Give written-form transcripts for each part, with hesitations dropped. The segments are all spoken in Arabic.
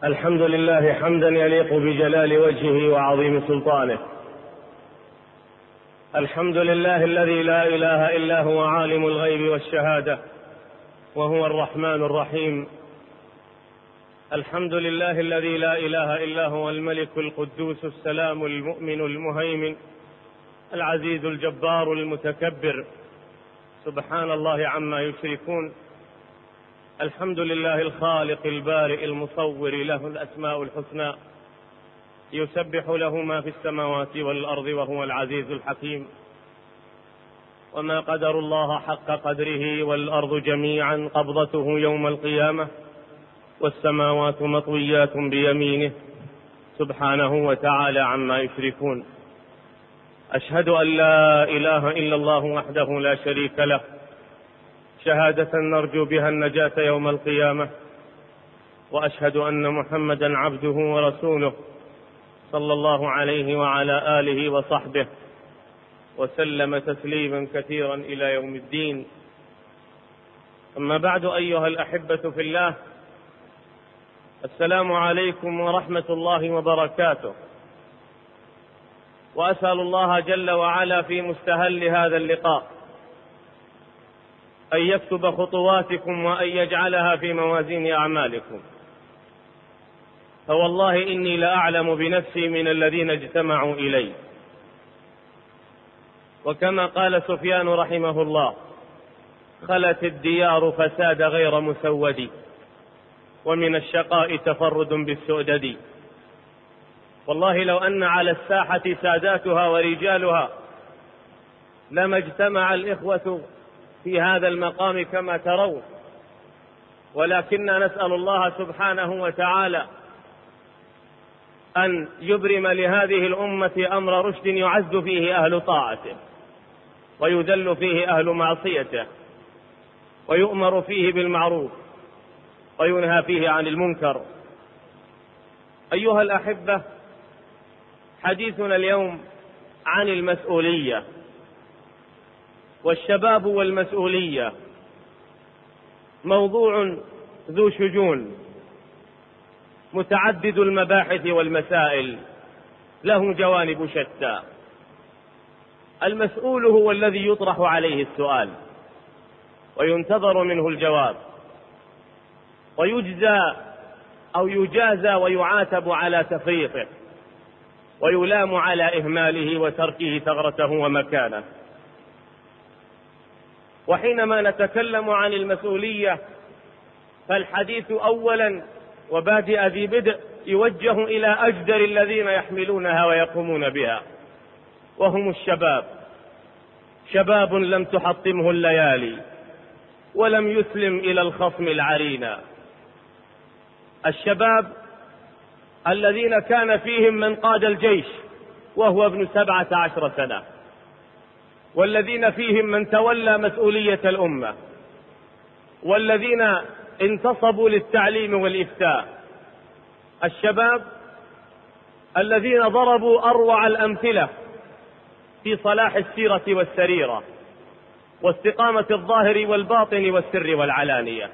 الحمد لله حمدا يليق بجلال وجهه وعظيم سلطانه. الحمد لله الذي لا إله إلا هو عالم الغيب والشهادة وهو الرحمن الرحيم. الحمد لله الذي لا إله إلا هو الملك القدوس السلام المؤمن المهيمن العزيز الجبار المتكبر، سبحان الله عما يشركون. الحمد لله الخالق البارئ المصور، له الأسماء الحسنى، يسبح له ما في السماوات والأرض وهو العزيز الحكيم. وما قدر الله حق قدره، والأرض جميعا قبضته يوم القيامة والسماوات مطويات بيمينه سبحانه وتعالى عما يشركون. أشهد أن لا إله إلا الله وحده لا شريك له، شهادة نرجو بها النجاة يوم القيامة. وأشهد أن محمدا عبده ورسوله صلى الله عليه وعلى آله وصحبه وسلم تسليما كثيرا إلى يوم الدين. أما بعد، أيها الأحبة في الله، السلام عليكم ورحمة الله وبركاته. وأسأل الله جل وعلا في مستهل هذا اللقاء أن يكتب خطواتكم وأن يجعلها في موازين أعمالكم، فوالله إني لأعلم بنفسي من الذين اجتمعوا إلي. وكما قال سفيان رحمه الله: خلت الديار فساد غير مسود، ومن الشقاء تفرد بالسؤدد. والله لو أن على الساحة ساداتها ورجالها لما اجتمع الإخوة في هذا المقام كما ترون، ولكننا نسأل الله سبحانه وتعالى أن يبرم لهذه الأمة أمر رشد يعز فيه أهل طاعته، ويذل فيه أهل معصيته، ويؤمر فيه بالمعروف وينهى فيه عن المنكر. أيها الأحبة، حديثنا اليوم عن المسؤولية، والشباب والمسؤولية موضوع ذو شجون متعدد المباحث والمسائل، له جوانب شتى. المسؤول هو الذي يطرح عليه السؤال وينتظر منه الجواب، ويجزى أو يجازى ويعاتب على تفريطه، ويلام على إهماله وتركه ثغرته ومكانه. وحينما نتكلم عن المسؤولية فالحديث أولا وبادئ ذي بدء يوجه إلى أجدر الذين يحملونها ويقومون بها، وهم الشباب. شباب لم تحطمه الليالي ولم يسلم إلى الخصم العرينا. الشباب الذين كان فيهم من قاد الجيش وهو ابن 17 سنة، والذين فيهم من تولى مسؤولية الأمة، والذين انتصبوا للتعليم والإفتاء. الشباب الذين ضربوا أروع الأمثلة في صلاح السيرة والسريرة، واستقامة الظاهر والباطن والسر والعلانية.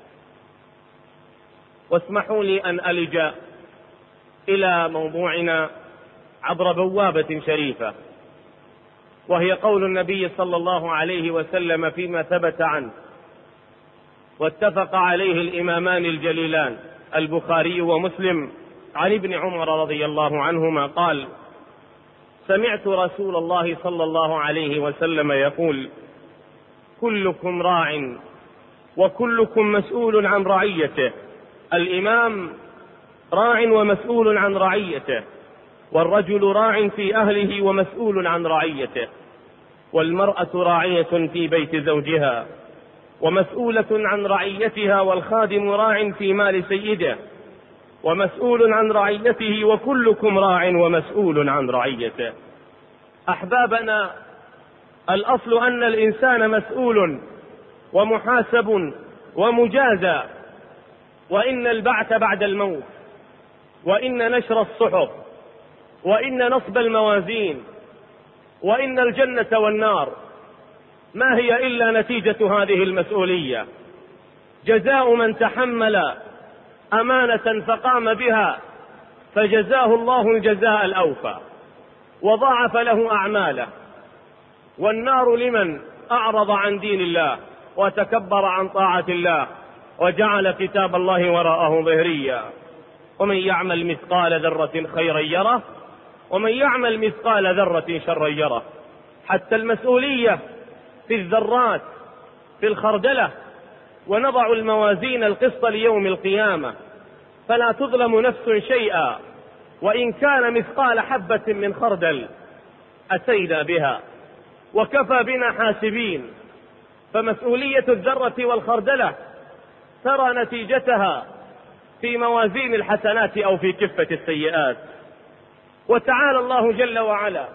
واسمحوا لي أن ألج إلى موضوعنا عبر بوابة شريفة، وهي قول النبي صلى الله عليه وسلم فيما ثبت عنه واتفق عليه الإمامان الجليلان البخاري ومسلم عن ابن عمر رضي الله عنهما قال: سمعت رسول الله صلى الله عليه وسلم يقول: كلكم راع وكلكم مسؤول عن رعيته. الإمام راع ومسؤول عن رعيته، والرجل راع في أهله ومسؤول عن رعيته، والمرأة راعية في بيت زوجها ومسؤولة عن رعيتها، والخادم راع في مال سيده ومسؤول عن رعيته، وكلكم راع ومسؤول عن رعيته. أحبابنا، الأصل أن الإنسان مسؤول ومحاسب ومجازى، وإن البعث بعد الموت، وإن نشر الصحف، وإن نصب الموازين، وإن الجنة والنار ما هي إلا نتيجة هذه المسؤولية. جزاء من تحمل أمانة فقام بها فجزاه الله الجزاء الأوفى وضاعف له أعماله. والنار لمن أعرض عن دين الله وتكبر عن طاعة الله وجعل كتاب الله وراءه ظهريا. ومن يعمل مثقال ذرة خيرا يره ومن يعمل مثقال ذرة شرا يره. حتى المسؤولية في الذرات في الخردلة. ونضع الموازين القسط ليوم القيامة فلا تظلم نفس شيئا وإن كان مثقال حبة من خردل أتينا بها وكفى بنا حاسبين. فمسؤولية الذرة والخردلة ترى نتيجتها في موازين الحسنات أو في كفة السيئات. وتعالى الله جل وعلا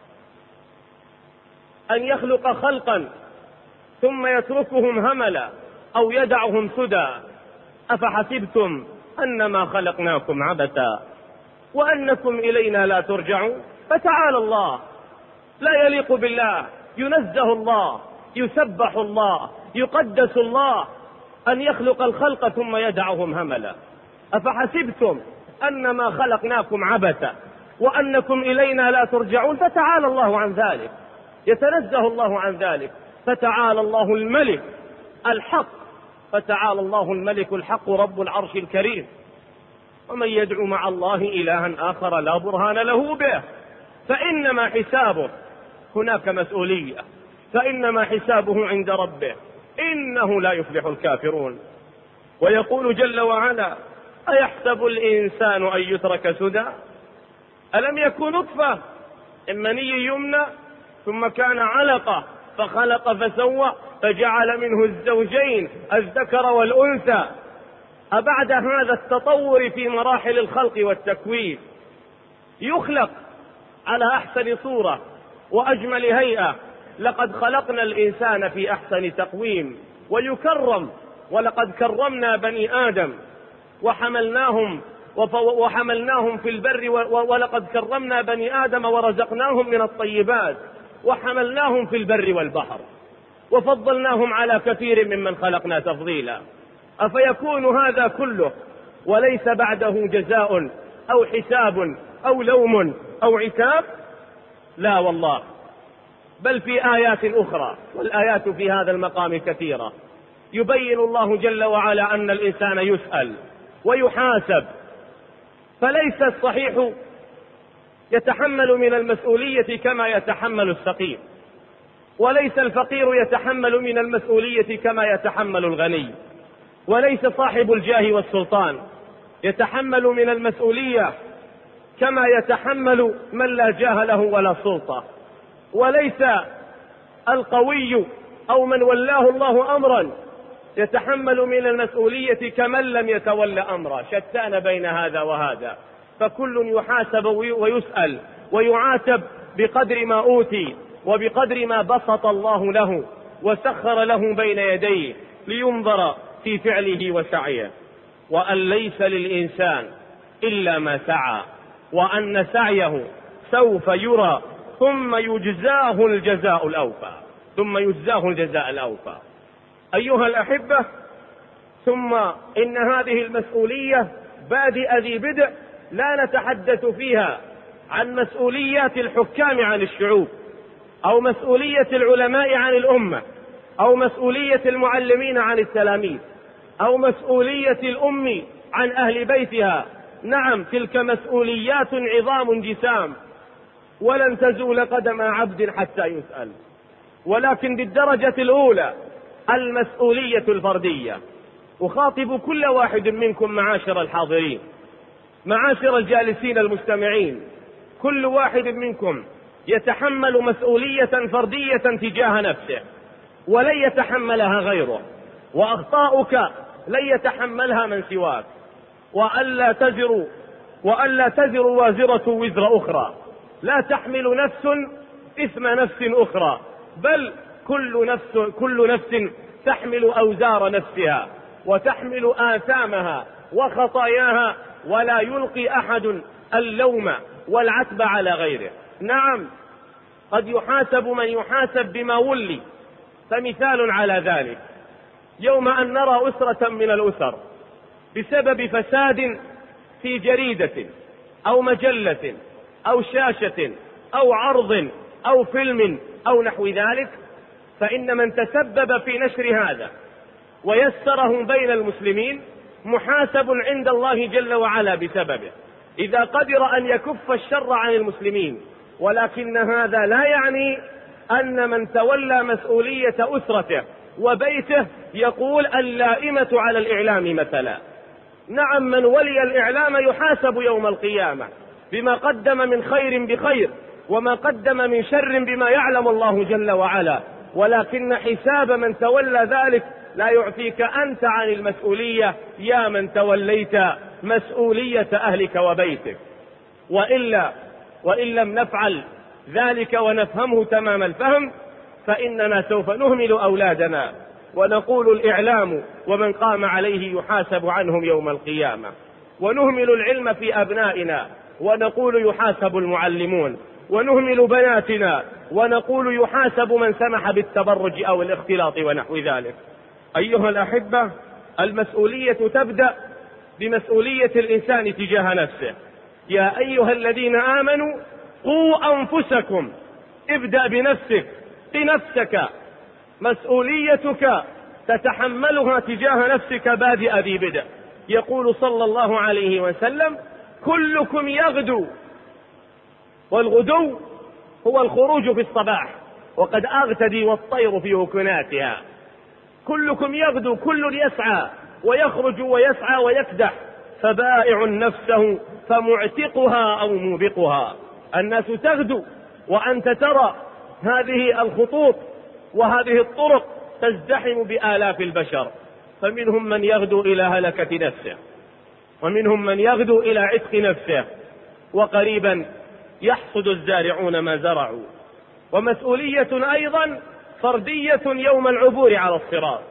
أن يخلق خلقا ثم يتركهم هملا أو يدعهم سدى. أفحسبتم أنما خلقناكم عبثا وأنكم إلينا لا ترجعون. فتعالى الله، لا يليق بالله، ينزه الله، يسبح الله، يقدس الله أن يخلق الخلق ثم يدعهم هملا. أفحسبتم أنما خلقناكم عبثا وأنكم إلينا لا ترجعون. فتعالى الله عن ذلك، يتنزه الله عن ذلك. فتعالى الله الملك الحق، فتعالى الله الملك الحق رب العرش الكريم. ومن يدعو مع الله إلها آخر لا برهان له به فإنما حسابه، هناك مسؤولية، فإنما حسابه عند ربه إنه لا يفلح الكافرون. ويقول جل وعلا: أيحسب الإنسان أن يترك سدى ألم يكن نطفة من مني يمنى ثم كان علقة فخلق فسوى فجعل منه الزوجين الذكر والأنثى. أبعد هذا التطور في مراحل الخلق والتكوين يخلق على أحسن صورة وأجمل هيئة. لقد خلقنا الإنسان في أحسن تقويم ويكرم. ولقد كرمنا بني آدم وحملناهم في البر ولقد كرمنا بني آدم ورزقناهم من الطيبات وحملناهم في البر والبحر وفضلناهم على كثير ممن خلقنا تفضيلا. أفيكون هذا كله وليس بعده جزاء أو حساب أو لوم أو عتاب؟ لا والله، بل في آيات أخرى، والآيات في هذا المقام كثيرة، يبين الله جل وعلا أن الإنسان يسأل ويحاسب. فليس الصحيح يتحمل من المسؤولية كما يتحمل السقيم، وليس الفقير يتحمل من المسؤولية كما يتحمل الغني، وليس صاحب الجاه والسلطان يتحمل من المسؤولية كما يتحمل من لا جاه له ولا سلطة، وليس القوي أو من ولاه الله أمرا يتحمل من المسؤولية كمن لم يتولى أمرا. شتان بين هذا وهذا. فكل يحاسب ويسأل ويعاتب بقدر ما أوتي وبقدر ما بسط الله له وسخر له بين يديه لينظر في فعله وسعيه. وأن ليس للإنسان إلا ما سعى وأن سعيه سوف يرى ثم يجزاه الجزاء الأوفى. أيها الأحبة، ثم إن هذه المسؤولية بادئ ذي بدء لا نتحدث فيها عن مسؤوليات الحكام عن الشعوب أو مسؤولية العلماء عن الأمة أو مسؤولية المعلمين عن التلاميذ أو مسؤولية الأم عن أهل بيتها. نعم، تلك مسؤوليات عظام جسام ولن تزول قدم عبد حتى يسأل. ولكن بالدرجة الأولى المسؤولية الفردية. أخاطب كل واحد منكم معاشر الحاضرين، معاشر الجالسين المستمعين، كل واحد منكم يتحمل مسؤولية فردية تجاه نفسه ولن يتحملها غيره، وأخطاؤك لن يتحملها من سواك، وألا تزر وازرة وزر أخرى، لا تحمل نفس إثم نفس أخرى، بل كل نفس تحمل أوزار نفسها وتحمل آثامها وخطاياها، ولا يلقي أحد اللوم والعتب على غيره. نعم، قد يحاسب من يحاسب بما ولي. فمثال على ذلك: يوم أن نرى أسرة من الأسر بسبب فساد في جريدة أو مجلة أو شاشة أو عرض أو فيلم أو نحو ذلك، فإن من تسبب في نشر هذا ويسره بين المسلمين محاسب عند الله جل وعلا بسببه، إذا قدر أن يكف الشر عن المسلمين. ولكن هذا لا يعني أن من تولى مسؤولية أسرته وبيته يقول اللائمة على الإعلام مثلا. نعم، من ولي الإعلام يحاسب يوم القيامة بما قدم من خير بخير، وما قدم من شر بما يعلم الله جل وعلا، ولكن حساب من تولى ذلك لا يعفيك أنت عن المسؤولية يا من توليت مسؤولية أهلك وبيتك. وإن لم نفعل ذلك ونفهمه تمام الفهم، فإننا سوف نهمل أولادنا ونقول الإعلام ومن قام عليه يحاسب عنهم يوم القيامة، ونهمل العلم في أبنائنا ونقول يحاسب المعلمون، ونهمل بناتنا ونقول يحاسب من سمح بالتبرج أو الاختلاط ونحو ذلك. أيها الأحبة، المسؤولية تبدأ بمسؤولية الإنسان تجاه نفسه. يا أيها الذين آمنوا قوا أنفسكم، ابدأ بنفسك، بنفسك، مسؤوليتك تتحملها تجاه نفسك بادئ ذي بدء. يقول صلى الله عليه وسلم: كلكم يغدو، والغدو هو الخروج في الصباح، وقد أغتدي والطير في وكناتها. كلكم يغدو، كل يسعى ويخرج ويسعى ويكدح، فبائع نفسه فمعتقها أو موبقها. الناس تغدو وأنت ترى هذه الخطوط وهذه الطرق تزدحم بآلاف البشر، فمنهم من يغدو إلى هلكة نفسه، ومنهم من يغدو إلى عتق نفسه، وقريبا يحصد الزارعون ما زرعوا. ومسؤولية أيضا فردية يوم العبور على الصراط،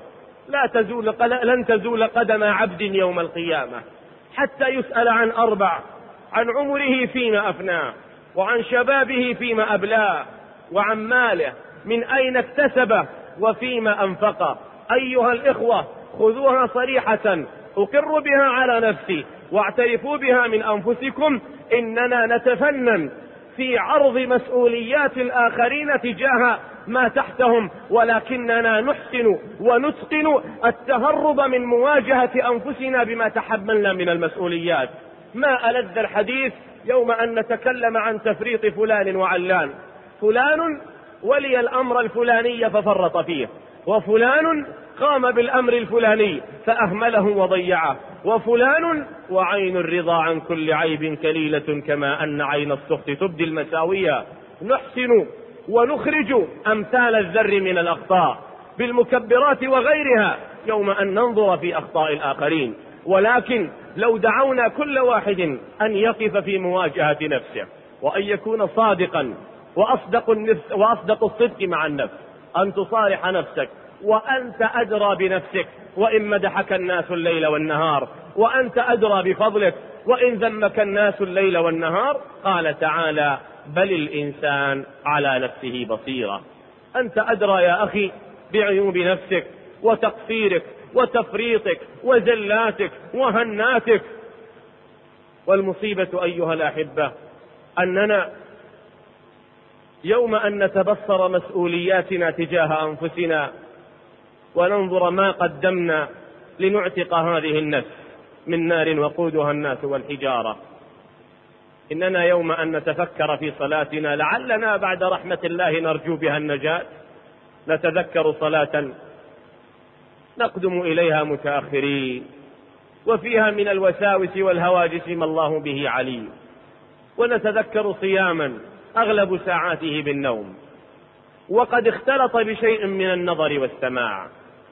لن تزول قدم عبد يوم القيامة حتى يسأل عن 4: عن عمره فيما أفناه، وعن شبابه فيما أبلاه، وعن ماله من أين اكتسبه وفيما أنفقه. أيها الإخوة، خذوها صريحة، أقر بها على نفسي واعترفوا بها من أنفسكم: إننا نتفنن في عرض مسؤوليات الآخرين تجاه ما تحتهم، ولكننا نحسن ونتقن التهرب من مواجهة أنفسنا بما تحملنا من المسؤوليات. ما ألذ الحديث يوم أن نتكلم عن تفريط فلان وعلان. فلان ولي الأمر الفلاني ففرط فيه، وفلان قام بالأمر الفلاني فأهمله وضيعه، وفلان وعين الرضا عن كل عيب كليلة كما أن عين السخط تبدي المساوية. نحسن ونخرج أمثال الذر من الأخطاء بالمكبرات وغيرها يوم أن ننظر في أخطاء الآخرين، ولكن لو دعونا كل واحد أن يقف في مواجهة نفسه وأن يكون صادقا وأصدق الصدق مع النفس، أن تصارح نفسك وأنت أدرى بنفسك، وإن مدحك الناس الليل والنهار، وأنت أدرى بفضلك، وإن ذمك الناس الليل والنهار. قال تعالى: بل الإنسان على نفسه بصيرة. أنت أدرى يا أخي بعيوب نفسك وتقصيرك وتفريطك وزلاتك وهناتك. والمصيبة أيها الأحبة أننا يوم أن نتبصر مسؤولياتنا تجاه أنفسنا وننظر ما قدمنا لنعتق هذه النفس من نار وقودها الناس والحجارة، إننا يوم أن نتفكر في صلاتنا لعلنا بعد رحمة الله نرجو بها النجاة نتذكر صلاة نقدم إليها متأخرين وفيها من الوساوس والهواجس ما الله به عليم، ونتذكر صياما أغلب ساعاته بالنوم وقد اختلط بشيء من النظر والسماع،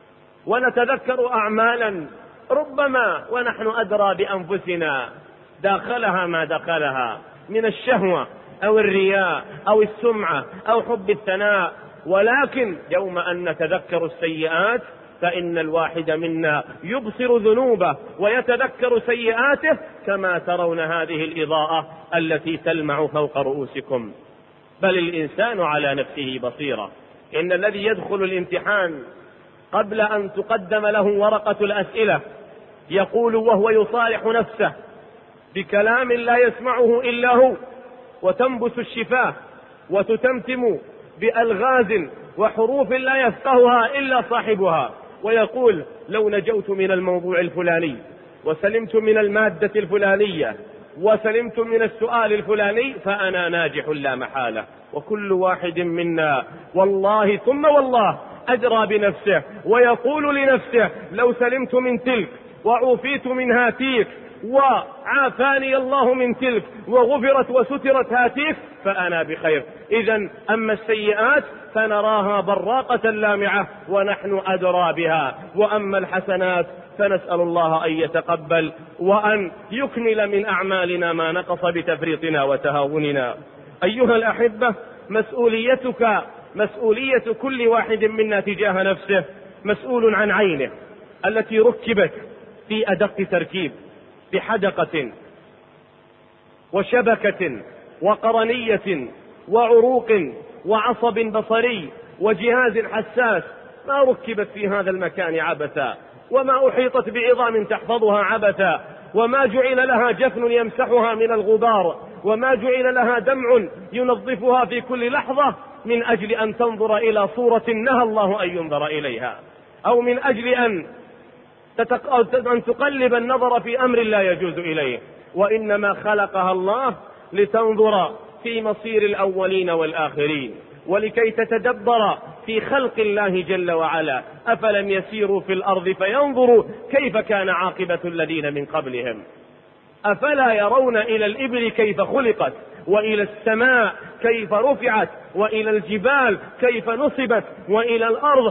ونتذكر أعمالا ربما ونحن أدرى بأنفسنا داخلها ما دخلها من الشهوة أو الرياء أو السمعة أو حب الثناء، ولكن يوم أن نتذكر السيئات فإن الواحد منا يبصر ذنوبه ويتذكر سيئاته كما ترون هذه الإضاءة التي تلمع فوق رؤوسكم. بل الإنسان على نفسه بصيرة. إن الذي يدخل الامتحان قبل أن تقدم له ورقة الأسئلة يقول وهو يصالح نفسه بكلام لا يسمعه إلا هو، وتنبس الشفاه وتتمتم بألغاز وحروف لا يفقهها إلا صاحبها، ويقول لو نجوت من الموضوع الفلاني وسلمت من المادة الفلانية وسلمت من السؤال الفلاني فأنا ناجح لا محالة. وكل واحد منا والله ثم والله أدرى بنفسه، ويقول لنفسه لو سلمت من تلك وعوفيت من هاتيك وعافاني الله من تلك وغفرت وسترت هاتيك فأنا بخير. إذن أما السيئات فنراها براقة لامعة ونحن أدرى بها، وأما الحسنات فنسأل الله أن يتقبل وأن يكمل من أعمالنا ما نقص بتفريطنا وتهاوننا. أيها الأحبة، مسؤولية كل واحد منا تجاه نفسه مسؤول عن عينه التي ركبت في أدق تركيب بحدقة وشبكة وقرنية وعروق وعصب بصري وجهاز حساس، ما ركبت في هذا المكان عبثا، وما أحيطت بعظام تحفظها عبثا، وما جعل لها جفن يمسحها من الغبار، وما جعل لها دمع ينظفها في كل لحظة من أجل أن تنظر إلى صورة نهى الله أن ينظر إليها، أو من أجل أن تقلب النظر في أمر لا يجوز إليه، وإنما خلقها الله لتنظر في مصير الأولين والآخرين، ولكي تتدبر في خلق الله جل وعلا. أفلم يسيروا في الأرض فينظروا كيف كان عاقبة الذين من قبلهم، أفلا يرون إلى الإبل كيف خلقت، وإلى السماء كيف رفعت، وإلى الجبال كيف نصبت، وإلى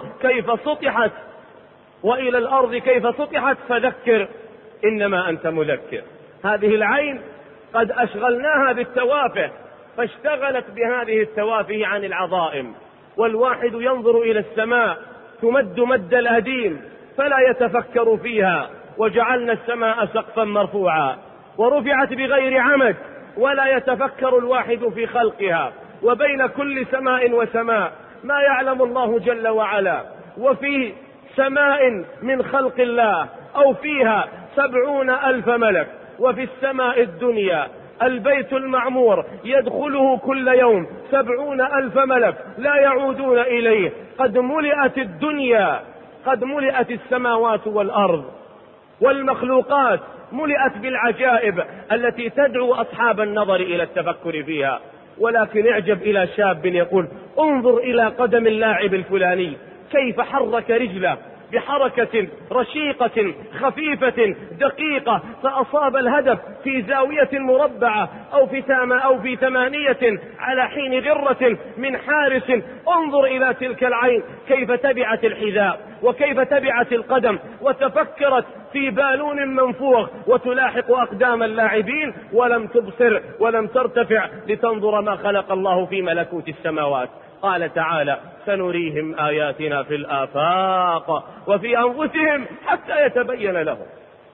الأرض كيف سطحت فذكر إنما أنت مذكر. هذه العين قد أشغلناها بالتوافه فاشتغلت بهذه التوافه عن العظائم، والواحد ينظر إلى السماء تمد مد الأديم فلا يتفكر فيها، وجعلنا السماء سقفا مرفوعا ورفعت بغير عمد ولا يتفكر الواحد في خلقها، وبين كل سماء وسماء ما يعلم الله جل وعلا. وفي سماء من خلق الله أو فيها 70,000 ملك، وفي السماء الدنيا البيت المعمور يدخله كل يوم 70,000 ملك لا يعودون إليه. قد ملئت الدنيا، قد ملئت السماوات والأرض والمخلوقات ملئت بالعجائب التي تدعو أصحاب النظر إلى التفكر فيها. ولكن اعجب إلى شاب يقول انظر إلى قدم اللاعب الفلاني كيف حرك رجله بحركة رشيقة خفيفة دقيقة فأصاب الهدف في زاوية مربعة أو في 8 على حين غرة من حارس. انظر إلى تلك العين كيف تبعت الحذاء وكيف تبعت القدم وتفكرت في بالون منفوخ وتلاحق أقدام اللاعبين، ولم تبصر ولم ترتفع لتنظر ما خلق الله في ملكوت السماوات. قال تعالى سنريهم آياتنا في الآفاق وفي أنفسهم حتى يتبين لهم.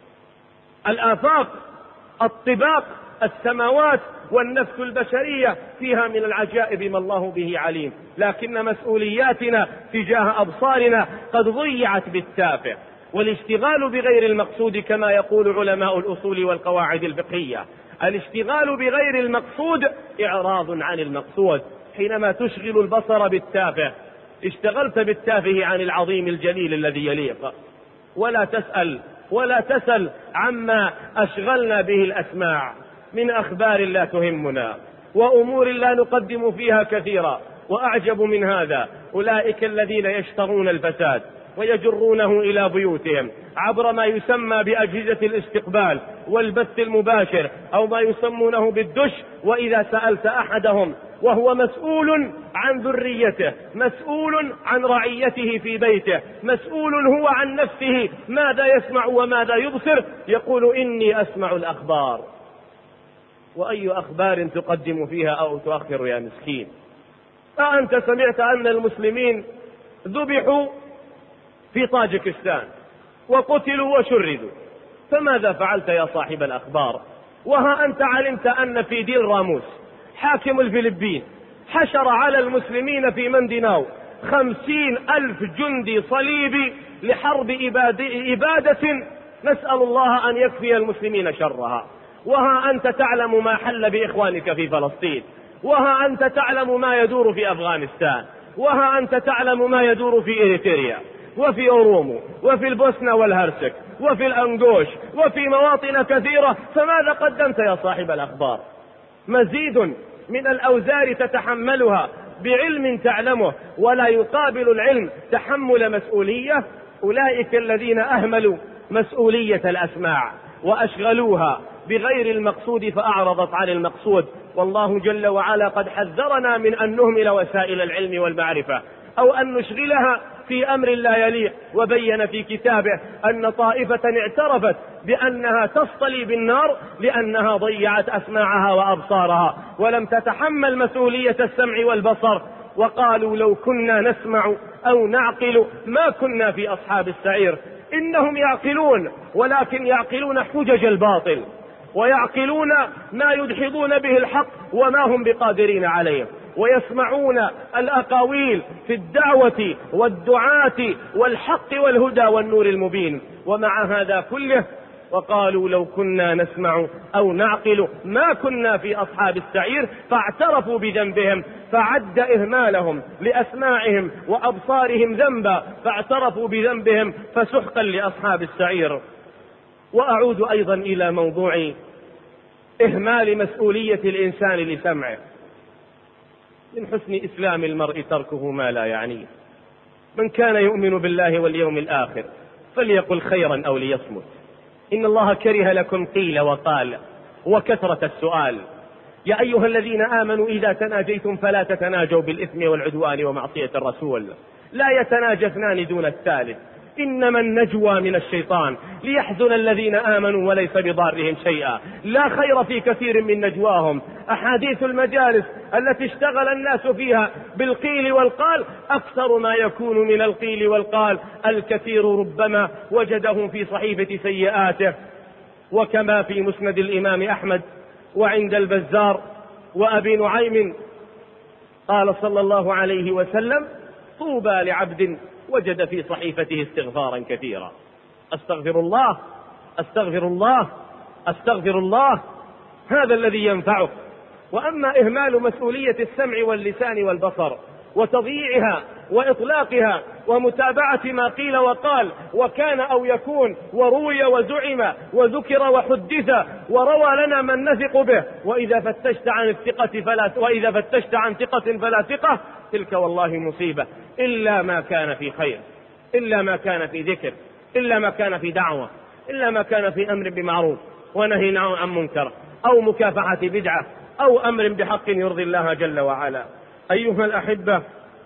الآفاق، الطباق، السماوات والنفس البشرية فيها من العجائب ما الله به عليم، لكن مسؤولياتنا تجاه أبصارنا قد ضيعت بالتافه. والاشتغال بغير المقصود كما يقول علماء الأصول والقواعد الفقهية، الاشتغال بغير المقصود إعراض عن المقصود. حينما تشغل البصر بالتافه اشتغلت بالتافه عن العظيم الجليل الذي يليق، ولا تسل عما أشغلنا به الأسماع من أخبار لا تهمنا وأمور لا نقدم فيها كثيرا. وأعجب من هذا أولئك الذين يشترون الفساد ويجرونه إلى بيوتهم عبر ما يسمى بأجهزة الاستقبال والبث المباشر أو ما يسمونه بالدش. وإذا سألت أحدهم وهو مسؤول عن ذريته، مسؤول عن رعيته في بيته، مسؤول هو عن نفسه ماذا يسمع وماذا يبصر، يقول إني أسمع الأخبار. وأي أخبار تقدم فيها أو تؤخر يا مسكين؟ أنت سمعت أن المسلمين ذبحوا في طاجكستان وقتلوا وشردوا، فماذا فعلت يا صاحب الأخبار؟ وها أنت علمت أن في ديل راموس حاكم الفلبين حشر على المسلمين في مندناو 50,000 جندي صليبي لحرب إبادة نسأل الله أن يكفي المسلمين شرها. وها أنت تعلم ما حل بإخوانك في فلسطين، وها أنت تعلم ما يدور في أفغانستان، وها أنت تعلم ما يدور في إريتريا وفي أورومو وفي البوسنة والهرسك وفي الأنغوش وفي مواطن كثيرة. فماذا قدمت يا صاحب الأخبار؟ مزيد من الأوزار تتحملها بعلم تعلمه، ولا يقابل العلم تحمل مسؤولية. أولئك الذين أهملوا مسؤولية الأسماع وأشغلوها بغير المقصود فأعرضت عن المقصود. والله جل وعلا قد حذرنا من أن نهمل وسائل العلم والمعرفة أو أن نشغلها في أمر لا يليق، وبين في كتابه أن طائفة اعترفت بأنها تصطلي بالنار لأنها ضيعت أسماعها وأبصارها ولم تتحمل مسؤولية السمع والبصر، وقالوا لو كنا نسمع أو نعقل ما كنا في أصحاب السعير. إنهم يعقلون، ولكن يعقلون حجج الباطل، ويعقلون ما يدحضون به الحق وما هم بقادرين عليه، ويسمعون الأقاويل في الدعوة والدعاة والحق والهدى والنور المبين. ومع هذا كله وقالوا لو كنا نسمع أو نعقل ما كنا في أصحاب السعير، فاعترفوا بذنبهم، فعد إهمالهم لأسماعهم وأبصارهم ذنبا، فاعترفوا بذنبهم فسحقا لأصحاب السعير. وأعود أيضا إلى موضوع إهمال مسؤولية الإنسان لسمعه. من حسن إسلام المرء تركه ما لا يعنيه. من كان يؤمن بالله واليوم الآخر فليقل خيرا أو ليصمت. إن الله كره لكم قيل وقال وكثرة السؤال. يا أيها الذين آمنوا إذا تناجيتم فلا تتناجوا بالإثم والعدوان ومعصية الرسول، لا يتناجى اثنان دون الثالث، إنما النجوى من الشيطان ليحزن الذين آمنوا وليس بضارهم شيئا. لا خير في كثير من نجواهم. أحاديث المجالس التي اشتغل الناس فيها بالقيل والقال أكثر ما يكون من القيل والقال. الكثير ربما وجدهم في صحيفة سيئاته. وكما في مسند الإمام أحمد وعند البزار وأبي نعيم قال صلى الله عليه وسلم: طوبى لعبد وجد في صحيفته استغفارا كثيرا. أستغفر الله أستغفر الله أستغفر الله، هذا الذي ينفعك. وأما إهمال مسؤولية السمع واللسان والبصر وتضييعها وإطلاقها ومتابعة ما قيل وقال وكان أو يكون وروي وزعم وذكر وحدث وروى لنا من نثق به، وإذا فتشت عن ثقة فلا ثقة، تلك والله مصيبة. إلا ما كان في خير، إلا ما كان في ذكر، إلا ما كان في دعوة، إلا ما كان في أمر بمعروف ونهي عن منكر أو مكافحة بدعة أو أمر بحق يرضي الله جل وعلا. أيها الأحبة،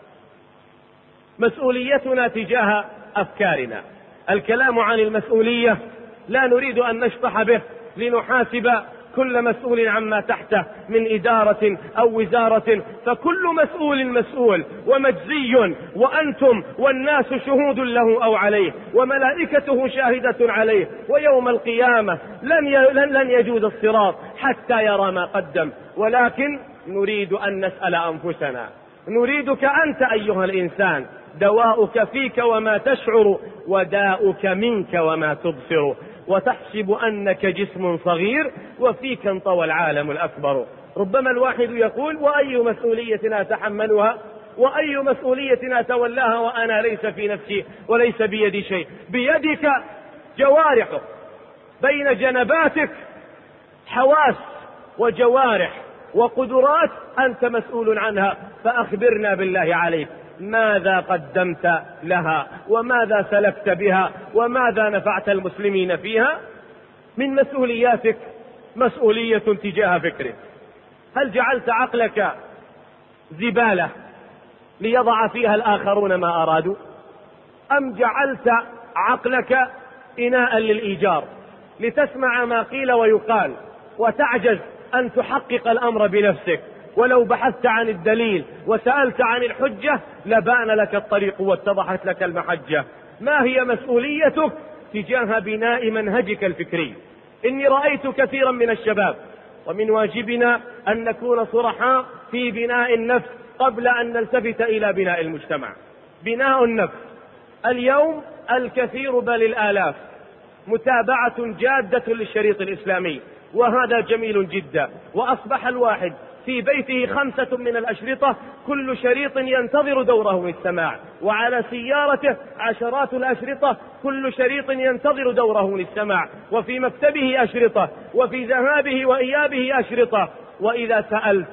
مسؤوليتنا تجاه أفكارنا. الكلام عن المسؤولية لا نريد أن نشطح به لنحاسب كل مسؤول عما تحته من إدارة أو وزارة، فكل مسؤول مسؤول ومجزي، وأنتم والناس شهود له أو عليه، وملائكته شاهدة عليه، ويوم القيامة لن يجوز الصراط حتى يرى ما قدم. ولكن نريد أن نسأل أنفسنا، نريدك أنت أيها الإنسان، دواؤك فيك وما تشعر، وداؤك منك وما تبصر، وتحسب أنك جسم صغير وفيك انطوى العالم الأكبر. ربما الواحد يقول: وأي مسؤولية أتحملها، وأي مسؤولية أتولاها وأنا ليس في نفسي وليس بيدي شيء. بيدك جوارحك، بين جنباتك حواس وجوارح وقدرات أنت مسؤول عنها، فأخبرنا بالله عليك، ماذا قدمت لها، وماذا سلكت بها، وماذا نفعت المسلمين فيها؟ من مسؤولياتك مسؤولية تجاه فكرك. هل جعلت عقلك زبالة ليضع فيها الآخرون ما أرادوا، أم جعلت عقلك إناء للإيجار لتسمع ما قيل ويقال وتعجز أن تحقق الأمر بنفسك؟ ولو بحثت عن الدليل وسألت عن الحجة لبان لك الطريق واتضحت لك المحجة. ما هي مسؤوليتك تجاه بناء منهجك الفكري؟ إني رأيت كثيرا من الشباب، ومن واجبنا أن نكون صرحاء في بناء النفس قبل أن نلتفت إلى بناء المجتمع. بناء النفس اليوم الكثير بل الآلاف متابعة جادة للشريط الإسلامي، وهذا جميل جدا. وأصبح الواحد في بيته 5 من الأشرطة، كل شريط ينتظر دوره للسماع، وعلى سيارته 10 الأشرطة، كل شريط ينتظر دوره للسماع، وفي مكتبه أشرطة، وفي ذهابه وإيابه أشرطة. وإذا سألت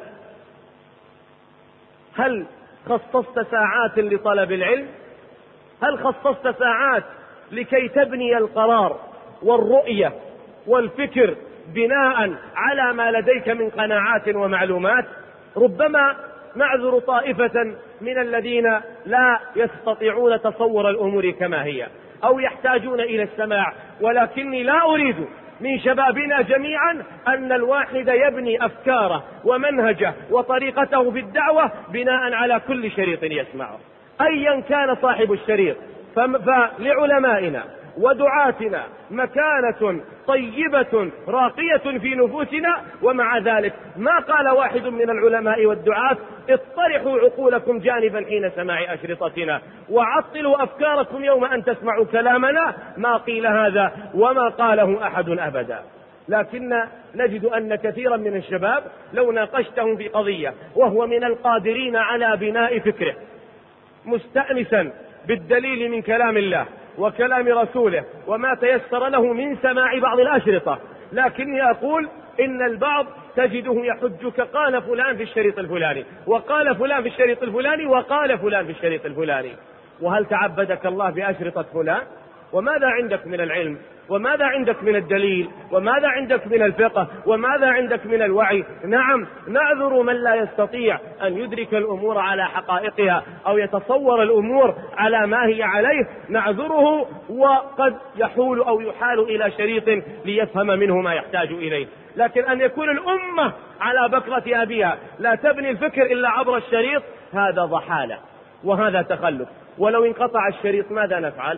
هل خصصت ساعات لطلب العلم؟ هل خصصت ساعات لكي تبني القرار والرؤية والفكر بناء على ما لديك من قناعات ومعلومات؟ ربما نعذر طائفة من الذين لا يستطيعون تصور الأمور كما هي أو يحتاجون إلى السماع، ولكني لا أريد من شبابنا جميعا أن الواحد يبني أفكاره ومنهجه وطريقته في الدعوة بناء على كل شريط يسمعه أيا كان صاحب الشريط. فلعلمائنا ودعاتنا مكانة طيبة راقية في نفوسنا، ومع ذلك ما قال واحد من العلماء والدعاة اطرحوا عقولكم جانبا حين سماع أشرطتنا وعطلوا أفكاركم يوم أن تسمعوا كلامنا. ما قيل هذا وما قاله أحد أبدا. لكن نجد أن كثيرا من الشباب لو ناقشتهم في قضية وهو من القادرين على بناء فكره مستأنسا بالدليل من كلام الله وكلام رسوله وما تيسر له من سماع بعض الأشرطة، لكني أقول إن البعض تجده يحجك قال فلان في الشريط الفلاني، وقال فلان في الشريط الفلاني، وقال فلان في الشريط الفلاني. وهل تعبدك الله بأشرطة فلان؟ وماذا عندك من العلم؟ وماذا عندك من الدليل؟ وماذا عندك من الفقه؟ وماذا عندك من الوعي؟ نعم، نعذر من لا يستطيع أن يدرك الأمور على حقائقها أو يتصور الأمور على ما هي عليه، نعذره، وقد يحول أو يحال إلى شريط ليفهم منه ما يحتاج إليه. لكن أن يكون الأمة على بكرة أبيها لا تبني الفكر إلا عبر الشريط، هذا ضحالة وهذا تخلف. ولو انقطع الشريط ماذا نفعل؟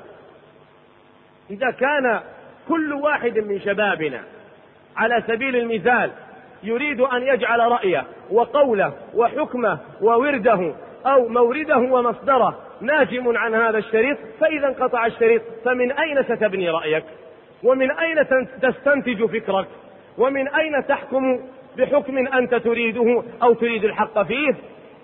إذا كان كل واحد من شبابنا على سبيل المثال يريد أن يجعل رأيه وقوله وحكمه وورده أو مورده ومصدره ناجم عن هذا الشريط، فإذا انقطع الشريط فمن أين ستبني رأيك؟ ومن أين تستنتج فكرك؟ ومن أين تحكم بحكم أنت تريده أو تريد الحق فيه؟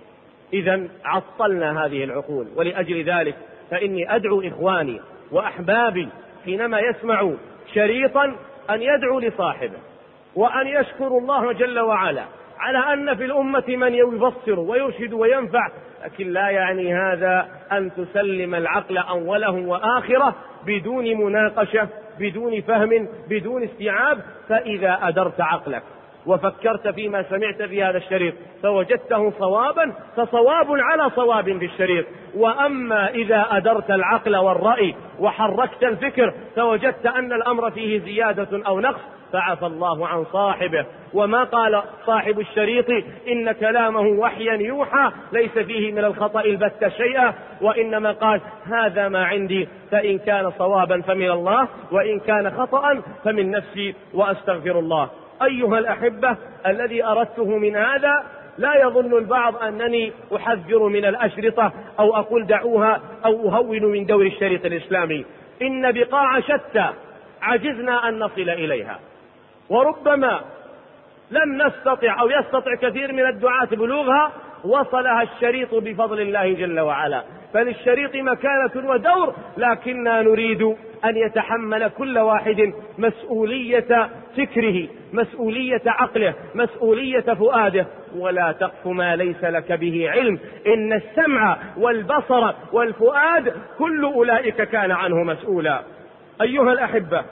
إذا عطلنا هذه العقول. ولأجل ذلك فإني أدعو إخواني وأحبابي حينما يسمعوا شريطا أن يدعو لصاحبه وأن يشكروا الله جل وعلا على أن في الأمة من يبصر ويرشد وينفع، لكن لا يعني هذا أن تسلم العقل أوله وآخره بدون مناقشة، بدون فهم، بدون استيعاب. فإذا أدرت عقلك وفكرت فيما سمعت في هذا الشريط فوجدته صوابا فصواب على صواب في الشريط. وأما إذا أدرت العقل والرأي وحركت الفكر فوجدت أن الأمر فيه زيادة أو نقص فعفى الله عن صاحبه. وما قال صاحب الشريط إن كلامه وحيا يوحى ليس فيه من الخطأ البتة شيئا، وإنما قال هذا ما عندي، فإن كان صوابا فمن الله وإن كان خطأ فمن نفسي وأستغفر الله. أيها الأحبة، الذي أردته من هذا لا يظن البعض أنني أحذر من الأشرطة أو أقول دعوها أو أهون من دور الشريط الإسلامي. إن بقاع شتى عجزنا أن نصل إليها، وربما لم نستطع أو يستطع كثير من الدعاة بلوغها، وصلها الشريط بفضل الله جل وعلا. فللشريط مكانة ودور، لكننا نريد أن يتحمل كل واحد مسؤولية فكره، مسؤولية عقله، مسؤولية فؤاده. ولا تقف ما ليس لك به علم، إن السمع والبصر والفؤاد كل أولئك كان عنه مسؤولا. أيها الأحبة،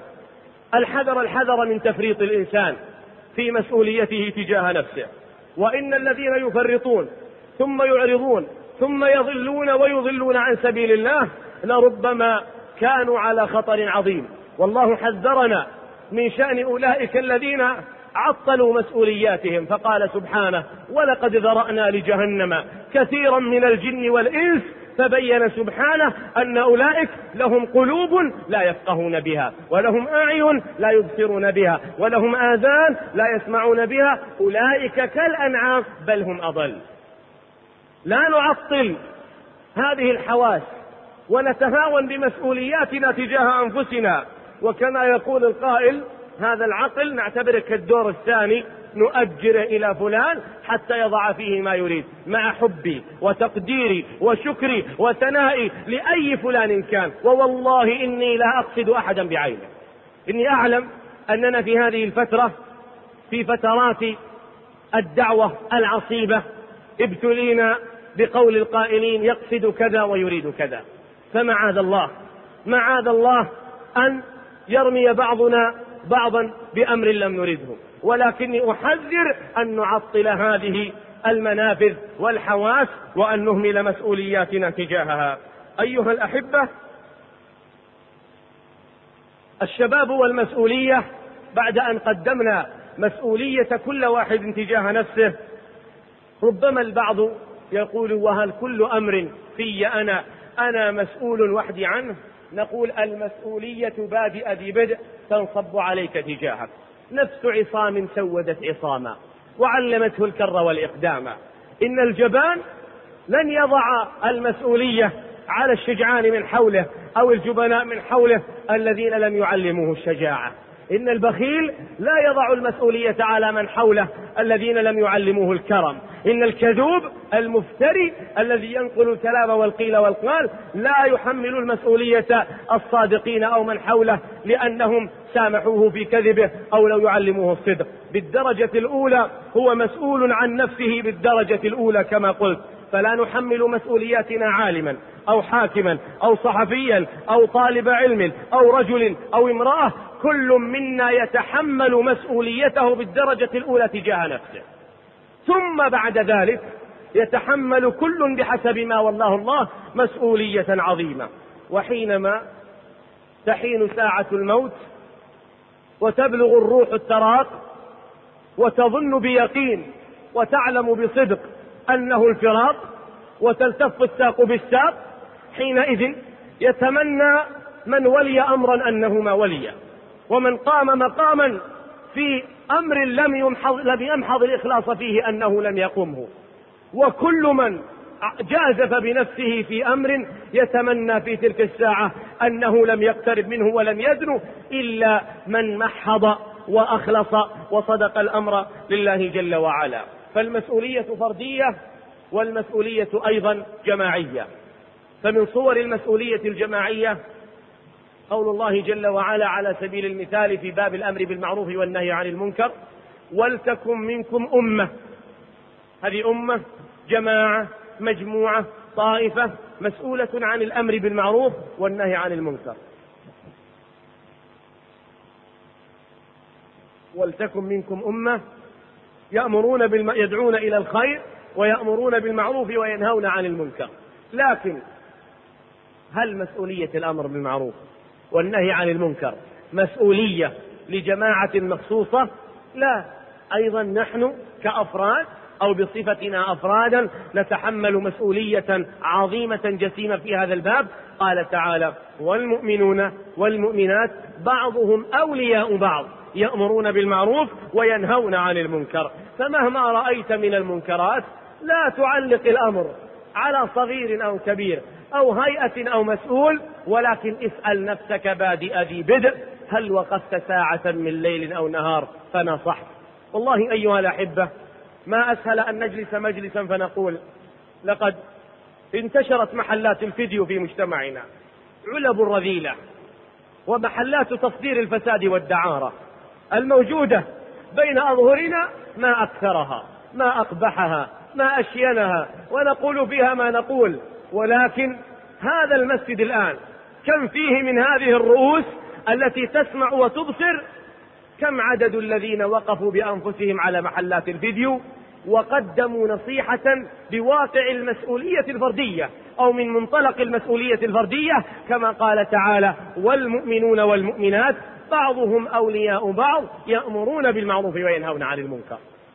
الحذر من تفريط الإنسان في مسؤوليته تجاه نفسه. وإن الذين يفرطون ثم يعرضون ثم يضلون ويضلون عن سبيل الله لربما كانوا على خطر عظيم. والله حذرنا من شأن أولئك الذين عطلوا مسؤولياتهم، فقال سبحانه ولقد ذرأنا لجهنم كثيرا من الجن والإنس، فبين سبحانه أن أولئك لهم قلوب لا يفقهون بها، ولهم أعين لا يبصرون بها، ولهم آذان لا يسمعون بها، أولئك كالأنعام بل هم أضل. لا نعطل هذه الحواس ونتهاون بمسؤولياتنا تجاه أنفسنا وكما يقول القائل هذا العقل نعتبره كالدور الثاني، نؤجره إلى فلان حتى يضع فيه ما يريد، مع حبي وتقديري وشكري وثنائي لأي فلان كان. ووالله إني لا أقصد أحدا بعينه، إني أعلم أننا في هذه الفترة، في فترات الدعوة العصيبة، ابتلينا بقول القائلين يقصد كذا ويريد كذا. فمعاذ الله أن يرمي بعضنا بعضا بأمر لم نرده، ولكني أحذر أن نعطل هذه المنافذ والحواس وأن نهمل مسؤولياتنا تجاهها. أيها الأحبة، الشباب والمسؤولية، بعد أن قدمنا مسؤولية كل واحد تجاه نفسه، ربما البعض يقول وهل كل أمر في أنا مسؤول وحدي عنه؟ نقول المسؤولية بادئ ببدء تنصب عليك تجاهك. نفس عصام سودت عصاما وعلمته الكر والإقدام. إن الجبان لن يضع المسؤولية على الشجعان من حوله أو الجبناء من حوله الذين لم يعلموه الشجاعة. إن البخيل لا يضع المسؤولية على من حوله الذين لم يعلموه الكرم. إن الكذوب المفتري الذي ينقل الكلام والقيل والقال لا يحمل المسؤولية الصادقين أو من حوله لأنهم سامحوه في كذبه أو لو يعلموه الصدق. بالدرجة الأولى هو مسؤول عن نفسه بالدرجة الأولى كما قلت، فلا نحمل مسؤولياتنا عالما أو حاكما أو صحفيا أو طالب علم أو رجل أو امرأة، كل منا يتحمل مسؤوليته بالدرجة الأولى تجاه نفسه، ثم بعد ذلك يتحمل كل بحسب ما والله الله مسؤولية عظيمة. وحينما تحين ساعة الموت وتبلغ الروح التراق وتظن بيقين وتعلم بصدق أنه الفراق وتلتف الساق بالساق، حينئذ يتمنى من ولي أمرا أنه ما ولي، ومن قام مقاما في أمر لم يمحض الإخلاص فيه أنه لم يقمه، وكل من جازف بنفسه في أمر يتمنى في تلك الساعة أنه لم يقترب منه ولم يدنو إلا من محض وأخلص وصدق الأمر لله جل وعلا. فالمسؤولية فردية والمسؤولية أيضا جماعية. فمن صور المسؤولية الجماعية قول الله جل وعلا على سبيل المثال في باب الأمر بالمعروف والنهي عن المنكر: ولتكن منكم أمة. هذه أمة، جماعة، مجموعة، طائفة مسؤولة عن الأمر بالمعروف والنهي عن المنكر. ولتكن منكم أمة يدعون إلى الخير ويأمرون بالمعروف وينهون عن المنكر. لكن هل مسؤولية الأمر بالمعروف والنهي عن المنكر مسؤولية لجماعة مخصوصة؟ لا، أيضا نحن كأفراد أو بصفتنا أفرادا نتحمل مسؤولية عظيمة جسيمة في هذا الباب. قال تعالى: والمؤمنون والمؤمنات بعضهم أولياء بعض يأمرون بالمعروف وينهون عن المنكر. فمهما رأيت من المنكرات لا تعلق الأمر على صغير أو كبير أو هيئة أو مسؤول، ولكن اسأل نفسك بادئ ذي بدء: هل وقفت ساعة من ليل أو نهار فنصحت؟ والله أيها الأحبة، ما أسهل أن نجلس مجلسا فنقول لقد انتشرت محلات الفيديو في مجتمعنا، علب الرذيلة ومحلات تصدير الفساد والدعارة الموجودة بين أظهرنا، ما أكثرها، ما أقبحها، ما أشينها، ونقول فيها ما نقول. ولكن هذا المسجد الآن كم فيه من هذه الرؤوس التي تسمع وتبصر؟ كم عدد الذين وقفوا بأنفسهم على محلات الفيديو وقدموا نصيحة بواقع المسؤولية الفردية أو من منطلق المسؤولية الفردية، كما قال تعالى: والمؤمنون والمؤمنات بعضهم أولياء بعض يأمرون بالمعروف وينهون عن المنكر.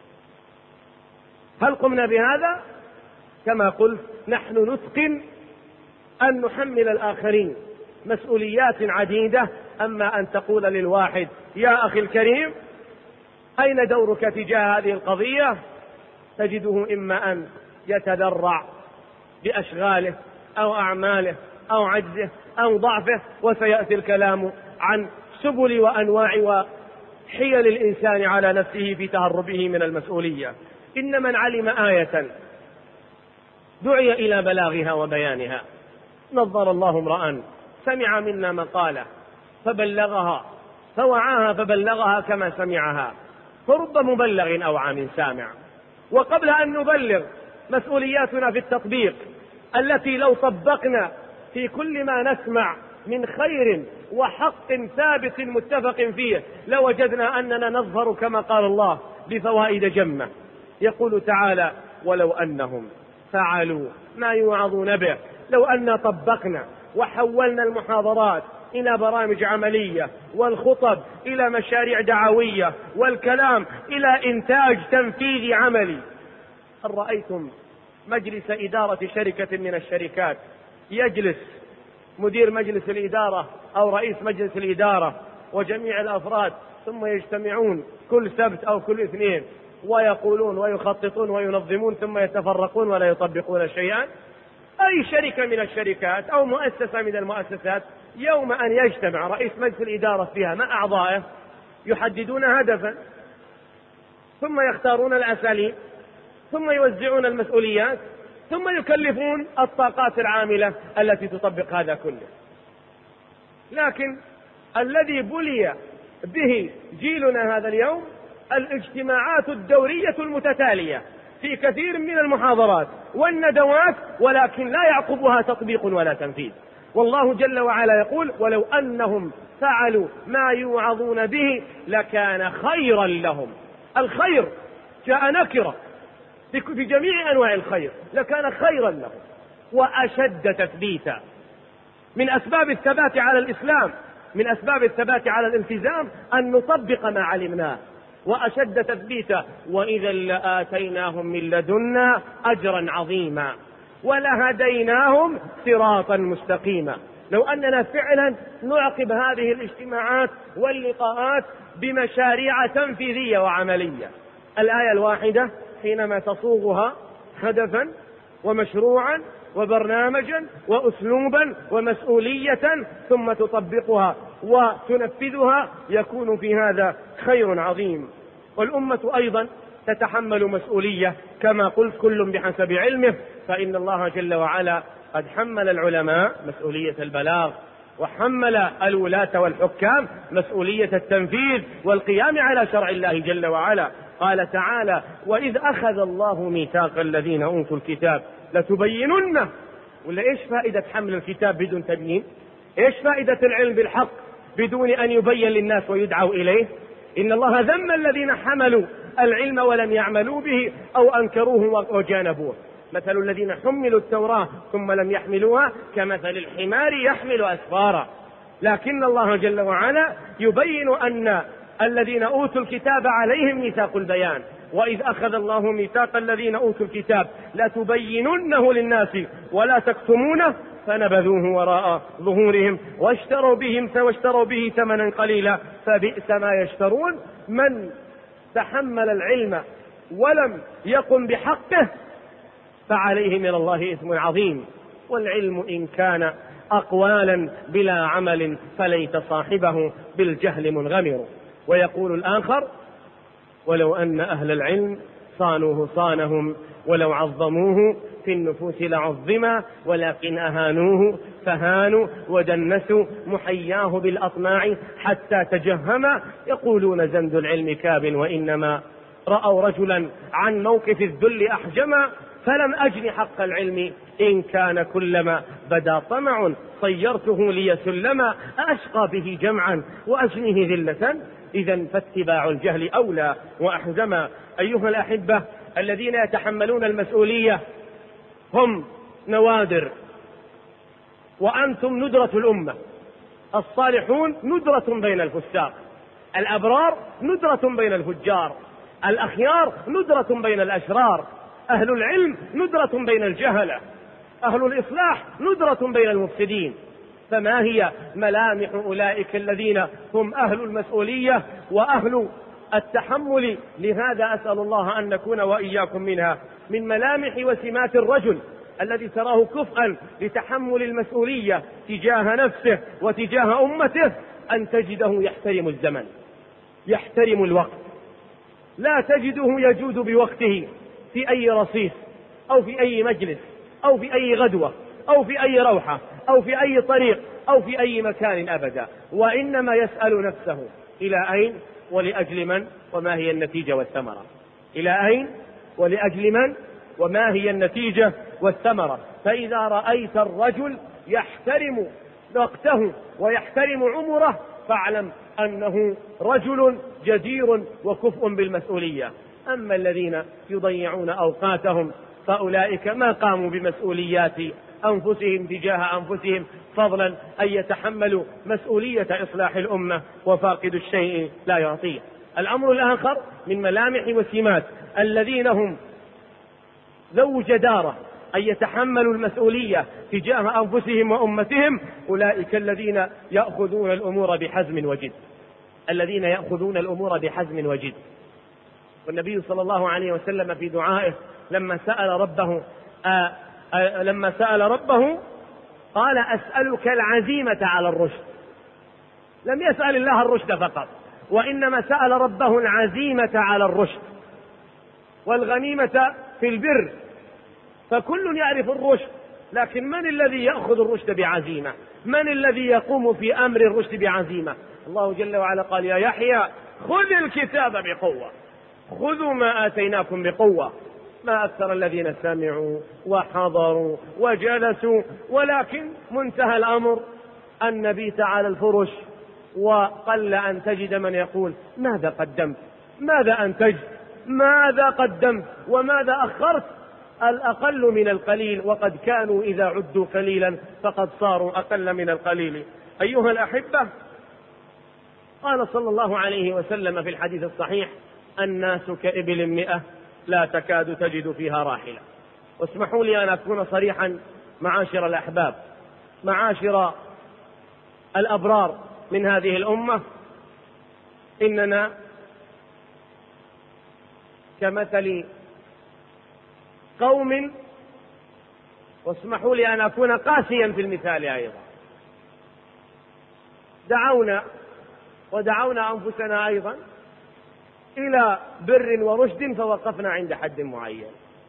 هل قمنا بهذا؟ كما قلت، نحن نتقن أن نحمل الآخرين مسؤوليات عديدة. أما أن تقول للواحد: يا أخي الكريم أين دورك تجاه هذه القضية؟ تجده إما أن يتذرع بأشغاله أو أعماله أو عجزه أو ضعفه، وسيأتي الكلام عن سبل وأنواع وحيل الإنسان على نفسه في تهربه من المسؤولية. إن من علم آية دعي إلى بلاغها وبيانها. نظر الله امرأ سمع منا مقالة فبلغها فوعاها فبلغها كما سمعها، فرب مبلغ أوعى من سامع. وقبل أن نبلغ مسؤولياتنا في التطبيق، التي لو طبقنا في كل ما نسمع من خير وحق ثابت متفق فيه لوجدنا أننا نظهر كما قال الله بفوائد جمة. يقول تعالى: ولو أنهم فعلوا ما يوعظون به. لو أن طبقنا وحولنا المحاضرات إلى برامج عملية، والخطب إلى مشاريع دعوية، والكلام إلى إنتاج تنفيذي عملي. هل رأيتم مجلس إدارة شركة من الشركات يجلس مدير مجلس الإدارة أو رئيس مجلس الإدارة وجميع الأفراد ثم يجتمعون كل سبت أو كل اثنين ويقولون ويخططون وينظمون ثم يتفرقون ولا يطبقون شيئا؟ أي شركة من الشركات أو مؤسسة من المؤسسات يوم أن يجتمع رئيس مجلس الإدارة فيها مع أعضائه يحددون هدفا، ثم يختارون الأساليب، ثم يوزعون المسؤوليات، ثم يكلفون الطاقات العاملة التي تطبق هذا كله. لكن الذي بلي به جيلنا هذا اليوم الاجتماعات الدورية المتتالية في كثير من المحاضرات والندوات، ولكن لا يعقبها تطبيق ولا تنفيذ. والله جل وعلا يقول: ولو أنهم فعلوا ما يوعظون به لكان خيرا لهم. الخير جاء نكرة في جميع أنواع الخير، لكان خيرا لهم وأشد تثبيتا. من أسباب الثبات على الإسلام، من أسباب الثبات على الالتزام أن نطبق ما علمناه، وأشد تثبيتا. وإذا لآتيناهم من لدنا أجرا عظيما ولهديناهم صراطا مستقيما. لو أننا فعلا نعقب هذه الاجتماعات واللقاءات بمشاريع تنفيذية وعملية. الآية الواحدة حينما تصوغها هدفا ومشروعا وبرنامجا وأسلوبا ومسؤولية ثم تطبقها وتنفذها يكون في هذا خير عظيم. والأمة أيضا تتحمل مسؤولية كما قلت، كل بحسب علمه، فإن الله جل وعلا قد حمل العلماء مسؤولية البلاغ، وحمل الولاة والحكام مسؤولية التنفيذ والقيام على شرع الله جل وعلا. قال تعالى: وإذ أخذ الله ميثاق الذين أوتوا الكتاب لتبيننه. ولا إيش فائدة حمل الكتاب بدون تبيين؟ إيش فائدة العلم بالحق بدون أن يبين للناس ويدعوا إليه؟ إن الله ذم الذين حملوا العلم ولم يعملوا به أو أنكروه وجانبوه. مثل الذين حملوا التوراة ثم لم يحملوها كمثل الحمار يحمل أسفارا. لكن الله جل وعلا يبين أن الذين أوتوا الكتاب عليهم ميثاق البيان. وإذ أخذ الله ميثاق الذين أوتوا الكتاب لتبيننه للناس ولا تكتمونه فنبذوه وراء ظهورهم واشتروا به ثمنا قليلا فبئس ما يشترون. من تحمل العلم ولم يقم بحقه فعليه من الله إثم عظيم. والعلم إن كان أقوالا بلا عمل فليت صاحبه بالجهل منغمر. ويقول الآخر: ولو أن أهل العلم صانوه صانهم ولو عظموه في النفوس لعظما ولكن أهانوه فهانوا ودنسوا محياه بالأطماع حتى تجهما. يقولون زند العلم كاب وإنما رأوا رجلا عن موقف الذل أحجما. فلم أجن حق العلم إن كان كلما بدا طمع صيرته لي سلما أشقى به جمعا وأجنه ذلة إذا فاتباع الجهل أولى وأحزما. أيها الأحبة، الذين يتحملون المسؤولية هم نوادر، وأنتم ندرة الأمة. الصالحون ندرة بين الفساق، الأبرار ندرة بين الفجار، الأخيار ندرة بين الأشرار، أهل العلم ندرة بين الجهلة، أهل الإصلاح ندرة بين المفسدين. فما هي ملامح أولئك الذين هم أهل المسؤولية وأهل التحمل؟ لهذا أسأل الله أن نكون وإياكم منها. من ملامح وسمات الرجل الذي تراه كفءا لتحمل المسؤولية تجاه نفسه وتجاه أمته أن تجده يحترم الزمن، يحترم الوقت، لا تجده يجود بوقته في أي رصيف أو في أي مجلس أو في أي غدوة أو في أي روحة أو في أي طريق أو في أي مكان أبدا، وإنما يسأل نفسه إلى أين ولأجل من وما هي النتيجة والثمرة، إلى أين ولأجل من وما هي النتيجة والثمرة. فإذا رأيت الرجل يحترم وقته ويحترم عمره فاعلم أنه رجل جدير وكفء بالمسؤولية. أما الذين يضيعون أوقاتهم فأولئك ما قاموا بمسؤوليات أنفسهم تجاه أنفسهم، فضلا أن يتحملوا مسؤولية إصلاح الأمة، وفاقد الشيء لا يعطيه. الأمر الآخر من ملامح وسمات الذين هم ذو جدارة أن يتحملوا المسؤولية تجاه أنفسهم وأمتهم، أولئك الذين يأخذون الأمور بحزم وجد، الذين يأخذون الأمور بحزم وجد. والنبي صلى الله عليه وسلم في دعائه لما سأل ربه قال أسألك العزيمة على الرشد، لم يسأل الله الرشد فقط، وإنما سأل ربه العزيمة على الرشد والغنيمة في البر. فكل يعرف الرشد، لكن من الذي يأخذ الرشد بعزيمة؟ من الذي يقوم في أمر الرشد بعزيمة؟ الله جل وعلا قال يا يحيى خذ الكتاب بقوة، خذوا ما آتيناكم بقوة. ما أكثر الذين سمعوا وحضروا وجلسوا، ولكن منتهى الأمر أن نبيت على الفرش، وقل أن تجد من يقول ماذا قدمت، ماذا أنتجت، ماذا قدمت وماذا أخرت. الأقل من القليل، وقد كانوا إذا عدوا قليلا فقد صاروا أقل من القليل. أيها الأحبة، قال صلى الله عليه وسلم في الحديث الصحيح الناس كإبل 100 لا تكاد تجد فيها راحلة. واسمحوا لي أن أكون صريحا معاشر الأحباب، معاشر الأبرار من هذه الأمة، إننا كمثل قوم، واسمحوا لي أن أكون قاسيا في المثال أيضا، ودعونا أنفسنا أيضا إلى بر ورشد فوقفنا عند حد معين.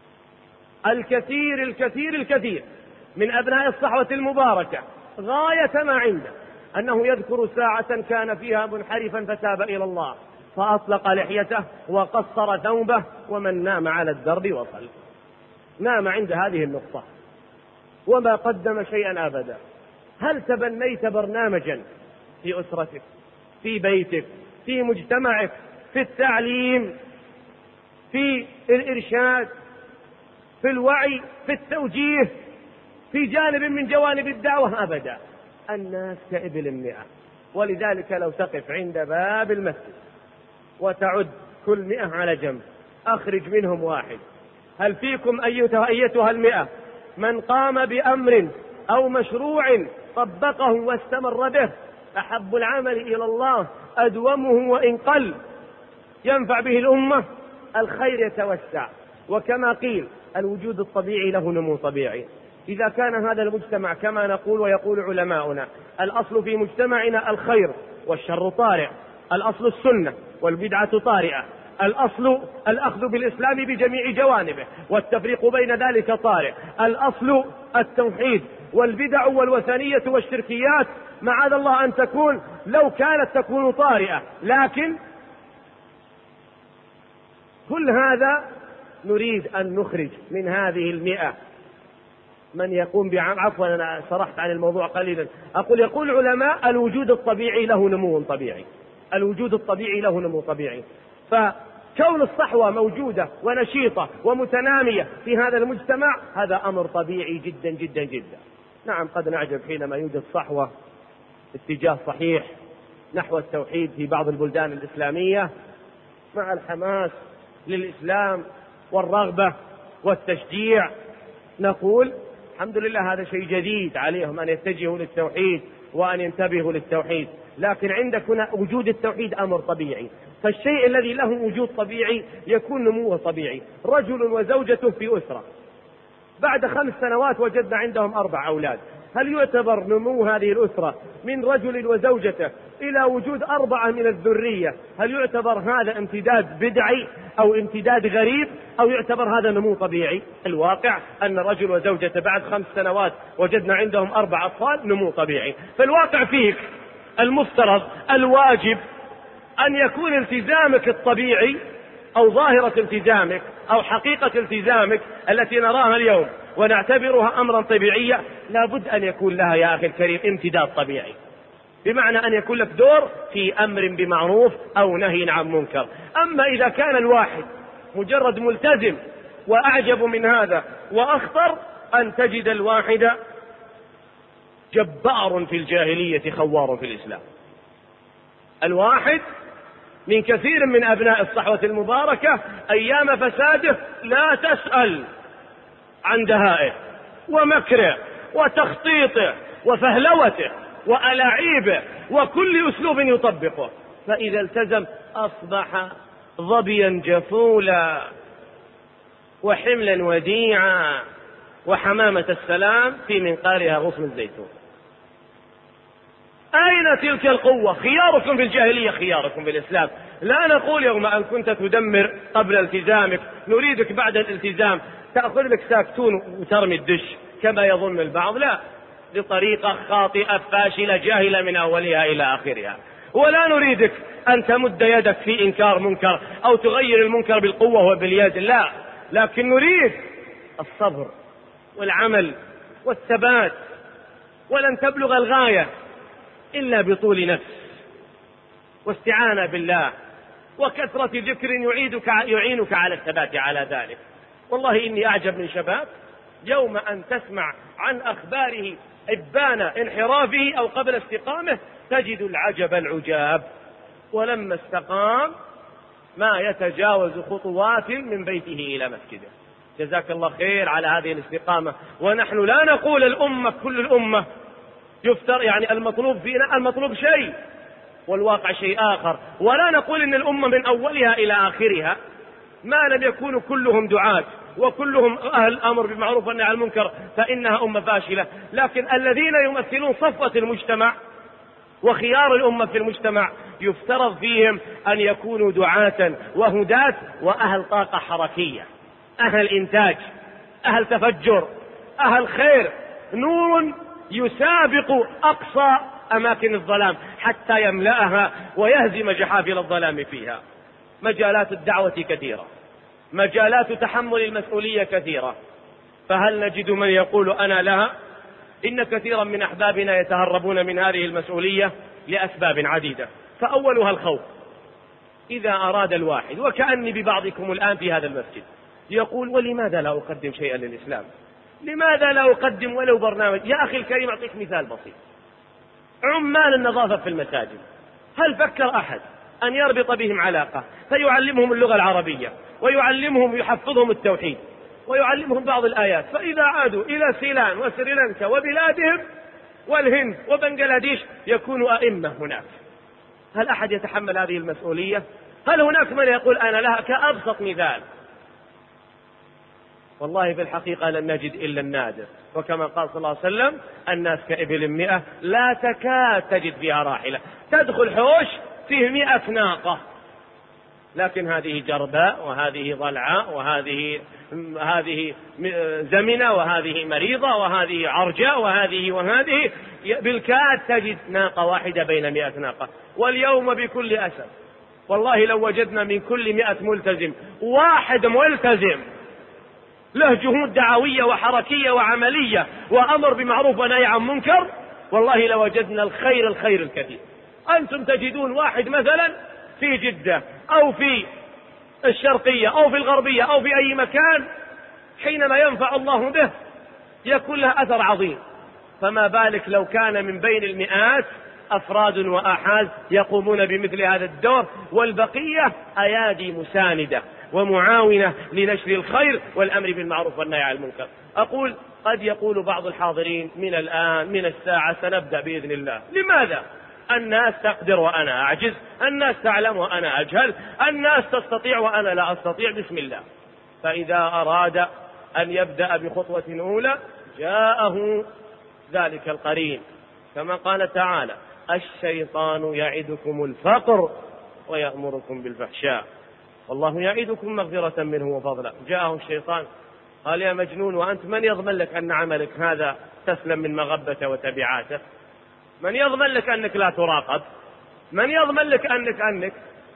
الكثير من أبناء الصحوة المباركة غاية ما عنده أنه يذكر ساعة كان فيها منحرفا فتاب إلى الله فأطلق لحيته وقصر ثوبه، ومن نام على الدرب وصل. نام عند هذه النقطة وما قدم شيئا أبدا. هل تبنيت برنامجا في أسرتك، في بيتك، في مجتمعك، في التعليم، في الإرشاد، في الوعي، في التوجيه، في جانب من جوانب الدعوة؟ أبدا. الناس كإبل 100. ولذلك لو تقف عند باب المسجد وتعد كل 100 على جنب، أخرج منهم واحد. هل فيكم أيتها 100 من قام بأمر أو مشروع طبقه واستمر به أحب العمل إلى الله أدومه وإن قل، ينفع به الأمة، الخير يتوسع. وكما قيل الوجود الطبيعي له نمو طبيعي. إذا كان هذا المجتمع كما نقول ويقول علماؤنا الأصل في مجتمعنا الخير والشر طارئ، الأصل السنة والبدعة طارئة، الأصل الأخذ بالإسلام بجميع جوانبه والتفريق بين ذلك طارئ، الأصل التوحيد، والبدع والوثنية والشركيات معاذ الله أن تكون، لو كانت تكون طارئة، لكن كل هذا نريد أن نخرج من هذه 100 من يقوم عفوا أنا سرحت عن الموضوع قليلا، يقول العلماء الوجود الطبيعي له نمو طبيعي، الوجود الطبيعي له نمو طبيعي. فكون الصحوة موجودة ونشيطة ومتنامية في هذا المجتمع هذا أمر طبيعي جدا جدا جدا. نعم قد نعجب حينما يوجد صحوة اتجاه صحيح نحو التوحيد في بعض البلدان الإسلامية مع الحماس للإسلام والرغبة والتشجيع، نقول الحمد لله هذا شيء جديد عليهم أن يتجهوا للتوحيد وأن ينتبهوا للتوحيد. لكن عندك هنا وجود التوحيد أمر طبيعي، فالشيء الذي له وجود طبيعي يكون نموه طبيعي. رجل وزوجته في أسرة، بعد 5 سنوات وجدنا عندهم 4 أولاد، هل يعتبر نمو هذه الأسرة من رجل وزوجته إلى وجود 4 من الذرية، هل يعتبر هذا امتداد بدعي أو امتداد غريب أو يعتبر هذا نمو طبيعي؟ الواقع أن رجل وزوجته بعد 5 سنوات وجدنا عندهم 4 أطفال، نمو طبيعي. فالواقع فيك المفترض الواجب أن يكون التزامك الطبيعي أو ظاهرة التزامك أو حقيقة التزامك التي نراها اليوم ونعتبرها أمرا طبيعيا، لابد أن يكون لها يا أخي الكريم امتداد طبيعي، بمعنى أن يكون لك دور في أمر بمعروف أو نهي عن منكر. أما إذا كان الواحد مجرد ملتزم، وأعجب من هذا وأخطر أن تجد الواحد جبار في الجاهلية خوار في الإسلام. الواحد من كثير من أبناء الصحوة المباركة أيام فساده لا تسأل عن دهائه ومكره وتخطيطه وفهلوته وألاعيبه وكل أسلوب يطبقه، فإذا التزم أصبح ظبيا جفولا وحملا وديعا وحمامة السلام في منقارها غصن الزيتون. أين تلك القوة؟ خياركم في الجاهلية خياركم في الإسلام. لا نقول يوم أن كنت تدمر قبل التزامك نريدك بعد الالتزام تأخذ لك ساكتون وترمي الدش كما يظن البعض، لا، بطريقة خاطئة فاشلة جاهلة من أولها إلى آخرها. ولا نريدك أن تمد يدك في إنكار منكر أو تغير المنكر بالقوة وباليد، لا، لكن نريد الصبر والعمل والثبات، ولن تبلغ الغاية إلا بطول نفس واستعانة بالله وكثرة ذكر يعينك على الثبات على ذلك. والله إني أعجب من شباب يوم أن تسمع عن أخباره إبان انحرافه أو قبل استقامه تجد العجب العجاب، ولما استقام ما يتجاوز خطوات من بيته إلى مسجده. جزاك الله خير على هذه الاستقامة. ونحن لا نقول الأمة كل الأمة يفتر، يعني المطلوب فينا المطلوب شيء والواقع شيء آخر، ولا نقول إن الأمة من أولها إلى آخرها ما لم يكونوا كلهم دعاة وكلهم أهل أمر بالمعروف والنهي عن المنكر فإنها أمة فاشلة، لكن الذين يمثلون صفوة المجتمع وخيار الأمة في المجتمع يفترض فيهم أن يكونوا دعاة وهداة وأهل طاقة حركية، أهل إنتاج، أهل تفجر، أهل خير، نور يسابق أقصى أماكن الظلام حتى يملأها ويهزم جحافل الظلام فيها. مجالات الدعوة كثيرة، مجالات تحمل المسؤولية كثيرة، فهل نجد من يقول أنا لها؟ إن كثيرا من أحبابنا يتهربون من هذه المسؤولية لأسباب عديدة، فأولها الخوف. إذا أراد الواحد، وكأني ببعضكم الآن في هذا المسجد، يقول ولماذا لا أقدم شيئا للإسلام؟ لماذا لا أقدم ولو برنامج؟ يا أخي الكريم أعطيك مثال بسيط، عمال النظافة في المساجد، هل فكر أحد أن يربط بهم علاقة فيعلمهم اللغة العربية ويعلمهم يحفظهم التوحيد ويعلمهم بعض الآيات، فإذا عادوا إلى سيلان وسريلانكا وبلادهم والهند وبنغلاديش يكونوا أئمة هناك؟ هل أحد يتحمل هذه المسؤولية؟ هل هناك من يقول أنا لها؟ كأبسط مثال، والله في الحقيقة لن نجد إلا النادر، وكما قال صلى الله عليه وسلم الناس كإبل 100 لا تكاد تجد فيها راحلة، تدخل حوش فيه 100 ناقة، لكن هذه جرباء وهذه ضلعاء وهذه زمنة وهذه مريضة وهذه عرجاء وهذه بالكاد تجد ناقة واحدة بين 100 ناقة. واليوم بكل أسف والله لو وجدنا من كل 100 ملتزم واحد ملتزم له جهود دعوية وحركية وعملية وأمر بمعروف ونهي عن منكر، والله لوجدنا الخير الكثير. أنتم تجدون واحد مثلا في جدة أو في الشرقية أو في الغربية أو في أي مكان، حينما ينفع الله به يكون له أثر عظيم، فما بالك لو كان من بين المئات أفراد وآحاد يقومون بمثل هذا الدور، والبقية أيادي مساندة ومعاونة لنشر الخير والأمر بالمعروف والنهي عن المنكر. أقول قد يقول بعض الحاضرين من الآن من الساعة سنبدأ بإذن الله. لماذا؟ الناس تقدر وأنا أعجز، الناس تعلم وأنا أجهل، الناس تستطيع وأنا لا أستطيع. بسم الله. فإذا أراد أن يبدأ بخطوة أولى جاءه ذلك القرين، كما قال تعالى الشيطان يعدكم الفقر ويأمركم بالفحشاء والله يعدكم مغفرة منه وفضلا. جاءه الشيطان قال يا مجنون، وأنت من يضمن لك أن عملك هذا تسلم من مغبة وتبعاته؟ من يضمن لك أنك لا تراقب؟ من يضمن لك أنك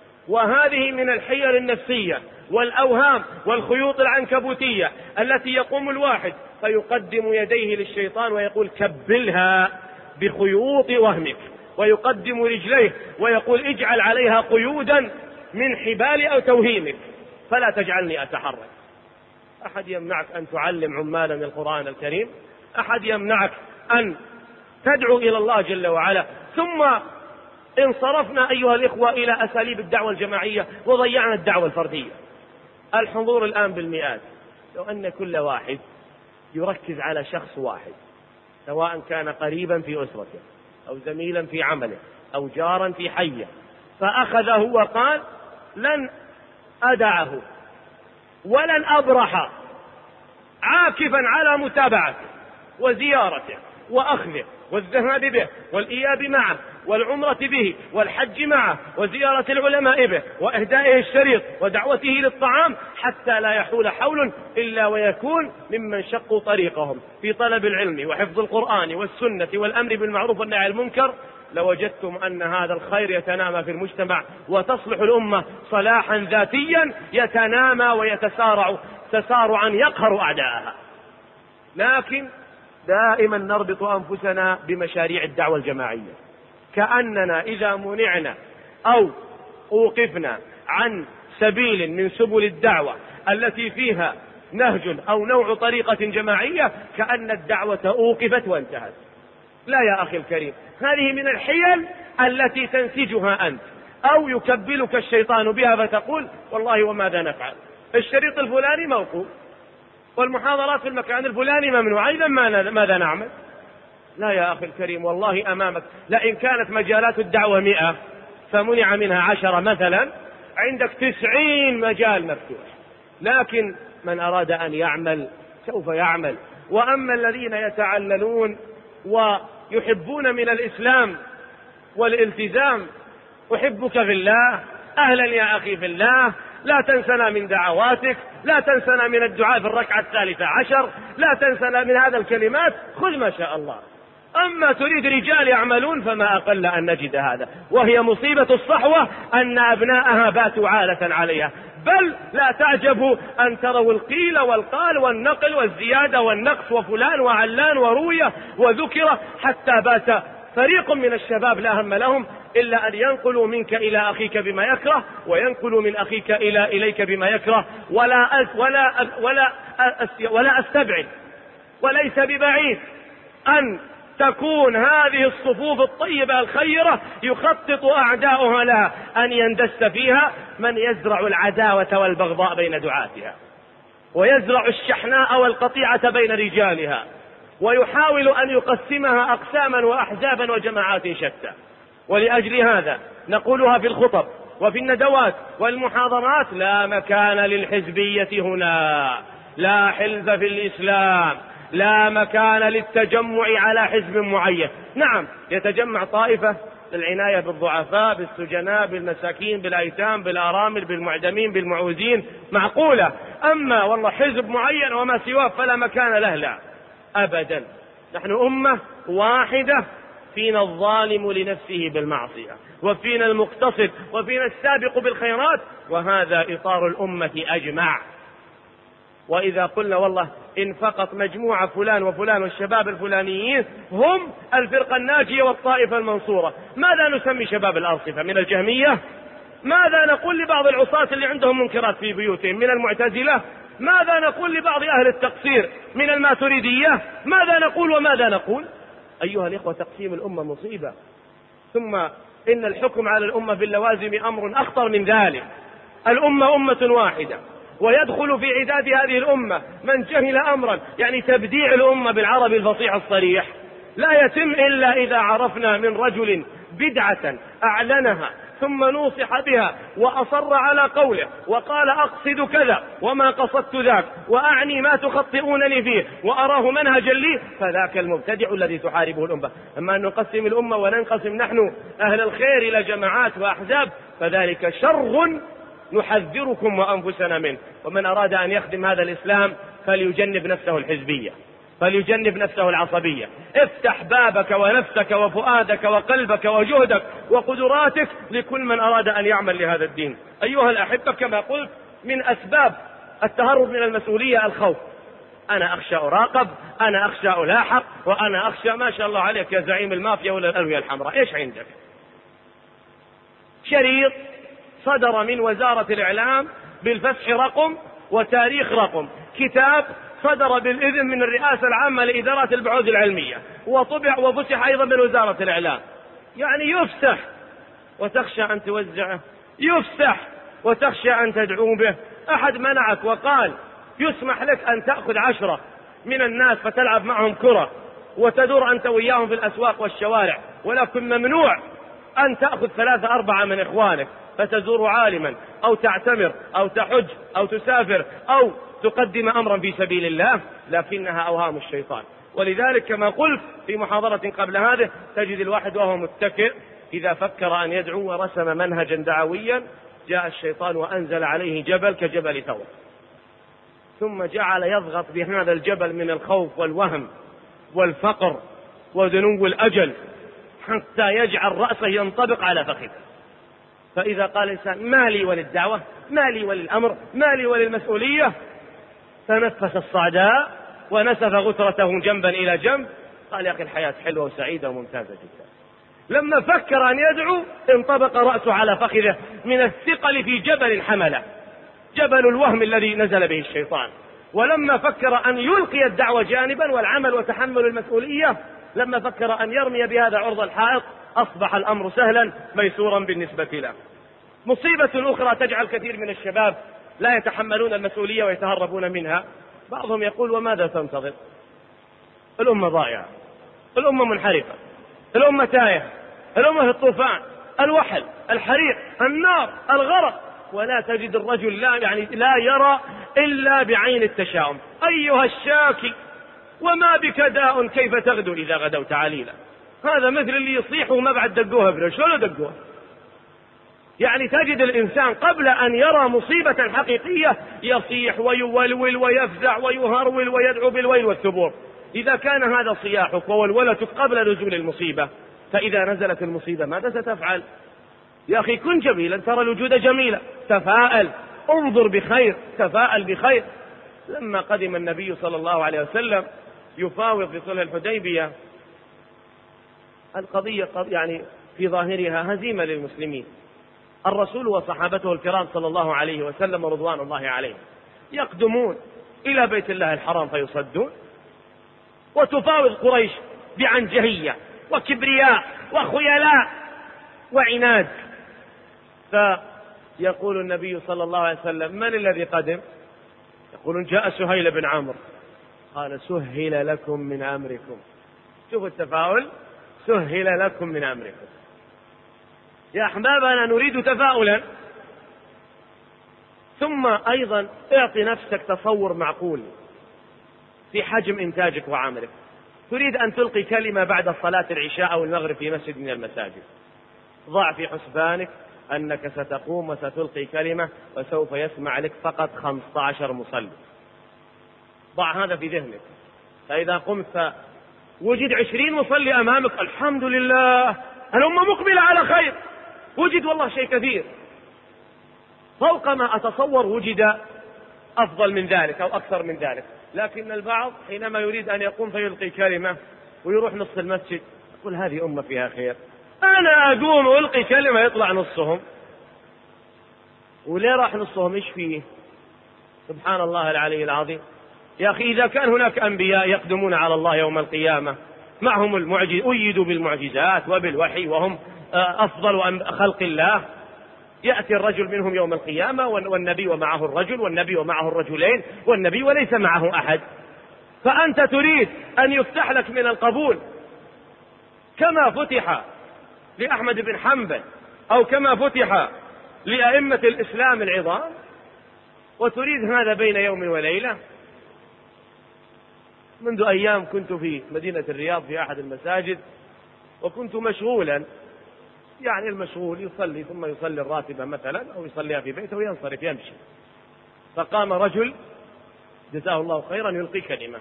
وهذه من الحيل النفسية والأوهام والخيوط العنكبوتية التي يقوم الواحد فيقدم يديه للشيطان ويقول كبلها بخيوط وهمك، ويقدم رجليه ويقول اجعل عليها قيودا من حبال أو توهيمك فلا تجعلني أتحرك. أحد يمنعك أن تعلم عمالا القرآن الكريم؟ أحد يمنعك أن تدعو إلى الله جل وعلا؟ ثم انصرفنا أيها الإخوة إلى أساليب الدعوة الجماعية وضيعنا الدعوة الفردية. الحضور الآن بالمئات. لو أن كل واحد يركز على شخص واحد، سواء كان قريبا في أسرته أو زميلا في عمله أو جارا في حيه، فأخذه وقال لن أدعه ولن أبرح عاكفا على متابعته وزيارته وأخذه والذهاب به والإياب معه والعمرة به والحج معه وزيارة العلماء به وإهدائه الشريط ودعوته للطعام، حتى لا يحول حول إلا ويكون ممن شقوا طريقهم في طلب العلم وحفظ القرآن والسنة والأمر بالمعروف والنهي عن المنكر، لوجدتم أن هذا الخير يتنامى في المجتمع وتصلح الأمة صلاحا ذاتيا يتنامى ويتسارع تسارعا يقهر أعداءها. لكن دائما نربط أنفسنا بمشاريع الدعوة الجماعية، كأننا إذا منعنا أو أوقفنا عن سبيل من سبل الدعوة التي فيها نهج أو نوع طريقة جماعية كأن الدعوة أوقفت وانتهت. لا يا أخي الكريم، هذه من الحيل التي تنسجها أنت، أو يكبلك الشيطان بها فتقول والله وماذا نفعل؟ الشريط الفلاني موقوف والمحاضرات في المكان الفلاني ممنوع، إذا ماذا نعمل؟ لا يا أخي الكريم، والله أمامك لئن كانت مجالات الدعوة 100 فمنع منها 10 مثلا، عندك 90 مجال مفتوح. لكن من أراد أن يعمل سوف يعمل. وأما الذين يتعللون ويحبون من الإسلام والالتزام، أحبك في الله، أهلا يا أخي في الله، لا تنسنا من دعواتك، لا تنسنا من الدعاء في الركعة 13، لا تنسنا من هذا الكلمات، خذ ما شاء الله. أما تريد رجال يعملون فما أقل أن نجد هذا، وهي مصيبة الصحوة أن أبناءها باتوا عالة عليها. بل لا تعجبوا أن تروا القيل والقال والنقل والزيادة والنقص وفلان وعلان وروية وذكر، حتى بات فريق من الشباب لا هم لهم إلا أن ينقلوا منك إلى أخيك بما يكره، وينقلوا من أخيك إليك بما يكره. ولا أستبعد وليس ببعيد أن تكون هذه الصفوف الطيبة الخيرة يخطط أعداؤها لها أن يندس فيها من يزرع العداوة والبغضاء بين دعاتها، ويزرع الشحناء والقطيعة بين رجالها، ويحاول أن يقسمها أقساما وأحزابا وجماعات شتى. ولأجل هذا نقولها في الخطب وفي الندوات والمحاضرات: لا مكان للحزبية هنا، لا حلف في الإسلام، لا مكان للتجمع على حزب معين. نعم، يتجمع طائفة للعناية بالضعفاء، بالسجناء، بالمساكين، بالأيتام، بالأرامل، بالمعدمين، بالمعوزين، معقولة. أما والله حزب معين وما سواه فلا مكان له، لا أبدا. نحن أمة واحدة، فينا الظالم لنفسه بالمعصية، وفينا المقتصد، وفينا السابق بالخيرات، وهذا إطار الأمة أجمع. وإذا قلنا والله إن فقط مجموعة فلان وفلان والشباب الفلانيين هم الفرقة الناجية والطائفة المنصورة، ماذا نسمي شباب الأرصفة من الجهمية؟ ماذا نقول لبعض العصاة اللي عندهم منكرات في بيوتهم من المعتزلة؟ ماذا نقول لبعض أهل التقصير من الماتريدية؟ ماذا نقول وماذا نقول؟ أيها الإخوة، تقسيم الأمة مصيبة. ثم إن الحكم على الأمة باللوازم أمر أخطر من ذلك. الأمة أمة واحدة، ويدخل في عداد هذه الأمة من جهل أمرا، يعني تبديع الأمة بالعربي الفصيح الصريح لا يتم إلا إذا عرفنا من رجل بدعة أعلنها ثم نوصح بها وأصر على قوله وقال أقصد كذا وما قصدت ذاك وأعني ما تخطئونني فيه وأراه منهجا لي، فذاك المبتدع الذي تحاربه الأمة. أما أن نقسم الأمة وننقسم نحن أهل الخير إلى جماعات وأحزاب فذلك شر نحذركم وأنفسنا منه. ومن أراد أن يخدم هذا الإسلام فليجنب نفسه الحزبية، فليجنب نفسه العصبية. افتح بابك ونفسك وفؤادك وقلبك وجهدك وقدراتك لكل من أراد أن يعمل لهذا الدين. أيها الأحبة، كما قلت من أسباب التهرب من المسؤولية الخوف. أنا أخشى أراقب، أنا أخشى ألاحق، وأنا أخشى ما شاء الله عليك يا زعيم المافيا ولا الألوية الحمراء. إيش عندك؟ شريط صدر من وزارة الإعلام بالفسح رقم وتاريخ رقم، كتاب صدر بالإذن من الرئاسة العامة لإدارات البحوث العلمية وطبع وفتح أيضا من وزارة الإعلام. يعني يفسح وتخشى أن توزعه، يفسح وتخشى أن تدعو به. أحد منعك وقال يسمح لك أن تأخذ 10 من الناس فتلعب معهم كرة وتدور أنت وياهم في الأسواق والشوارع، ولكن ممنوع أن تأخذ 3-4 من إخوانك فتزور عالما أو تعتمر أو تحج أو تسافر أو تقدم أمرا في سبيل الله، لكنها أوهام الشيطان. ولذلك كما قلت في محاضرة قبل هذه تجد الواحد وهو متكئ إذا فكر أن يدعو ورسم منهجا دعويا جاء الشيطان وأنزل عليه جبل كجبل ثور، ثم جعل يضغط بهذا الجبل من الخوف والوهم والفقر ودنو الأجل حتى يجعل رأسه ينطبق على فخذه. فإذا قال الإنسان ما لي وللدعوة، ما لي وللأمر، ما لي وللمسؤولية، تنفس الصعداء ونسف غترته جنبا إلى جنب، قال يا أخي الحياة حلوة وسعيدة وممتازة جدا. لما فكر أن يدعو انطبق رأسه على فخذه من الثقل في جبل حمله، جبل الوهم الذي نزل به الشيطان. ولما فكر أن يلقي الدعوة جانبا والعمل وتحمل المسؤولية، لما فكر أن يرمي بهذا عرض الحائط، أصبح الأمر سهلا ميسورا بالنسبة له. مصيبة أخرى تجعل كثير من الشباب لا يتحملون المسؤولية ويتهربون منها. بعضهم يقول وماذا تنتظر؟ الأمة ضائعة، الأمة منحرفة، الأمة تايهة، الأمة في الطوفان، الوحل، الحريق، النار، الغرق، ولا تجد الرجل لا يرى إلا بعين التشاؤم. أيها الشاكي وما بك داء كيف تغدو إذا غدوت عليلا. هذا مثل اللي يصيح وما بعد دقوها برش ولا دقوها. يعني تجد الإنسان قبل أن يرى مصيبة حقيقية يصيح ويولول ويفزع ويهرول ويدعو بالويل والثبور. إذا كان هذا صياحك وولولتك قبل نزول المصيبة، فإذا نزلت المصيبة ماذا ستفعل؟ يا أخي كن جميلا، ترى الوجود جميلا، تفاءل، انظر بخير، تفاءل بخير. لما قدم النبي صلى الله عليه وسلم يفاوض في صلح الحديبية، القضية يعني في ظاهرها هزيمة للمسلمين. الرسول وصحابته الكرام صلى الله عليه وسلم رضوان الله عليهم يقدمون إلى بيت الله الحرام فيصدون، وتفاوض قريش بعنجهية وكبرياء وخيلاء وعناد. فيقول النبي صلى الله عليه وسلم من الذي قدم؟ يقولون جاء سهيل بن عمرو. قال سهل لكم من أمركم. شوفوا التفاؤل، سهل لكم من أمركم. يا أحبابنا نريد تفاؤلا. ثم أيضا اعطي نفسك تصور معقول في حجم إنتاجك وعملك. تريد أن تلقي كلمة بعد صلاة العشاء أو المغرب في مسجد من المساجد، ضع في حسبانك أنك ستقوم وستلقي كلمة وسوف يسمع لك فقط 15 مصلي. ضع هذا في ذهنك. فإذا قمت وجد 20 مصلي أمامك، الحمد لله الأمة مقبلة على خير، وجد والله شيء كثير. فوق ما أتصور وجد أفضل من ذلك أو أكثر من ذلك. لكن البعض حينما يريد أن يقوم فيلقي كلمة ويروح نص المسجد يقول هذه أمة فيها خير، أنا أقوم وألقي كلمة يطلع نصهم. وليه راح نصهم؟ إيش فيه؟ سبحان الله العلي العظيم. يا أخي إذا كان هناك أنبياء يقدمون على الله يوم القيامة معهم أيدوا بالمعجزات وبالوحي وهم أفضل خلق الله، يأتي الرجل منهم يوم القيامة والنبي ومعه الرجل والنبي ومعه الرجلين والنبي وليس معه أحد. فأنت تريد أن يفتح لك من القبول كما فتح لأحمد بن حنبل أو كما فتح لأئمة الإسلام العظام، وتريد هذا بين يوم وليلة؟ منذ أيام كنت في مدينة الرياض في أحد المساجد، وكنت مشغولا، يعني المشغول يصلي ثم يصلي الراتبة مثلا أو يصليها في بيته وينصرف يمشي، فقام رجل جزاه الله خيرا يلقي كلمة،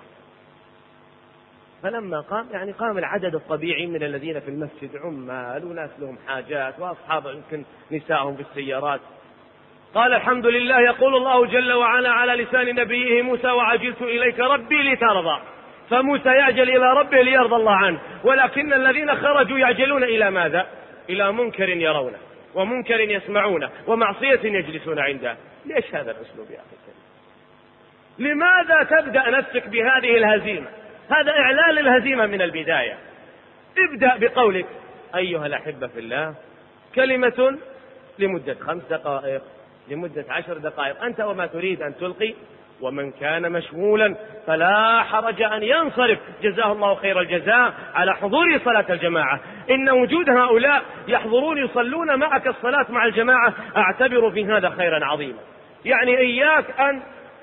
فلما قام يعني قام العدد الطبيعي من الذين في المسجد، عمال وناس لهم حاجات وأصحاب يمكن نسائهم في السيارات، قال: الحمد لله يقول الله جل وعلا على لسان نبيه موسى: وعجلت إليك ربي لترضى. فموسى يعجل إلى ربه ليرضى الله عنه، ولكن الذين خرجوا يعجلون إلى ماذا؟ إلى منكر يرونه ومنكر يسمعونه ومعصية يجلسون عندها. ليش هذا الأسلوب يا أخي الكريم؟ لماذا تبدأ نفسك بهذه الهزيمة؟ هذا إعلان الهزيمة من البداية. ابدأ بقولك: أيها الأحبة في الله، كلمة لمدة 5 دقائق، لمدة 10 دقائق، أنت وما تريد أن تلقي، ومن كان مشغولا فلا حرج أن ينصرف، جزاه الله خير الجزاء على حضور صلاة الجماعة. إن وجود هؤلاء يحضرون يصلون معك الصلاة مع الجماعة أعتبر في هذا خيرا عظيما. يعني إياك أن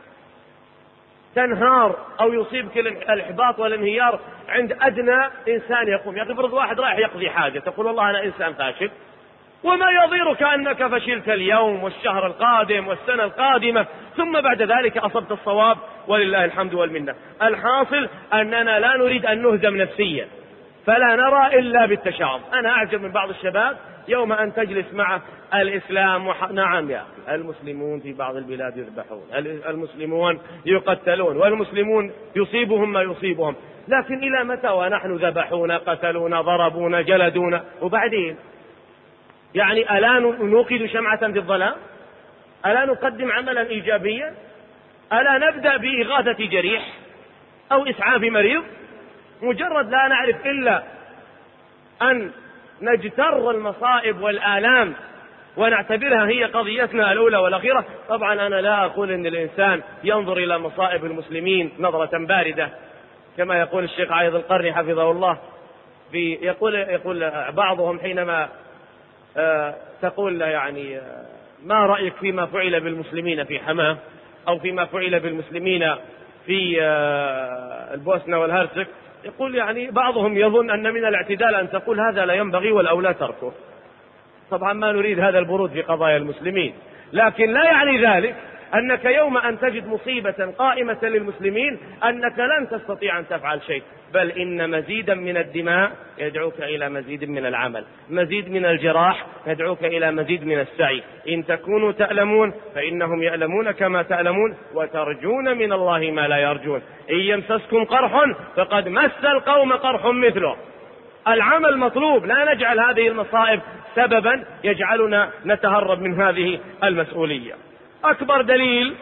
تنهار أو يصيبك الإحباط والانهيار عند أدنى إنسان يقوم. يا أخي افرض واحد رايح يقضي حاجة، تقول والله أنا إنسان فاشل، وما يضيرك أنك فشلت اليوم والشهر القادم والسنة القادمة، ثم بعد ذلك أصبت الصواب ولله الحمد والمنة. الحاصل أننا لا نريد أن نهزم نفسيا، فلا نرى إلا بالتشاؤم. أنا أعجب من بعض الشباب يوم أن تجلس مع الإسلام نعم يا أخي، المسلمون في بعض البلاد يذبحون، المسلمون يقتلون، والمسلمون يصيبهم ما يصيبهم، لكن إلى متى ونحن ذبحونا قتلونا ضربونا جلدونا؟ وبعدين يعني ألا نوقد شمعة في الظلام؟ ألا نقدم عملا إيجابيا؟ ألا نبدأ بإغاثة جريح أو إسعاف مريض؟ مجرد لا نعرف إلا أن نجتر المصائب والآلام ونعتبرها هي قضيتنا الأولى والأخيرة. طبعا أنا لا أقول أن الإنسان ينظر إلى مصائب المسلمين نظرة باردة، كما يقول الشيخ عايض القرني حفظه الله، يقول بعضهم حينما تقول يعني ما رأيك فيما فعل بالمسلمين في حماه أو فيما فعل بالمسلمين في البوسنة والهرسك، يقول يعني بعضهم يظن أن من الاعتدال أن تقول هذا لا ينبغي والأولى تركه. طبعا ما نريد هذا البرود في قضايا المسلمين، لكن لا يعني ذلك أنك يوم أن تجد مصيبة قائمة للمسلمين أنك لن تستطيع أن تفعل شيء، بل إن مزيدا من الدماء يدعوك إلى مزيد من العمل، مزيد من الجراح يدعوك إلى مزيد من السعي. إن تكونوا تألمون فإنهم يألمون كما تألمون، وترجون من الله ما لا يرجون. إن يمسسكم قرح فقد مس القوم قرح مثله. العمل مطلوب، لا نجعل هذه المصائب سببا يجعلنا نتهرب من هذه المسؤولية. أكبر دليل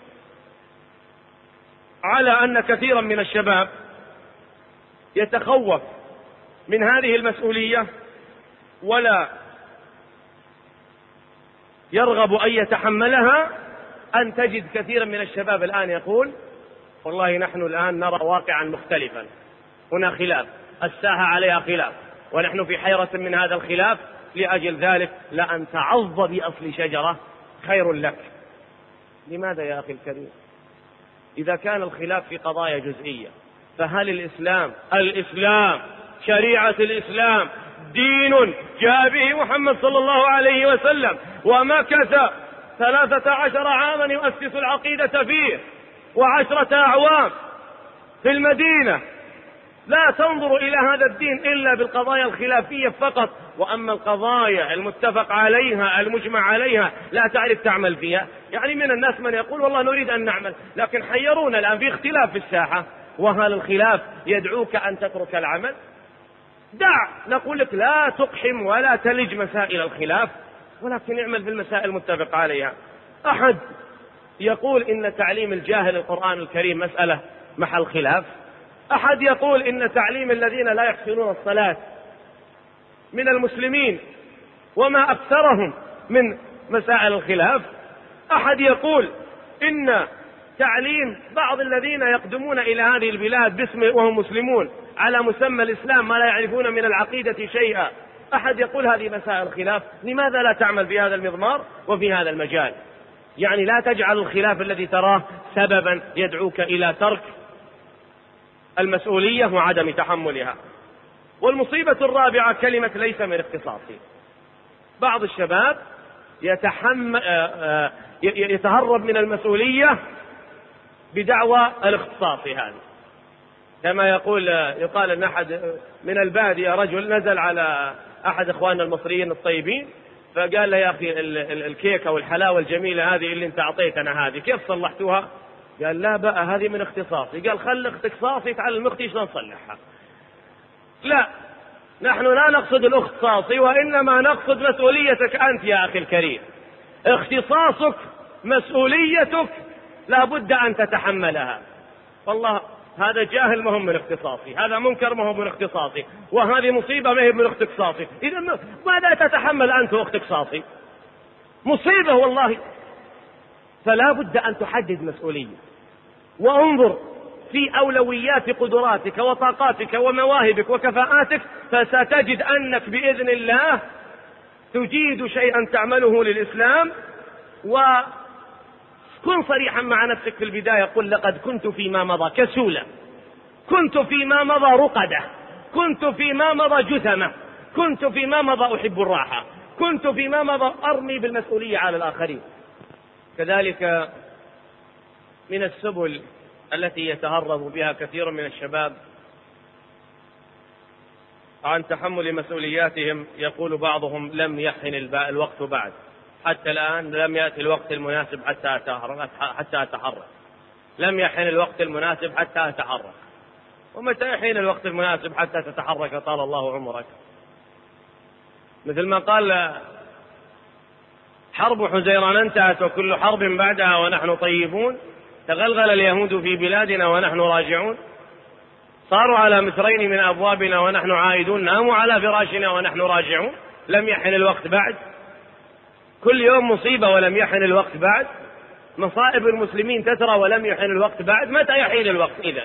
على أن كثيرا من الشباب يتخوف من هذه المسؤولية ولا يرغب أن يتحملها أن تجد كثيرا من الشباب الآن يقول والله نحن الآن نرى واقعا مختلفا، هنا خلاف، الساحة عليها خلاف، ونحن في حيرة من هذا الخلاف، لأجل ذلك لأن تعض بأصل شجرة خير لك. لماذا يا أخي الكريم؟ إذا كان الخلاف في قضايا جزئية، فهل الإسلام شريعة الإسلام دين جاء به محمد صلى الله عليه وسلم ومكث 13 عاما يؤسس العقيدة فيه و10 أعوام في المدينة، لا تنظر إلى هذا الدين إلا بالقضايا الخلافية فقط، وأما القضايا المتفق عليها المجمع عليها لا تعرف تعمل فيها. يعني من الناس من يقول والله نريد أن نعمل، لكن حيرونا الآن في اختلاف في الساحة، وهل الخلاف يدعوك أن تترك العمل؟ دع، نقول لك لا تقحم ولا تلج مسائل الخلاف، ولكن اعمل في المسائل المتفق عليها. أحد يقول إن تعليم الجاهل القرآن الكريم مسألة محل خلاف، أحد يقول إن تعليم الذين لا يحسنون الصلاة من المسلمين وما أكثرهم من مسائل الخلاف، أحد يقول إن تعليم بعض الذين يقدمون إلى هذه البلاد باسم وهم مسلمون على مسمى الإسلام ما لا يعرفون من العقيدة شيئا أحد يقول هذه مسائل خلاف، لماذا لا تعمل في هذا المضمار وفي هذا المجال؟ يعني لا تجعل الخلاف الذي تراه سببا يدعوك إلى ترك المسؤولية وعدم تحملها. والمصيبة الرابعة كلمة ليس من اختصاصي. بعض الشباب يتهرب من المسؤولية بدعوى الاختصاص هذه، كما يقال أن أحد من البادية رجل نزل على أحد إخواننا المصريين الطيبين فقال له: يا أخي الكيكة والحلاوة الجميلة هذه اللي أنت أعطيتنا هذه كيف صلحتوها؟ قال: لا بقى هذه من اختصاصي. قال: خل اختصاصي تعلم أختي شلون نصلحها. لا، نحن لا نقصد الاختصاصي، وإنما نقصد مسؤوليتك أنت يا أخي الكريم. اختصاصك مسؤوليتك لا بد أن تتحملها. والله هذا جاهل ما هو من اختصاصي، هذا منكر ما هو من اختصاصي، وهذه مصيبة ما هي من اختصاصي. إذا ماذا تتحمل أنت واختصاصي؟ مصيبة والله. فلا بد أن تحدد مسؤولية، وانظر في أولويات قدراتك وطاقاتك ومواهبك وكفاءاتك، فستجد أنك بإذن الله تجيد شيئا تعمله للإسلام. وكن صريحا مع نفسك في البداية، قل: لقد كنت فيما مضى كسولا، كنت فيما مضى رقدة، كنت فيما مضى جثمة، كنت فيما مضى أحب الراحة، كنت فيما مضى أرمي بالمسؤولية على الآخرين. كذلك من السبل التي يتهرب بها كثير من الشباب عن تحمل مسؤولياتهم، يقول بعضهم: لم يحن الوقت بعد، حتى الآن لم يأتي الوقت المناسب حتى أتحرك. لم يحن الوقت المناسب حتى أتحرك. ومتى يحين الوقت المناسب حتى تتحرك؟ طال الله عمرك. مثل ما قال: حرب حزيران انتهت وكل حرب بعدها ونحن طيبون، تغلغل اليهود في بلادنا ونحن راجعون، صاروا على مترين من أبوابنا ونحن عائدون، ناموا على فراشنا ونحن راجعون. لم يحن الوقت بعد. كل يوم مصيبة ولم يحن الوقت بعد. مصائب المسلمين تترى ولم يحن الوقت بعد. متى يحين الوقت إذا؟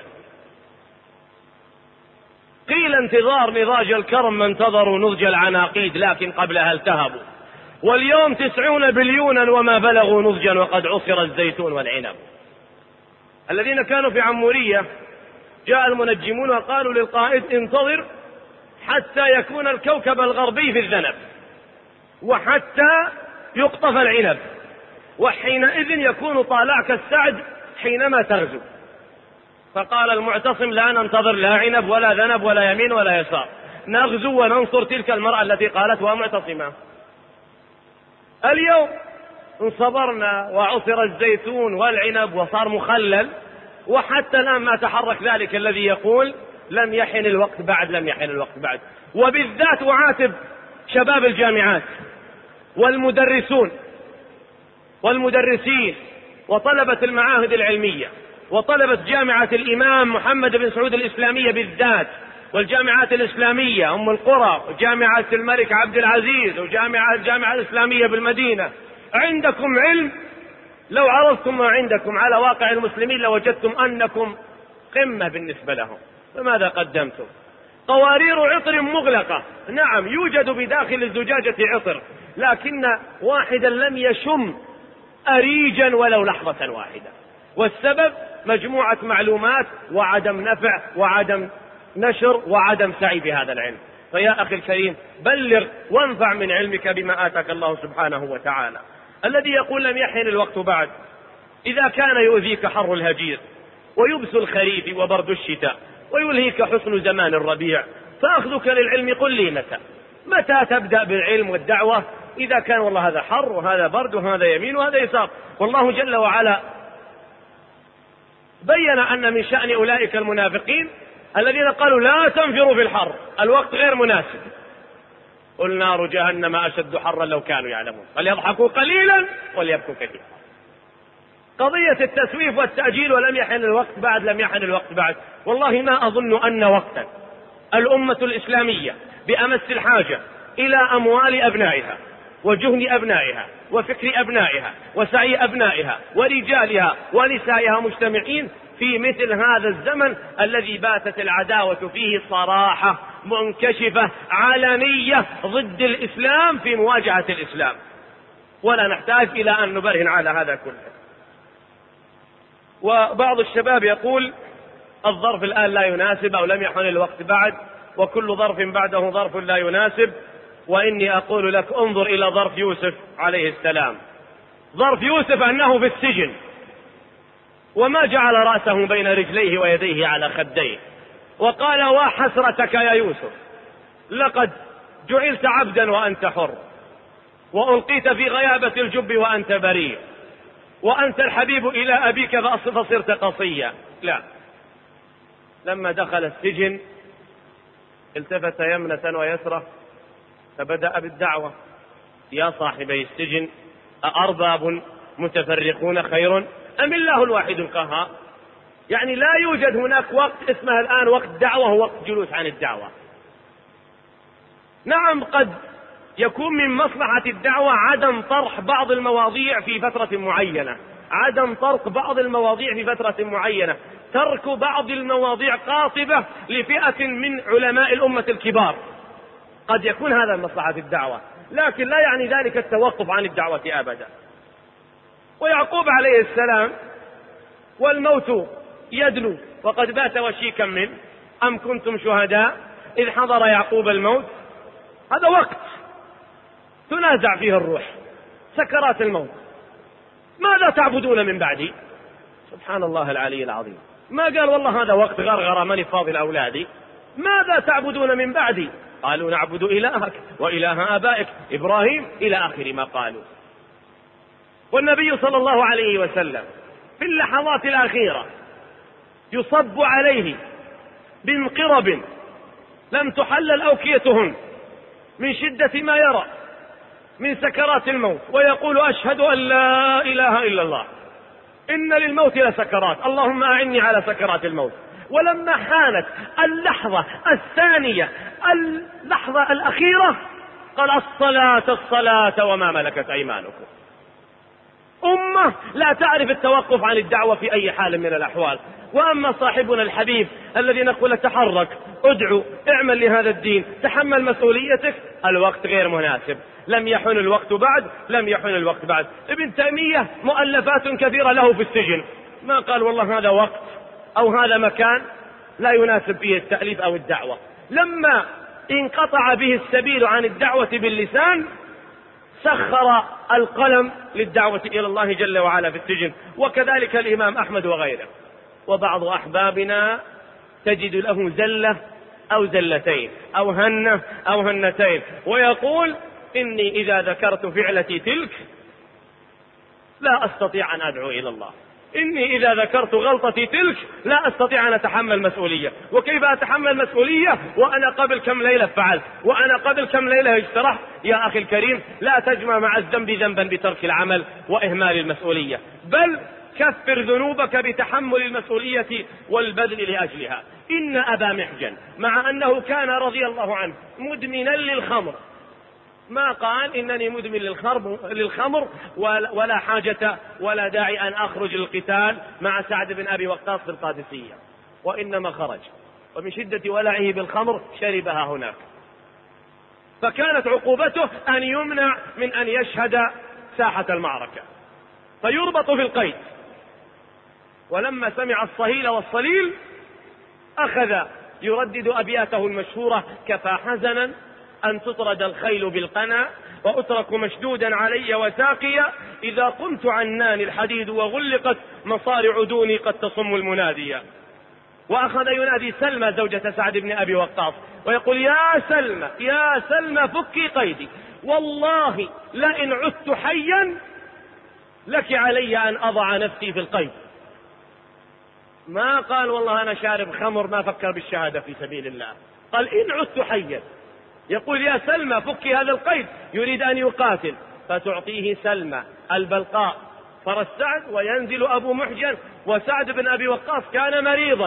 قيل: انتظار نضاج الكرم ما انتظروا نضج العناقيد، لكن قبلها التهبوا. واليوم 90 بليونا وما بلغوا نضجا وقد عصر الزيتون والعنب. الذين كانوا في عمورية جاء المنجمون وقالوا للقائد: انتظر حتى يكون الكوكب الغربي في الذنب، وحتى يقطف العنب، وحينئذ يكون طالعك السعد حينما تغزو. فقال المعتصم: لا ننتظر لا عنب ولا ذنب ولا يمين ولا يسار، نغزو وننصر تلك المرأة التي قالتها معتصمة. اليوم انصبرنا وعصر الزيتون والعنب وصار مخلل، وحتى الآن ما تحرك ذلك الذي يقول: لم يحن الوقت بعد، لم يحن الوقت بعد. وبالذات أعاتب شباب الجامعات والمدرسون والمدرسين وطلبة المعاهد العلمية وطلبة جامعة الإمام محمد بن سعود الإسلامية بالذات، والجامعات الإسلامية أم القرى، وجامعة الملك عبد العزيز، الجامعة الإسلامية بالمدينة. عندكم علم، لو عرضتم ما عندكم على واقع المسلمين لوجدتم أنكم قمة بالنسبة لهم. فماذا قدمتم؟ قوارير عطر مغلقة، نعم يوجد بداخل الزجاجة عطر، لكن واحدا لم يشم أريجا ولو لحظة واحدة. والسبب مجموعة معلومات وعدم نفع وعدم نشر وعدم سعي بهذا العلم. فيا أخي الكريم، بلغ وانفع من علمك بما آتاك الله سبحانه وتعالى. الذي يقول لم يحن الوقت بعد، إذا كان يؤذيك حر الهجير ويبس الخريف وبرد الشتاء ويلهيك حسن زمان الربيع، فأخذك للعلم قل لي متى تبدأ بالعلم والدعوة؟ إذا كان والله هذا حر وهذا برد وهذا يمين وهذا يسار. والله جل وعلا بين أن من شأن أولئك المنافقين الذين قالوا: لا تنفروا في الحر، الوقت غير مناسب. قل نار جهنم أشد حرا لو كانوا يعلمون، فليضحكوا قليلا وليبكوا كثيرا. قضية التسويف والتأجيل ولم يحن الوقت بعد، لم يحن الوقت بعد، والله ما أظن أن وقتا الأمة الإسلامية بأمس الحاجة إلى أموال أبنائها وجهد أبنائها وفكر أبنائها وسعي أبنائها ورجالها ونسائها مجتمعين في مثل هذا الزمن الذي باتت العداوة فيه صراحة منكشفة علنية ضد الإسلام في مواجهة الإسلام، ولا نحتاج إلى أن نبرهن على هذا كله. وبعض الشباب يقول الظرف الآن لا يناسب أو لم يحن الوقت بعد، وكل ظرف بعده ظرف لا يناسب. وإني أقول لك انظر إلى ظرف يوسف عليه السلام. ظرف يوسف أنه في السجن وما جعل رأسه بين رجليه ويديه على خديه وقال وحسرتك يا يوسف لقد جعلت عبدا وأنت حر، وألقيت في غيابة الجب وأنت بريء، وأنت الحبيب إلى أبيك فصرت قصيا. لا، لما دخل السجن التفت يمنة ويسرة فبدأ بالدعوة: يا صاحبي السجن أأرباب متفرقون خير أم الله الواحد القهار؟ يعني لا يوجد هناك وقت اسمها الآن وقت دعوة ووقت جلوس عن الدعوة. نعم، قد يكون من مصلحة الدعوة عدم طرح بعض المواضيع في فترة معينة، عدم طرق بعض المواضيع في فترة معينة، ترك بعض المواضيع قاطبة لفئة من علماء الأمة الكبار، قد يكون هذا من مصلحة الدعوة، لكن لا يعني ذلك التوقف عن الدعوة أبدا. ويعقوب عليه السلام والموت يدنو وقد بات وشيكا منه: أم كنتم شهداء إذ حضر يعقوب الموت؟ هذا وقت تنازع فيه الروح، سكرات الموت. ماذا تعبدون من بعدي؟ سبحان الله العلي العظيم، ما قال والله هذا وقت غرغرة ماني فاضل أولادي. ماذا تعبدون من بعدي؟ قالوا نعبد إلهك وإله آبائك إبراهيم إلى آخر ما قالوا. والنبي صلى الله عليه وسلم في اللحظات الأخيرة يصب عليه بانقرب لم تحلل أوكيتهن من شدة ما يرى من سكرات الموت، ويقول: أشهد أن لا إله إلا الله، إن للموت لسكرات، اللهم أعني على سكرات الموت. ولما حانت اللحظة الثانية، اللحظة الأخيرة، قال: الصلاة الصلاة وما ملكت أيمانكم. أمة لا تعرف التوقف عن الدعوة في أي حال من الأحوال. وأما صاحبنا الحبيب الذي نقول: تحرك، ادعو، اعمل لهذا الدين، تحمل مسؤوليتك، الوقت غير مناسب، لم يحن الوقت بعد، لم يحن الوقت بعد. ابن تيمية مؤلفات كثيرة له في السجن، ما قال والله هذا وقت أو هذا مكان لا يناسب فيه التأليف أو الدعوة. لما انقطع به السبيل عن الدعوة باللسان سخر القلم للدعوة إلى الله جل وعلا في السجن، وكذلك الإمام أحمد وغيره. وبعض أحبابنا تجد له زلة أو زلتين أو هنة أو هنتين، ويقول: إني إذا ذكرت فعلتي تلك لا أستطيع أن أدعو إلى الله، إني إذا ذكرت غلطتي تلك لا أستطيع أن أتحمل مسؤولية. وكيف أتحمل مسؤولية وأنا قبل كم ليلة فعلت، وأنا قبل كم ليلة اجترحت؟ يا أخي الكريم، لا تجمع مع الذنب ذنبا بترك العمل وإهمال المسؤولية، بل كفر ذنوبك بتحمل المسؤولية والبذل لأجلها. إن أبا محجن مع أنه كان رضي الله عنه مدمنا للخمر ما قال إنني مدمن للخمر ولا حاجة ولا داعي أن أخرج للقتال مع سعد بن أبي وقاص في القادسية، وإنما خرج ومن شدة ولعه بالخمر شربها هناك، فكانت عقوبته أن يمنع من أن يشهد ساحة المعركة فيربط في القيد. ولما سمع الصهيل والصليل أخذ يردد أبياته المشهورة: كفى حزنا أن تطرد الخيل بالقنا وأترك مشدودا علي وساقيا، إذا قمت عنان الحديد وغلقت مصارع دوني قد تصم المناديا. وأخذ ينادي سلمى زوجة سعد بن أبي وقاص ويقول: يا سلمى يا سلمى فكي قيدي، والله لئن عدت حيا لك علي أن أضع نفسي في القيد. ما قال والله أنا شارب خمر، ما فكر بالشهادة في سبيل الله، قال إن عدت حيا. يقول: يا سلمى فكي هذا القيد، يريد أن يقاتل، فتعطيه سلمى البلقاء فرس سعد وينزل أبو محجن. وسعد بن أبي وقاص كان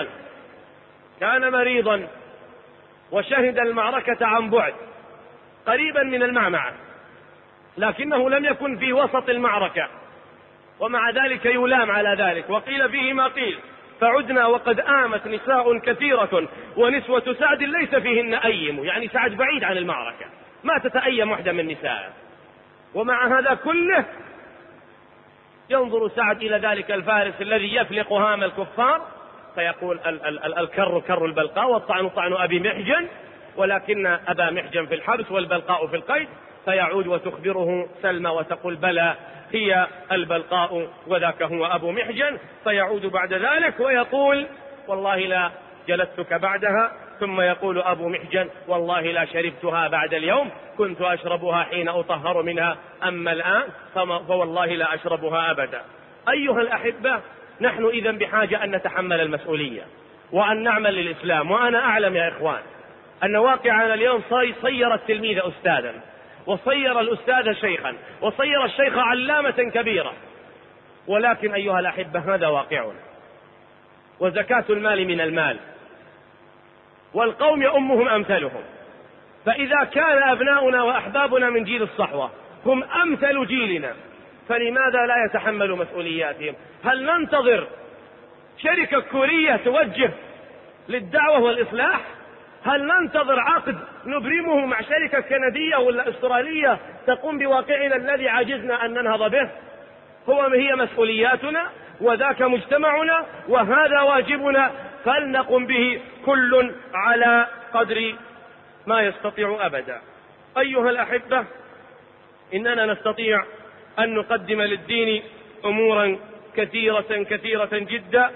مريضا وشهد المعركة عن بعد قريبا من المعمعة، لكنه لم يكن في وسط المعركة، ومع ذلك يلام على ذلك. وقيل فيه ما قيل: فعدنا وقد آمت نساء كثيرة ونسوة سعد ليس فيهن أيم، يعني سعد بعيد عن المعركة، ما تتأيم واحدة من نساء. ومع هذا كله ينظر سعد إلى ذلك الفارس الذي يفلق هام الكفار فيقول: الكر كر البلقاء والطعن طعن أبي محجن، ولكن أبا محجن في الحبس والبلقاء في القيد. فيعود وتخبره سلمى وتقول: بلى هي البلقاء وذاك هو أبو محجن. فيعود بعد ذلك ويقول: والله لا جلستك بعدها. ثم يقول أبو محجن: والله لا شربتها بعد اليوم، كنت أشربها حين أطهر منها، أما الآن فوالله لا أشربها أبدا. أيها الأحبة، نحن إذن بحاجة أن نتحمل المسؤولية وأن نعمل للإسلام. وأنا أعلم يا إخوان أن واقعنا اليوم صير التلميذ أستاذا، وصير الأستاذ شيخا، وصير الشيخ علامة كبيرة. ولكن أيها الأحبة، هذا واقعنا. وزكاة المال من المال، والقوم يؤمهم أمثلهم. فإذا كان أبناؤنا وأحبابنا من جيل الصحوة هم أمثل جيلنا، فلماذا لا يتحمل مسؤولياتهم؟ هل ننتظر شركة كورية توجه للدعوة والإصلاح؟ هل ننتظر عقد نبرمه مع شركة كندية ولا أسترالية تقوم بواقعنا الذي عجزنا أن ننهض به؟ هي مسؤولياتنا، وذاك مجتمعنا، وهذا واجبنا، فلنقم به كل على قدر ما يستطيع أبدا. أيها الأحبة، إننا نستطيع أن نقدم للدين أمورا كثيرة جدا،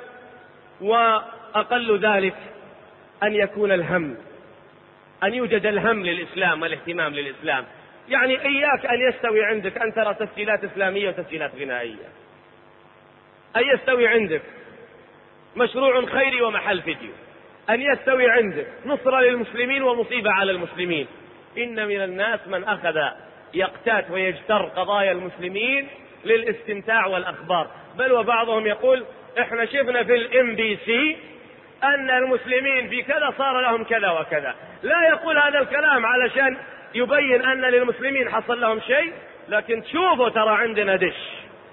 وأقل ذلك أن يكون الهم، أن يوجد الهم للإسلام والاهتمام للإسلام. يعني إياك أن يستوي عندك أن ترى تسجيلات إسلامية وتسجيلات غنائية، أن يستوي عندك مشروع خيري ومحل فيديو، أن يستوي عندك نصرة للمسلمين ومصيبة على المسلمين. إن من الناس من أخذ يقتات ويجتر قضايا المسلمين للاستمتاع والأخبار، بل وبعضهم يقول: إحنا شفنا في الMBC أن المسلمين في كذا صار لهم كذا وكذا. لا يقول هذا الكلام علشان يبين أن للمسلمين حصل لهم شيء، لكن تشوفوا ترى عندنا دش.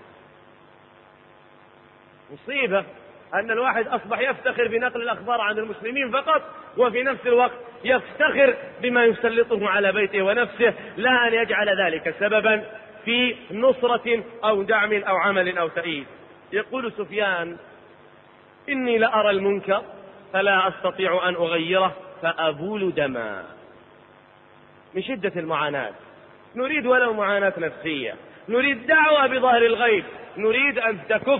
مصيبة أن الواحد أصبح يفتخر بنقل الأخبار عن المسلمين فقط، وفي نفس الوقت يفتخر بما يسلطه على بيته ونفسه، لا أن يجعل ذلك سببا في نصرة أو دعم أو عمل أو تأييد. يقول سفيان: إني لأرى المنكر فلا أستطيع أن أغيره فأبول دما. من شدة المعاناة نريد ولو معاناة نفسية، نريد دعوة بظهر الغيب، نريد أن تكف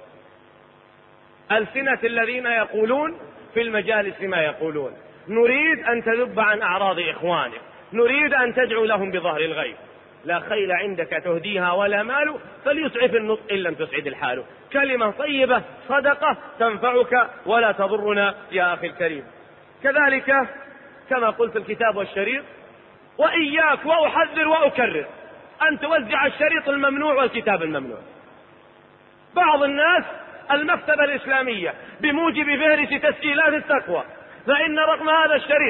ألسنة الذين يقولون في المجالس ما يقولون، نريد أن تذب عن أعراض إخوانك، نريد أن تدعو لهم بظهر الغيب. لا خيل عندك تهديها ولا مال، فليسعف النطق إن لم تسعد الحال. كلمة طيبة صدقة تنفعك ولا تضرنا يا أخي الكريم. كذلك كما قلت الكتاب والشريط، وإياك وأحذر وأكرر أن توزع الشريط الممنوع والكتاب الممنوع. بعض الناس المكتبة الإسلامية بموجب فهرس تسجيلات التقوى، فإن رقم هذا الشريط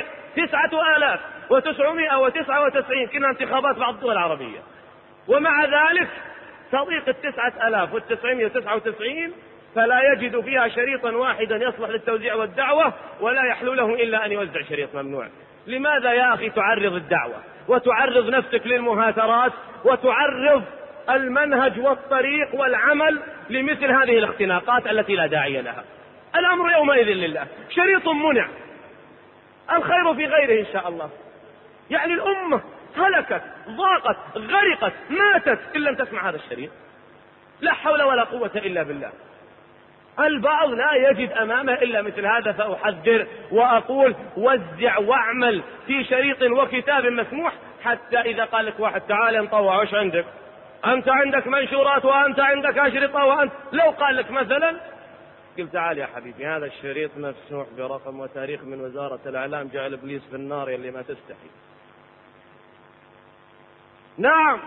9999، كنا انتخابات بعض الدول العربية، ومع ذلك تضيق 9999 فلا يجد فيها شريطا واحدا يصلح للتوزيع والدعوة، ولا يحلو له إلا أن يوزع شريط ممنوع. لماذا يا أخي تعرض الدعوة وتعرض نفسك للمهاترات وتعرض المنهج والطريق والعمل لمثل هذه الاختناقات التي لا داعي لها؟ الأمر يومئذ لله. شريط منع، الخير في غيره إن شاء الله. يعني الأمة هلكت، ضاقت، غرقت، ماتت إن لم تسمع هذا الشريط. لا حول ولا قوة إلا بالله. البعض لا يجد أمامه إلا مثل هذا، فأحذر وأقول: وزع واعمل في شريط وكتاب مسموح، حتى إذا قال لك واحد: تعال نطوع، وش عندك؟ أنت عندك منشورات وأنت عندك أشرطة وأنت، لو قال لك مثلا قل: تعال يا حبيبي، هذا الشريط مفسوح برقم وتاريخ من وزارة الإعلام، جعل إبليس في النار يلي ما تستحي. نعم،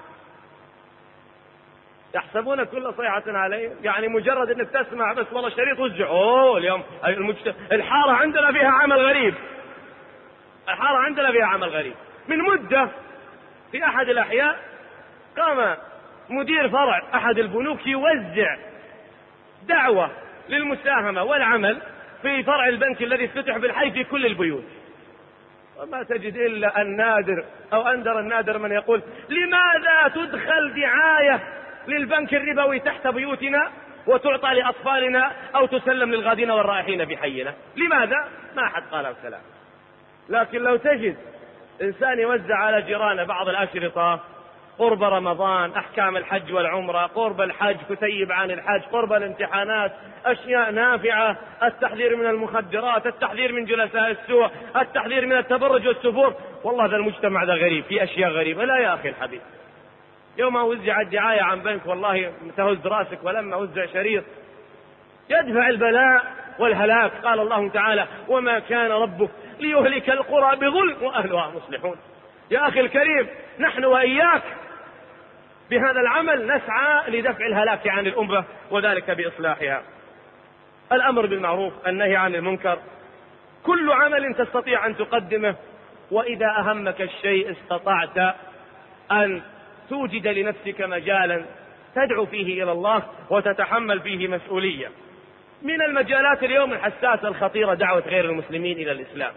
يحسبون كل صيحة عليه، يعني مجرد انك تسمع بس والله شريط وزع. اليوم الحارة عندنا فيها عمل غريب، الحارة عندنا فيها عمل غريب. من مدة في أحد الأحياء قام مدير فرع أحد البنوك يوزع دعوة للمساهمة والعمل في فرع البنك الذي افتتح بالحي في كل البيوت، وما تجد إلا النادر أو أندر النادر من يقول: لماذا تدخل دعاية للبنك الربوي تحت بيوتنا وتعطى لأطفالنا أو تسلم للغادين والرائحين بحينا؟ لماذا؟ ما أحد قال الكلام. لكن لو تجد إنسان يوزع على جيرانه بعض الأشرطة قرب رمضان، أحكام الحج والعمرة، قرب الحج، كتيب عن الحج، قرب الامتحانات، أشياء نافعة، التحذير من المخدرات، التحذير من جلساء السوء، التحذير من التبرج والسفور، والله ذا المجتمع ذا غريب، في أشياء غريبة. لا يا أخي الحبيب، يوم وزع الدعاية عن بنك والله تهز راسك، ولما وزع شريط يدفع البلاء والهلاك. قال الله تعالى: وما كان ربك ليهلك القرى بظلم وأهلها مصلحون. يا أخي الكريم، نحن وإياك بهذا العمل نسعى لدفع الهلاك عن الأمة وذلك بإصلاحها. الأمر بالمعروف، النهي عن المنكر، كل عمل تستطيع أن تقدمه، وإذا أهمك الشيء استطعت أن توجد لنفسك مجالا تدعو فيه إلى الله وتتحمل فيه مسؤولية. من المجالات اليوم الحساسة الخطيرة دعوة غير المسلمين إلى الإسلام.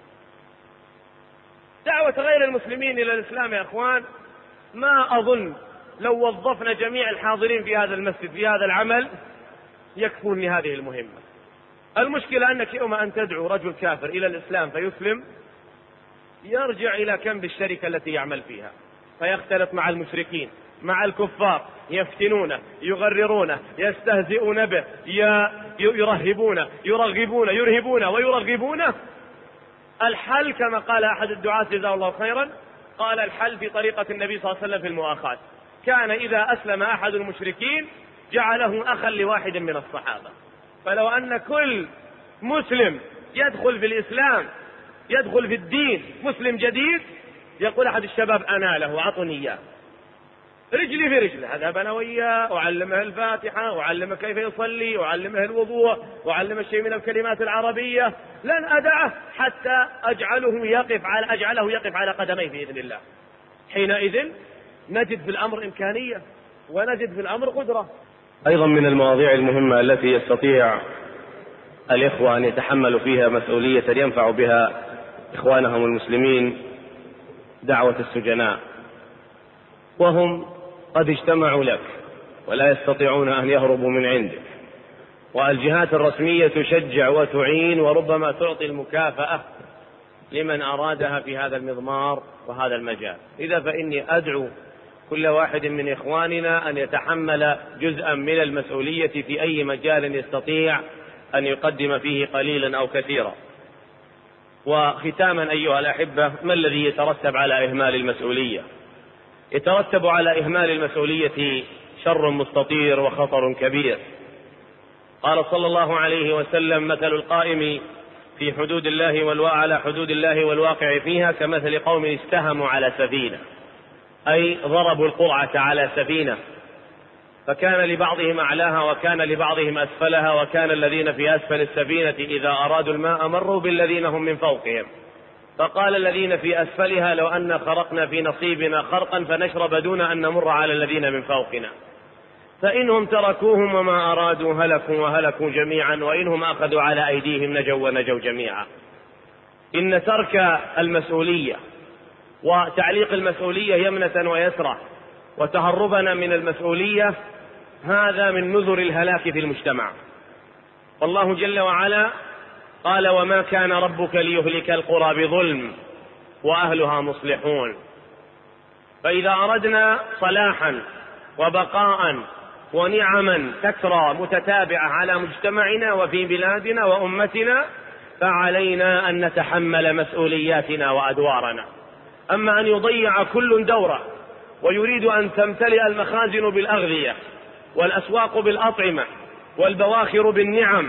دعوة غير المسلمين إلى الإسلام يا أخوان، ما أظن لو وظفنا جميع الحاضرين في هذا المسجد في هذا العمل يكفون لهذه المهمة. المشكلة أنك يوم أن تدعو رجل كافر إلى الإسلام فيسلم، يرجع إلى كنب الشركة التي يعمل فيها فيختلط مع المشركين مع الكفار، يفتنونه، يغررونه، يستهزئون به، يرهبونه، يرغبونه، يرهبونه ويرغبونه. الحل كما قال أحد الدعاة جزاه الله خيرا، قال: الحل في طريقة النبي صلى الله عليه وسلم في المؤاخاة، كان إذا أسلم أحد المشركين جعله أخا لواحد من الصحابة. فلو أن كل مسلم يدخل في الإسلام، يدخل في الدين مسلم جديد، يقول أحد الشباب: أنا له أعطني إياه، رجلي في رجله، أذهب أنا وياه، أعلمه الفاتحة، أعلمه كيف يصلي، أعلمه الوضوء، أعلمه شيء من الكلمات العربية، لن أدعه حتى أجعله يقف على قدميه بإذن الله. حينئذ نجد في الأمر إمكانية ونجد في الأمر قدرة. أيضا من المواضيع المهمة التي يستطيع الإخوة أن يتحملوا فيها مسؤولية ينفع بها إخوانهم المسلمين دعوة السجناء، وهم قد اجتمعوا لك ولا يستطيعون أن يهربوا من عندك، والجهات الرسمية تشجع وتعين وربما تعطي المكافأة لمن أرادها في هذا المضمار وهذا المجال. إذا فإني أدعو كل واحد من إخواننا أن يتحمل جزءا من المسؤولية في أي مجال يستطيع أن يقدم فيه قليلا أو كثيرا. وختاما أيها الأحبة، ما الذي يترتب على إهمال المسؤولية؟ يترتب على إهمال المسؤولية شر مستطير وخطر كبير. قال صلى الله عليه وسلم: مثل القائم في حدود الله على حدود الله والواقع فيها كمثل قوم استهموا على سفينة، أي ضربوا القرعة على سفينة، فكان لبعضهم أعلاها وكان لبعضهم أسفلها، وكان الذين في أسفل السفينة إذا أرادوا الماء مروا بالذين هم من فوقهم، فقال الذين في أسفلها: لو أن خرقنا في نصيبنا خرقا فنشرب دون أن نمر على الذين من فوقنا، فإنهم تركوهم وما أرادوا هلكوا وهلكوا جميعا، وإنهم أخذوا على أيديهم نجوا ونجوا جميعا. إن ترك المسؤولية وتعليق المسؤولية يمنة ويسرة وتهربنا من المسؤولية هذا من نذر الهلاك في المجتمع. والله جل وعلا قال: وما كان ربك ليهلك القرى بظلم وأهلها مصلحون. فإذا أردنا صلاحا وبقاء ونعما تكرى متتابعة على مجتمعنا وفي بلادنا وأمتنا، فعلينا أن نتحمل مسؤولياتنا وأدوارنا. أما أن يضيع كل دورة ويريد أن تمتلئ المخازن بالأغذية والأسواق بالأطعمة والبواخر بالنعم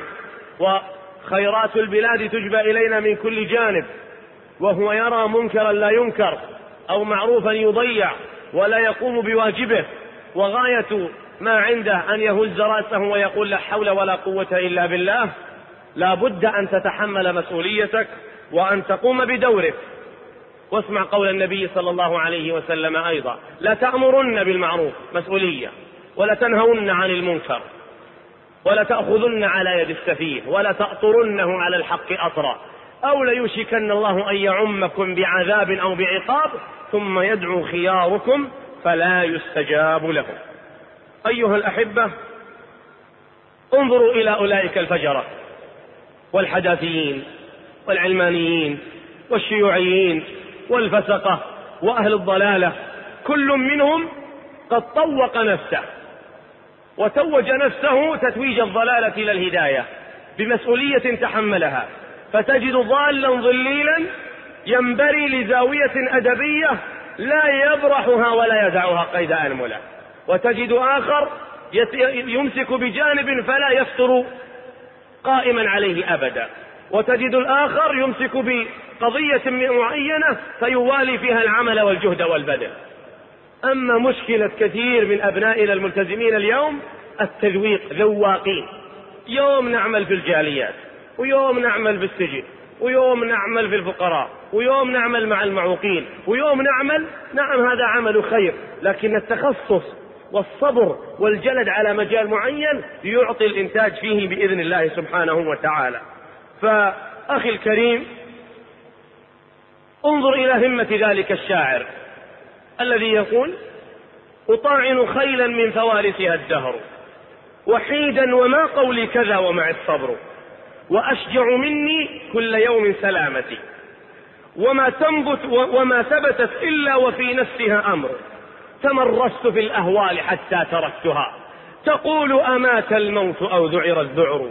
وخيرات البلاد تجبى إلينا من كل جانب، وهو يرى منكرا لا ينكر أو معروفا يضيع ولا يقوم بواجبه، وغاية ما عنده أن يهز رأسه ويقول: لا حول ولا قوة إلا بالله، لا بد أن تتحمل مسؤوليتك وأن تقوم بدورك. واسمع قول النبي صلى الله عليه وسلم أيضا: لا تأمرن بالمعروف، مسؤولية، ولا تنهون عن المنكر، ولا تأخذن على يد السفيه، ولا تأطرنه على الحق أطرا، أو ليوشكن الله أن يعمكم بعذاب أو بعقاب ثم يدعو خياركم فلا يستجاب لهم. أيها الأحبة، انظروا إلى أولئك الفجرة والحداثيين والعلمانيين والشيوعيين والفسقة وأهل الضلالة، كل منهم قد طوق نفسه وتوج نفسه تتويج الضلالة إلى الهداية بمسؤولية تحملها، فتجد ضالا ضليلا ينبري لزاوية أدبية لا يبرحها ولا يدعها قيد أنملة، وتجد آخر يمسك بجانب فلا يفتر قائما عليه أبدا، وتجد الآخر يمسك بقضية معينة فيوالي فيها العمل والجهد والبذل. أما مشكلة كثير من أبنائنا الملتزمين اليوم التذويق، ذواقين، يوم نعمل في الجاليات، ويوم نعمل في السجن، ويوم نعمل في الفقراء، ويوم نعمل مع المعوقين، ويوم نعمل. نعم، هذا عمل خير، لكن التخصص والصبر والجلد على مجال معين يعطي الإنتاج فيه بإذن الله سبحانه وتعالى. فأخي الكريم، انظر إلى همة ذلك الشاعر الذي يقول: أطاعن خيلا من فوارسها الدهر وحيدا وما قولي كذا ومع الصبر، وأشجع مني كل يوم سلامتي وما تنبت وما ثبتت إلا وفي نفسها أمر، تمرست في الأهوال حتى تركتها تقول أمات الموت أو ذعر الذعر،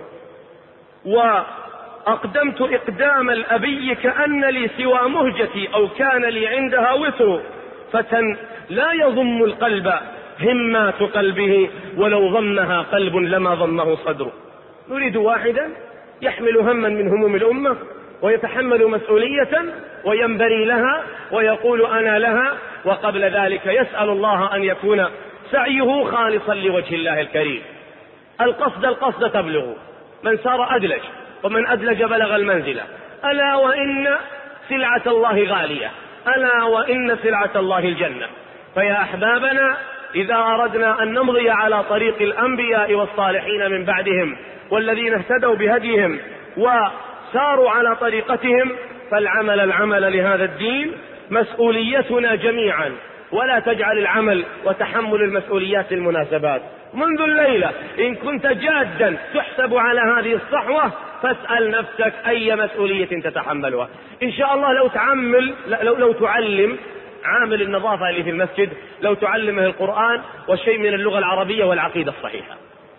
وأقدمت إقدام الأبي كأن لي سوى مهجتي أو كان لي عندها وتر، فتى لا يضم القلب همات قلبه ولو ضمها قلب لما ضمه صدر. نريد واحدا يحمل هما من هموم الأمة ويتحمل مسؤولية وينبري لها ويقول أنا لها، وقبل ذلك يسأل الله أن يكون سعيه خالصا لوجه الله الكريم. القصد تبلغ، من سار أدلج، ومن أدلج بلغ المنزلة. ألا وإن سلعة الله غالية، ألا وإن سلعة الله الجنة. فيا أحبابنا، إذا أردنا أن نمضي على طريق الأنبياء والصالحين من بعدهم والذين اهتدوا بهديهم وساروا على طريقتهم، فالعمل لهذا الدين مسؤوليتنا جميعا، ولا تجعل العمل وتحمل المسؤوليات المناسبات. منذ الليلة إن كنت جادا تحسب على هذه الصحوة فاسأل نفسك أي مسؤولية تتحملها. إن شاء الله لو تعلم عامل النظافة اللي في المسجد، لو تعلمه القرآن والشيء من اللغة العربية والعقيدة الصحيحة،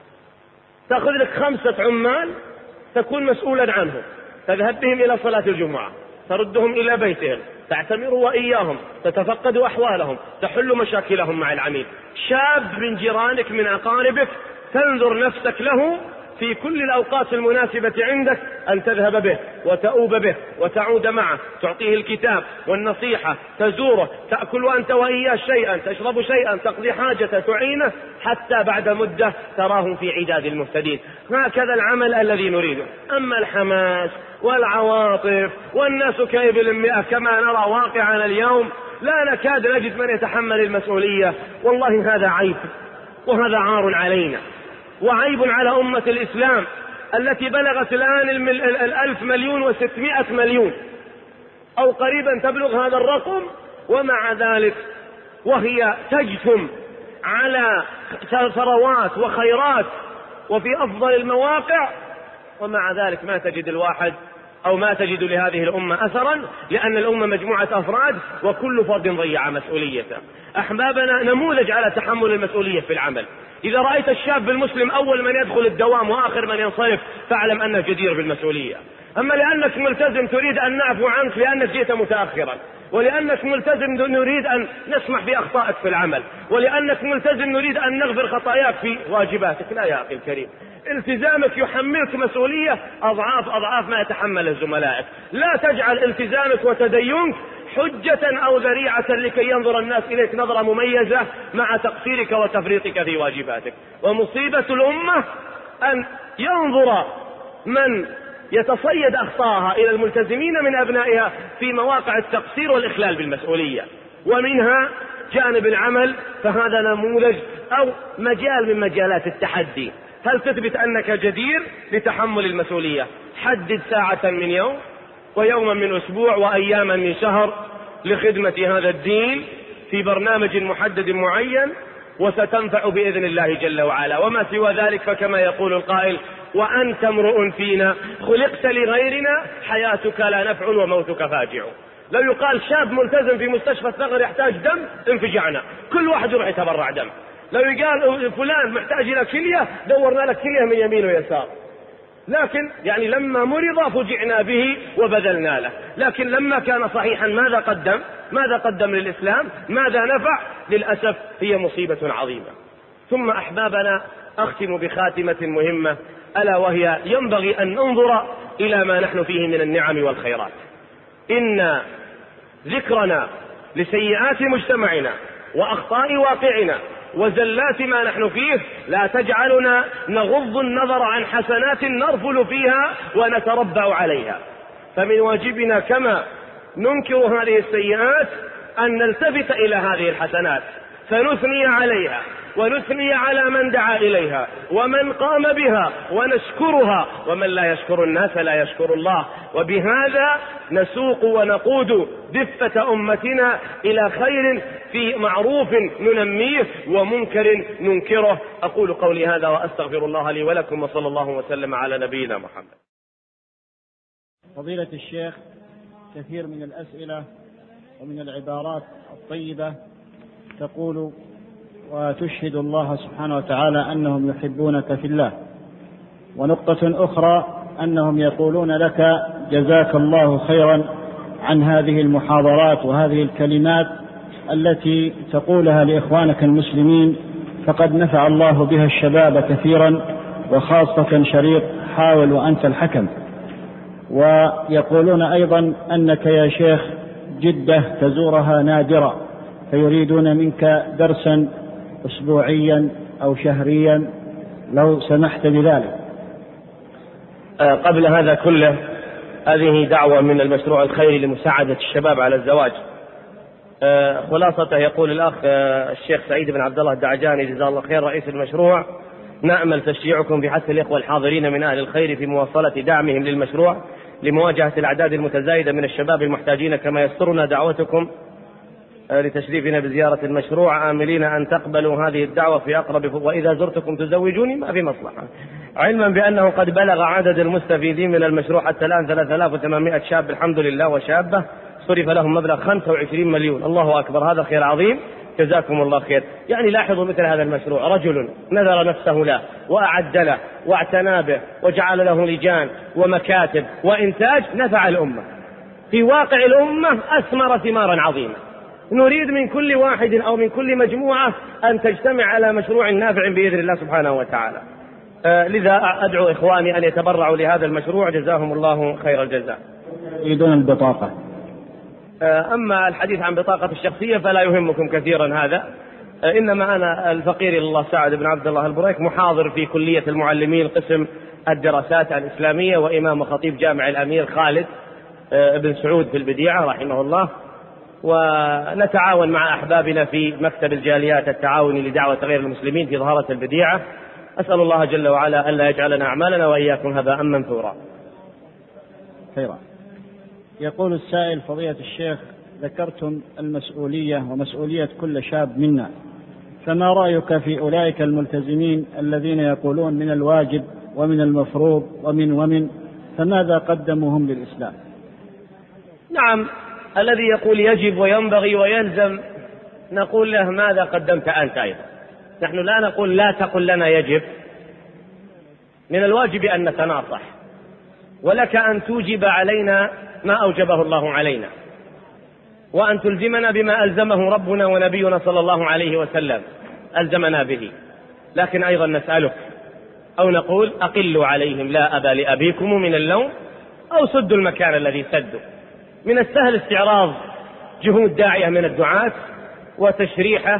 تأخذ لك 5 عمال تكون مسؤولا عنهم، تذهب بهم إلى صلاة الجمعة، تردهم إلى بيتهم، تعتمر وإياهم، تتفقد أحوالهم، تحل مشاكلهم مع العميل. شاب من جيرانك من أقاربك تنظر نفسك له في كل الأوقات المناسبة عندك أن تذهب به وتؤوب به وتعود معه، تعطيه الكتاب والنصيحة، تزوره، تأكل أنت وإياه شيئا، تشرب شيئا، تقضي حاجة، تعينه، حتى بعد مدة تراه في عداد المهتدين. هكذا العمل الذي نريده. أما الحماس والعواطف والناس كإبل مئة كما نرى واقعنا اليوم، لا نكاد نجد من يتحمل المسؤولية. والله هذا عيب، وهذا عار علينا، وعيب على أمة الإسلام التي بلغت الآن 1,600,000,000 أو قريبا تبلغ هذا الرقم، ومع ذلك وهي تجثم على ثروات وخيرات وفي أفضل المواقع، ومع ذلك ما تجد الواحد أو ما تجد لهذه الأمة أثرا، لأن الأمة مجموعة أفراد وكل فرد ضيع مسؤوليته. أحبابنا، نموذج على تحمل المسؤولية في العمل. إذا رأيت الشاب المسلم أول من يدخل الدوام وآخر من ينصرف فاعلم أنه جدير بالمسؤولية. أما لأنك ملتزم تريد أن نعفو عنك لأنك جئت متأخرا، ولأنك ملتزم نريد أن نسمح بأخطائك في العمل، ولأنك ملتزم نريد أن نغفر خطاياك في واجباتك، لا يا أخي الكريم. التزامك يحملك مسؤولية أضعاف ما يتحمل زملائك. لا تجعل التزامك وتدينك حجة أو ذريعة لكي ينظر الناس إليك نظرة مميزة مع تقصيرك وتفريطك في واجباتك. ومصيبة الأمة أن ينظر من يتصيد أخطاءها إلى الملتزمين من أبنائها في مواقع التقصير والإخلال بالمسؤولية، ومنها جانب العمل، فهذا نموذج أو مجال من مجالات التحدي. هل تثبت أنك جدير لتحمل المسؤولية؟ حدد ساعة من يوم ويوما من أسبوع وأياما من شهر لخدمة هذا الدين في برنامج محدد معين، وستنفع بإذن الله جل وعلا. وما سوى ذلك فكما يقول القائل: وأنت امرؤ فينا خلقت لغيرنا، حياتك لا نفع وموتك فاجع. لو يقال شاب ملتزم في مستشفى الثغر يحتاج دم، انفجعنا، كل واحد يروح يتبرع دم. لو يقال فلان محتاج إلى كلية، دورنا لك كلية من يمين ويسار. لكن يعني لما مرض فجعنا به وبذلنا له، لكن لما كان صحيحا ماذا قدم للإسلام؟ ماذا نفع؟ للأسف هي مصيبة عظيمة. ثم أحبابنا، أختم بخاتمة مهمة، ألا وهي ينبغي أن ننظر إلى ما نحن فيه من النعم والخيرات. إن ذكرنا لسيئات مجتمعنا وأخطاء واقعنا وزلات ما نحن فيه لا تجعلنا نغض النظر عن حسنات نرفل فيها ونتربع عليها. فمن واجبنا كما ننكر هذه السيئات أن نلتفت إلى هذه الحسنات فنثني عليها ونثني على من دعا إليها ومن قام بها ونشكرها، ومن لا يشكر الناس لا يشكر الله. وبهذا نسوق ونقود دفة أمتنا إلى خير، في معروف ننميه ومنكر ننكره. أقول قولي هذا وأستغفر الله لي ولكم، وصلى الله وسلم على نبينا محمد. فضيلة الشيخ، كثير من الأسئلة ومن العبارات الطيبة تقول وتشهد الله سبحانه وتعالى أنهم يحبونك في الله، ونقطة أخرى أنهم يقولون لك جزاك الله خيرا عن هذه المحاضرات وهذه الكلمات التي تقولها لإخوانك المسلمين، فقد نفع الله بها الشباب كثيرا، وخاصة شريط حاول وأنت الحكم. ويقولون أيضا أنك يا شيخ جدة تزورها نادرا، فيريدون منك درسا أسبوعيا أو شهريا لو سمحت بذلك. قبل هذا كله، هذه دعوة من المشروع الخيري لمساعدة الشباب على الزواج. خلاصته يقول الأخ الشيخ سعيد بن عبد الله الدعجاني جزاه الله خير رئيس المشروع: نأمل تشجيعكم بحث الإخوة الحاضرين من أهل الخير في مواصلة دعمهم للمشروع لمواجهة الأعداد المتزايدة من الشباب المحتاجين، كما يسرنا دعوتكم لتشريفنا بزيارة المشروع، آملين أن تقبلوا هذه الدعوة في أقرب، وإذا زرتكم تزوجوني ما في مصلحة، علما بأنه قد بلغ عدد المستفيدين من المشروع حتى الآن 3800 شاب الحمد لله وشابة، صرف لهم مبلغ 25 مليون. الله أكبر، هذا خير عظيم، جزاكم الله خير. يعني لاحظوا مثل هذا المشروع، رجل نذر نفسه له وأعد له واعتنى به وجعل له لجان ومكاتب وإنتاج، نفع الأمة في واقع الأمة، أثمر ثمارا عظيمة. نريد من كل واحد أو من كل مجموعة أن تجتمع على مشروع نافع بإذن الله سبحانه وتعالى. لذا أدعو إخواني أن يتبرعوا لهذا المشروع، جزاهم الله خير الجزاء. يريدون البطاقة. أما الحديث عن بطاقة الشخصية فلا يهمكم كثيرا هذا، إنما أنا الفقير إلى الله سعد بن عبد الله البريك، محاضر في كلية المعلمين قسم الدراسات الإسلامية، وإمام وخطيب جامع الأمير خالد بن سعود في البديعة رحمه الله، ونتعاون مع أحبابنا في مكتب الجاليات التعاوني لدعوة غير المسلمين في ظهرة البديعة. أسأل الله جل وعلا ألا يجعلنا أعمالنا وإياكم هباء منثورا. خيرا. يقول السائل: فضيلة الشيخ، ذكرتم المسؤولية ومسؤولية كل شاب منا، فما رأيك في أولئك الملتزمين الذين يقولون من الواجب ومن المفروض ومن فماذا قدموهم للإسلام؟ نعم، الذي يقول يجب وينبغي ويلزم نقول له ماذا قدمت أنت أيضا. نحن لا نقول لا تقل لنا يجب، من الواجب أن نتناصح، ولك أن توجب علينا ما أوجبه الله علينا، وأن تلزمنا بما ألزمه ربنا ونبينا صلى الله عليه وسلم ألزمنا به. لكن أيضا نسألك أو نقول أقلوا عليهم لا أبا لأبيكم من اللوم، أو سدوا المكان الذي سدوا. من السهل استعراض جهود داعية من الدعاة وتشريحه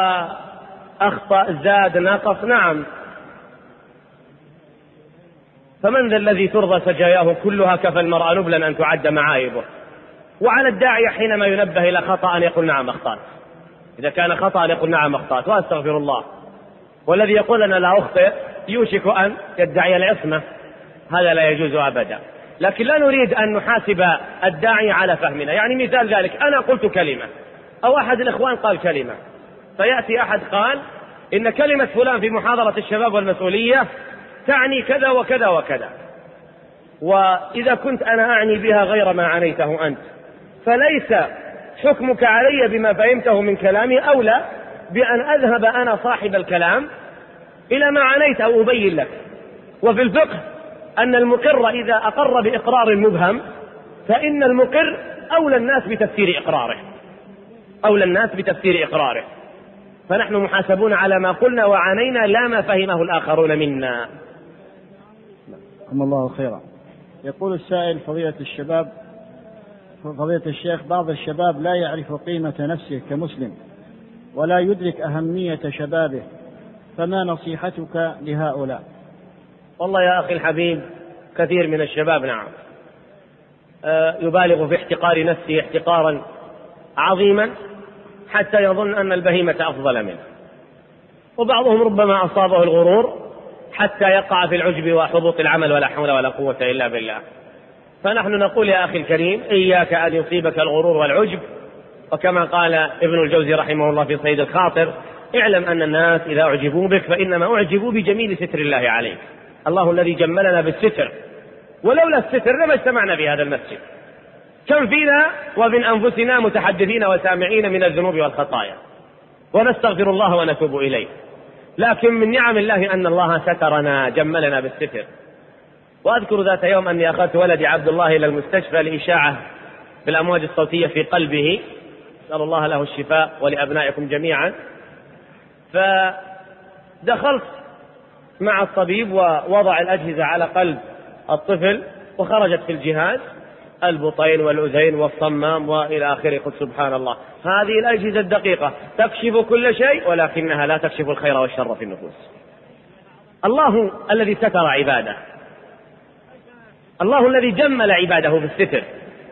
وأخطأ زاد نقص. نعم، فمن ذا الذي ترضى سجاياه كلها كفى المرء نبلا أن تعد معايبه. وعلى الداعية حينما ينبه إلى خطأ أن يقول نعم أخطأت، إذا كان خطأ أن يقول نعم أخطأت وأستغفر الله. والذي يقول أنا لا أخطئ يوشك أن يدعي العصمة، هذا لا يجوز أبدا. لكن لا نريد أن نحاسب الداعي على فهمنا. يعني مثال ذلك، أنا قلت كلمة أو أحد الإخوان قال كلمة، فيأتي أحد قال إن كلمة فلان في محاضرة الشباب والمسؤولية تعني كذا وكذا وكذا، وإذا كنت أنا أعني بها غير ما عنيته أنت، فليس حكمك علي بما فهمته من كلامي أولى بأن أذهب أنا صاحب الكلام إلى ما عنيت أو أبين لك. وفي الفقه أن المقر إذا أقر بإقرار مبهم فإن المقر أولى الناس بتفسير إقراره، أولى الناس بتفسير إقراره. فنحن محاسبون على ما قلنا وعنينا لا ما فهمه الآخرون منا. جزاكم الله خيرا. يقول السائل: فضيلة الشيخ، بعض الشباب لا يعرف قيمة نفسه كمسلم ولا يدرك أهمية شبابه، فما نصيحتك لهؤلاء؟ والله يا أخي الحبيب، كثير من الشباب نعم يبالغ في احتقار نفسه احتقارا عظيما حتى يظن أن البهيمة أفضل منه، وبعضهم ربما أصابه الغرور حتى يقع في العجب وحبوط العمل ولا حول ولا قوة إلا بالله. فنحن نقول يا أخي الكريم: إياك أن يصيبك الغرور والعجب، وكما قال ابن الجوزي رحمه الله في صيد الخاطر: اعلم أن الناس إذا أعجبوا بك فإنما أعجبوا بجميل ستر الله عليك. الله الذي جملنا بالستر، ولولا الستر لما اجتمعنا في هذا المسجد. كم فينا ومن أنفسنا متحدثين وسامعين من الذنوب والخطايا، ونستغفر الله ونتوب إليه. لكن من نعم الله أن الله سترنا جملنا بالستر. وأذكر ذات يوم أني أخذت ولدي عبد الله إلى المستشفى لإشاعة بالأمواج الصوتية في قلبه، نسأل الله له الشفاء ولأبنائكم جميعا. فدخلت مع الطبيب ووضع الأجهزة على قلب الطفل، وخرجت في الجهاز البطين والأذين والصمام وإلى آخره. قلت سبحان الله، هذه الأجهزة الدقيقة تكشف كل شيء ولكنها لا تكشف الخير والشر في النفوس. الله الذي ستر عباده، الله الذي جمل عباده بالستر.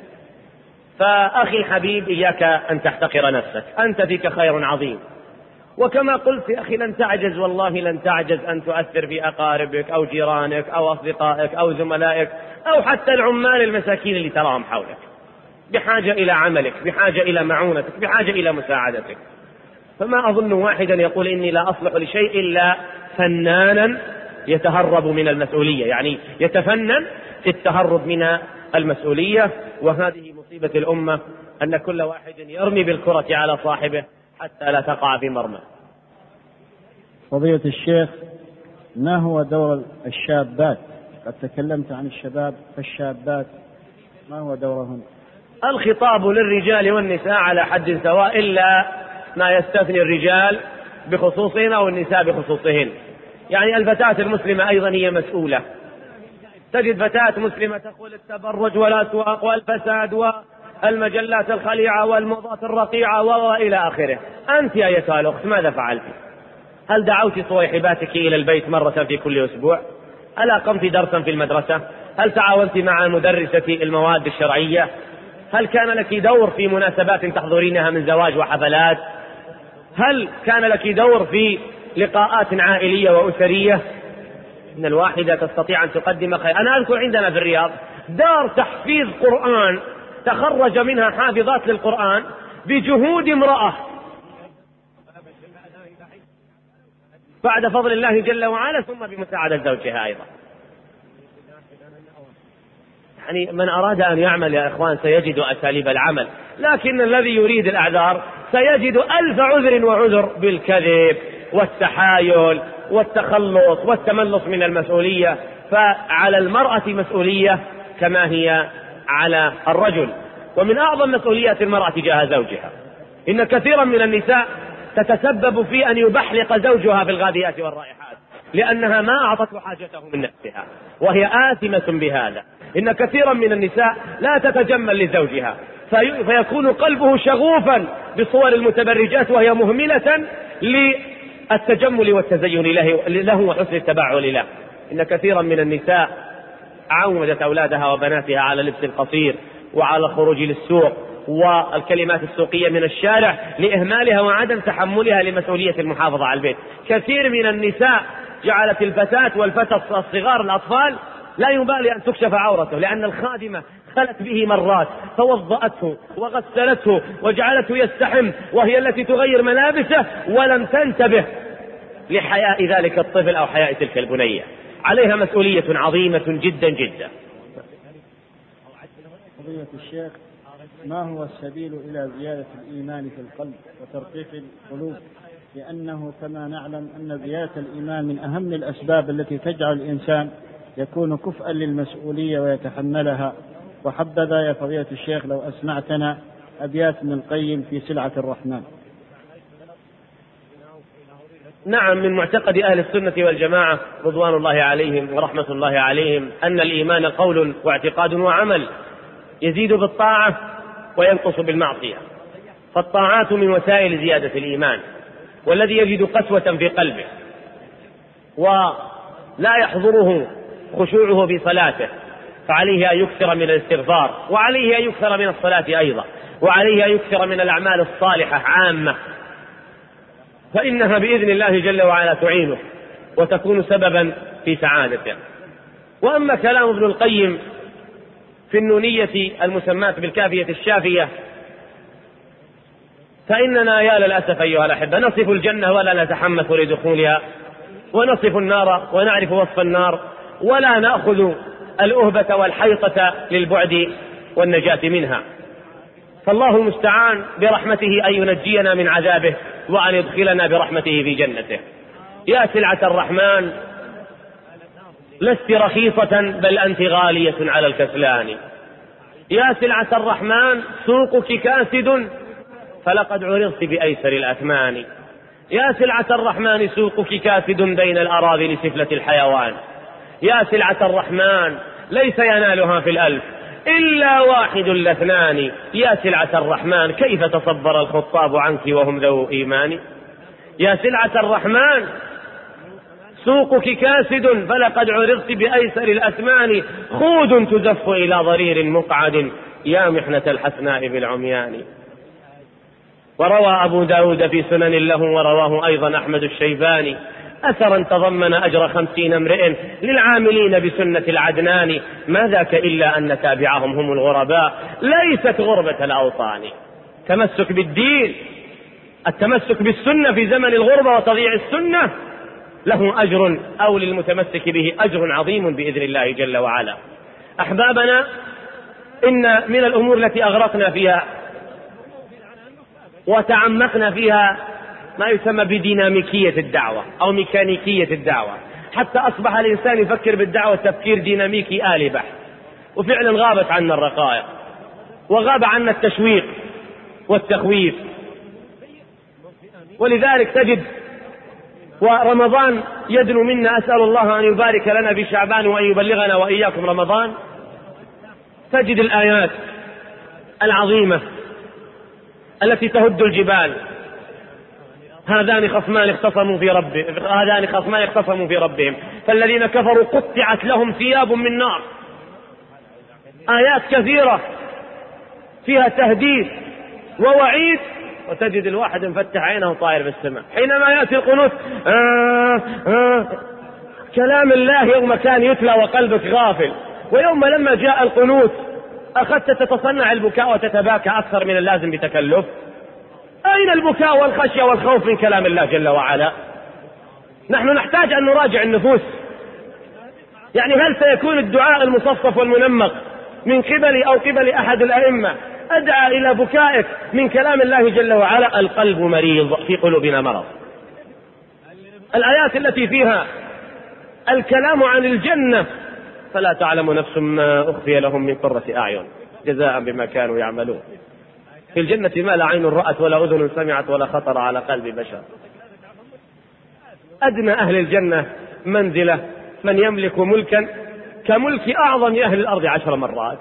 فأخي الحبيب، إياك أن تحتقر نفسك، أنت فيك خير عظيم. وكما قلت يا أخي، لن تعجز، والله لن تعجز أن تؤثر في أقاربك أو جيرانك أو أصدقائك أو زملائك أو حتى العمال المساكين اللي تراهم حولك، بحاجة إلى عملك، بحاجة إلى معونتك، بحاجة إلى مساعدتك. فما أظن واحدا يقول إني لا أصلح لشيء إلا فنانا يتهرب من المسؤولية، يعني يتفنن في التهرب من المسؤولية. وهذه مصيبة الأمة، أن كل واحد يرمي بالكرة على صاحبه حتى لا تقع في مرمى. فضيلة الشيخ، ما هو دور الشابات؟ قد تكلمت عن الشباب، فالشابات ما هو دورهن؟ الخطاب للرجال والنساء على حد سواء، إلا ما يستثني الرجال بخصوصهن أو النساء بخصوصهن. يعني الفتاة المسلمة أيضا هي مسؤولة. تجد فتاة مسلمة تقول التبرج والأسواق والفساد والمجلات الخليعة والموضات الرقيعة وإلى آخره. أنت يا أيتها الأخت ماذا فعلت؟ هل دعوت صويحباتك إلى البيت مرة في كل أسبوع؟ هل أقمت درسا في المدرسة؟ هل تعاونت مع مدرسة المواد الشرعية؟ هل كان لك دور في مناسبات تحضرينها من زواج وحفلات؟ هل كان لك دور في لقاءات عائلية وأسرية؟ إن الواحدة تستطيع أن تقدم خير. أنا أذكر عندنا في الرياض دار تحفيظ قرآن تخرج منها حافظات للقرآن بجهود امرأة، بعد فضل الله جل وعلا، ثم بمساعدة زوجها أيضا. يعني من أراد أن يعمل يا إخوان سيجد أساليب العمل، لكن الذي يريد الأعذار سيجد 1000 عذر وعذر بالكذب والتحايل والتخلص والتملص من المسؤولية. فعلى المرأة مسؤولية كما هي على الرجل، ومن أعظم مسؤوليات المرأة تجاه زوجها. إن كثيرا من النساء تتسبب في أن يبحلق زوجها في الغاديات والرائحات لأنها ما أعطته حاجته من نفسها، وهي آثمة بهذا. إن كثيرا من النساء لا تتجمل لزوجها، فيكون قلبه شغوفا بصور المتبرجات وهي مهملة للتجمل والتزين له وحسن التبعل له. إن كثيرا من النساء عودت أولادها وبناتها على لبس القصير وعلى الخروج للسوق والكلمات السوقية من الشارع لإهمالها وعدم تحملها لمسؤولية المحافظة على البيت. كثير من النساء جعلت الفتاة والفتى الصغار الأطفال لا يبالي أن تكشف عورته، لأن الخادمة خلت به مرات فوضأته وغسلته وجعلته يستحم وهي التي تغير ملابسه ولم تنتبه لحياء ذلك الطفل أو حياء تلك البنية. عليها مسؤولية عظيمة جدا جدا. فضيلة الشيخ، ما هو السبيل إلى زيادة الإيمان في القلب وترقيق القلوب؟ لأنه كما نعلم أن زيادة الإيمان من أهم الأسباب التي تجعل الإنسان يكون كفءا للمسؤولية ويتحملها. وحبذا يا فضيلة الشيخ لو أسمعتنا أبيات ابن القيم في سلعة الرحمن. نعم، من معتقد أهل السنة والجماعة رضوان الله عليهم ورحمة الله عليهم أن الإيمان قول واعتقاد وعمل، يزيد بالطاعة وينقص بالمعصية. فالطاعات من وسائل زيادة الإيمان، والذي يجد قسوة في قلبه ولا يحضره خشوعه في صلاته فعليه أن يكثر من الاستغفار، وعليه أن يكثر من الصلاة أيضا، وعليه أن يكثر من الأعمال الصالحة عامة، فإنها بإذن الله جل وعلا تعينه وتكون سببا في سعادته. وأما كلام ابن القيم في النونية المسماة بالكافية الشافية فإننا يا للأسف أيها الأحبة نصف الجنة ولا نتحمس لدخولها، ونصف النار ونعرف وصف النار ولا نأخذ الأهبة والحيطة للبعد والنجاة منها. فالله المستعان برحمته أن ينجينا من عذابه وأن يدخلنا برحمته في جنته. يا سلعة الرحمن لست رخيصة بل أنت غالية على الكسلان. يا سلعة الرحمن سوقك كاسد فلقد عرضت بأيسر الأثمان. يا سلعة الرحمن سوقك كاسد بين الأراذل سفلة الحيوان. يا سلعة الرحمن ليس ينالها في الألف إلا واحد لاثنان. يا سلعة الرحمن كيف تصبر الخطاب عنك وهم ذو إيمان. يا سلعة الرحمن سوقك كاسد فلقد عرضت بأيسر الأثمان. خود تزف إلى ضرير مقعد يا محنة الحسناء بالعميان. وروى أبو داود في سنن له ورواه أيضا أحمد الشيباني أثرا تضمن أجر 50 امرئ للعاملين بسنة العدنان. ما ذاك إلا أن تابعهم هم الغرباء ليست غربة الأوطان. تمسك بالدين، التمسك بالسنة في زمن الغربة وتضييع السنة له أجر أو للمتمسك به أجر عظيم بإذن الله جل وعلا. أحبابنا، إن من الأمور التي أغرقنا فيها وتعمقنا فيها ما يسمى بديناميكية الدعوة أو ميكانيكية الدعوة، حتى أصبح الإنسان يفكر بالدعوة تفكير ديناميكي آلي بحت. وفعلا غابت عنا الرقائق وغاب عنا التشويق والتخويف. ولذلك تجد ورمضان يدنو منا، أسأل الله أن يبارك لنا في شعبان وأن يبلغنا وإياكم رمضان، تجد الآيات العظيمة التي تهد الجبال. هذان خصمان اختصموا في ربهم فالذين كفروا قطعت لهم ثياب من نار. آيات كثيرة فيها تهديد ووعيد، وتجد الواحد مفتح عينه طائر في السماء حينما يأتي القنوت. كلام الله يوم كان يتلى وقلبك غافل، ويوم لما جاء القنوت أخذت تتصنع البكاء وتتباكى أكثر من اللازم بتكلف. أين البكاء والخشية والخوف من كلام الله جل وعلا؟ نحن نحتاج أن نراجع النفوس. يعني هل سيكون الدعاء المصفف والمنمق من قبل أو قبل أحد الأئمة أدعى إلى بكائك من كلام الله جل وعلا؟ القلب مريض، في قلوبنا مرض. الآيات التي فيها الكلام عن الجنة فلا تعلم نفس ما أخفي لهم من قرة أعين جزاء بما كانوا يعملون. في الجنة ما لا عين رأت ولا أذن سمعت ولا خطر على قلب بشر. أدنى أهل الجنة منزلة من يملك ملكا كملك أعظم أهل الأرض 10 مرات.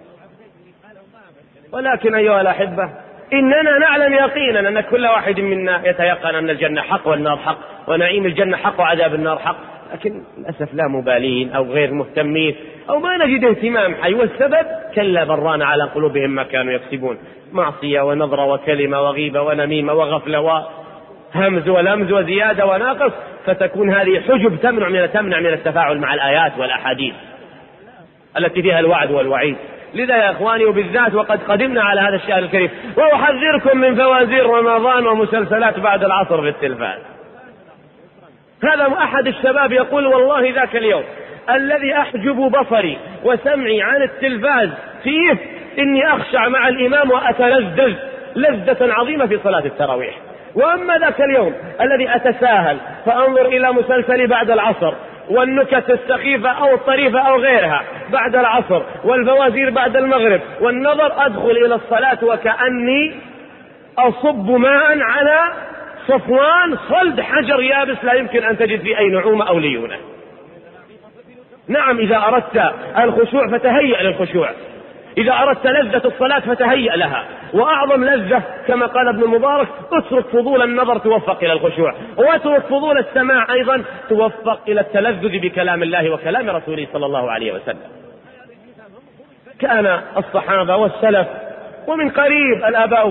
ولكن أيها الأحبة، إننا نعلم يقينا أن كل واحد منا يتيقن أن الجنة حق والنار حق، ونعيم الجنة حق وعذاب النار حق، لكن للأسف لا مبالين أو غير مهتمين أو ما نجد اهتمام حي. والسبب كلا بران على قلوبهم ما كانوا يكسبون، معصية ونظرة وكلمة وغيبة ونميمة وغفلة وهمز ولمز وزيادة وناقص، فتكون هذه حجب تمنع من التفاعل مع الآيات والأحاديث التي فيها الوعد والوعيد. لذا يا إخواني، وبالذات وقد قدمنا على هذا الشهر الكريم، وأحذركم من فوازير رمضان ومسلسلات بعد العصر في التلفاز. هذا أحد الشباب يقول والله ذاك اليوم الذي أحجب بصري وسمعي عن التلفاز فيه إني أخشع مع الإمام وأتلذذ لذة عظيمة في صلاة التراويح. وأما ذاك اليوم الذي أتساهل فأنظر إلى مسلسل بعد العصر والنكت السخيفة أو الطريفة أو غيرها بعد العصر والفوازير بعد المغرب والنظر، أدخل إلى الصلاة وكأني أصب ماء على صفوان صلد حجر يابس لا يمكن أن تجد فيه أي نعومة أو ليونة. نعم، إذا أردت الخشوع فتهيأ للخشوع، إذا أردت لذة الصلاة فتهيأ لها، وأعظم لذة كما قال ابن المبارك اترك فضول النظر توفق إلى الخشوع، واترك فضول السماع أيضا توفق إلى التلذذ بكلام الله وكلام رسوله صلى الله عليه وسلم. كان الصحابة والسلف ومن قريب الآباء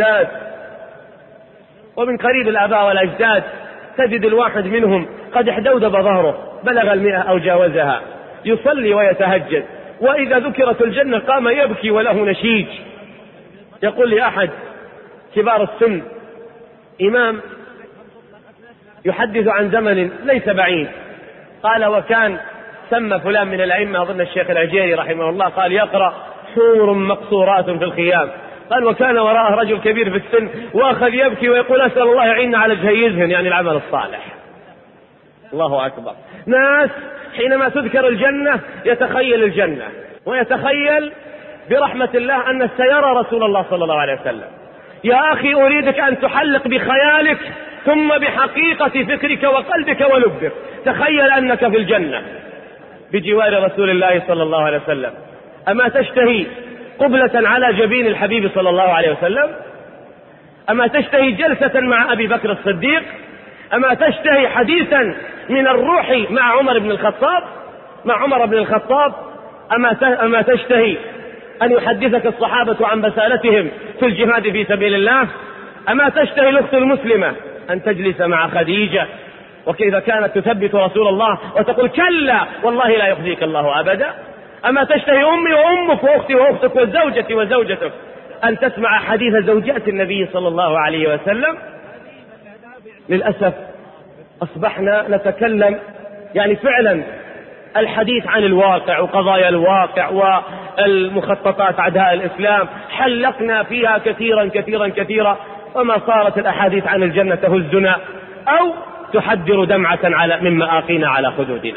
والأجداد تجد الواحد منهم قد احدودب ظهره بلغ 100 أو جاوزها، يصلي ويتهجد، وإذا ذكرت الجنة قام يبكي وله نشيج. يقول لي أحد كبار السن إمام يحدث عن زمن ليس بعيد، قال وكان سمى فلان من الأئمة أظن الشيخ العجيري رحمه الله، قال يقرأ حور مقصورات في الخيام، قال وكان وراءه رجل كبير في السن وأخذ يبكي ويقول أسأل الله يعيننا على جهيزهن، يعني العمل الصالح. الله أكبر. ناس حينما تذكر الجنة يتخيل الجنة ويتخيل برحمة الله أن سيرى رسول الله صلى الله عليه وسلم. يا أخي أريدك أن تحلق بخيالك ثم بحقيقة فكرك وقلبك ولبك، تخيل أنك في الجنة بجوار رسول الله صلى الله عليه وسلم. أما تشتهي قبلة على جبين الحبيب صلى الله عليه وسلم؟ أما تشتهي جلسة مع أبي بكر الصديق؟ أما تشتهي حديثا من الروح مع عمر بن الخطاب؟ أما تشتهي أن يحدثك الصحابة عن بسالتهم في الجهاد في سبيل الله؟ أما تشتهي الأخت المسلمة أن تجلس مع خديجة وكيف كانت تثبت رسول الله وتقول كلا والله لا يخزيك الله أبدا؟ أما تشتهي أمي وأمك وأختي وأختك وزوجتي وزوجتك أن تسمع حديث زوجات النبي صلى الله عليه وسلم؟ للأسف أصبحنا نتكلم يعني فعلا الحديث عن الواقع وقضايا الواقع والمخططات أعداء الإسلام حلقنا فيها كثيرا، وما صارت الأحاديث عن الجنة تهزنا أو تحدر دمعة من مآقينا على خدودنا.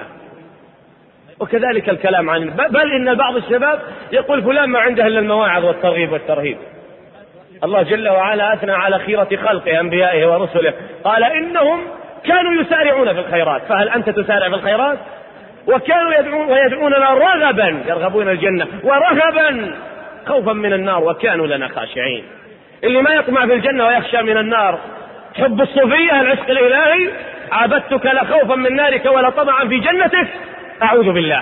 وكذلك الكلام عن بل إن بعض الشباب يقول فلان ما عنده إلا المواعظ والترغيب والترهيب. الله جل وعلا أثنى على خيرة خلقه أنبيائه ورسله، قال إنهم كانوا يسارعون في الخيرات، فهل أنت تسارع في الخيرات؟ وكانوا يدعوننا رغبا، يرغبون الجنة، ورهبا خوفا من النار، وكانوا لنا خاشعين. اللي ما يطمع في الجنة ويخشى من النار، حب الصوفية العشق الإلهي، عبدتك لخوفا من نارك ولا طمعا في جنتك، أعوذ بالله.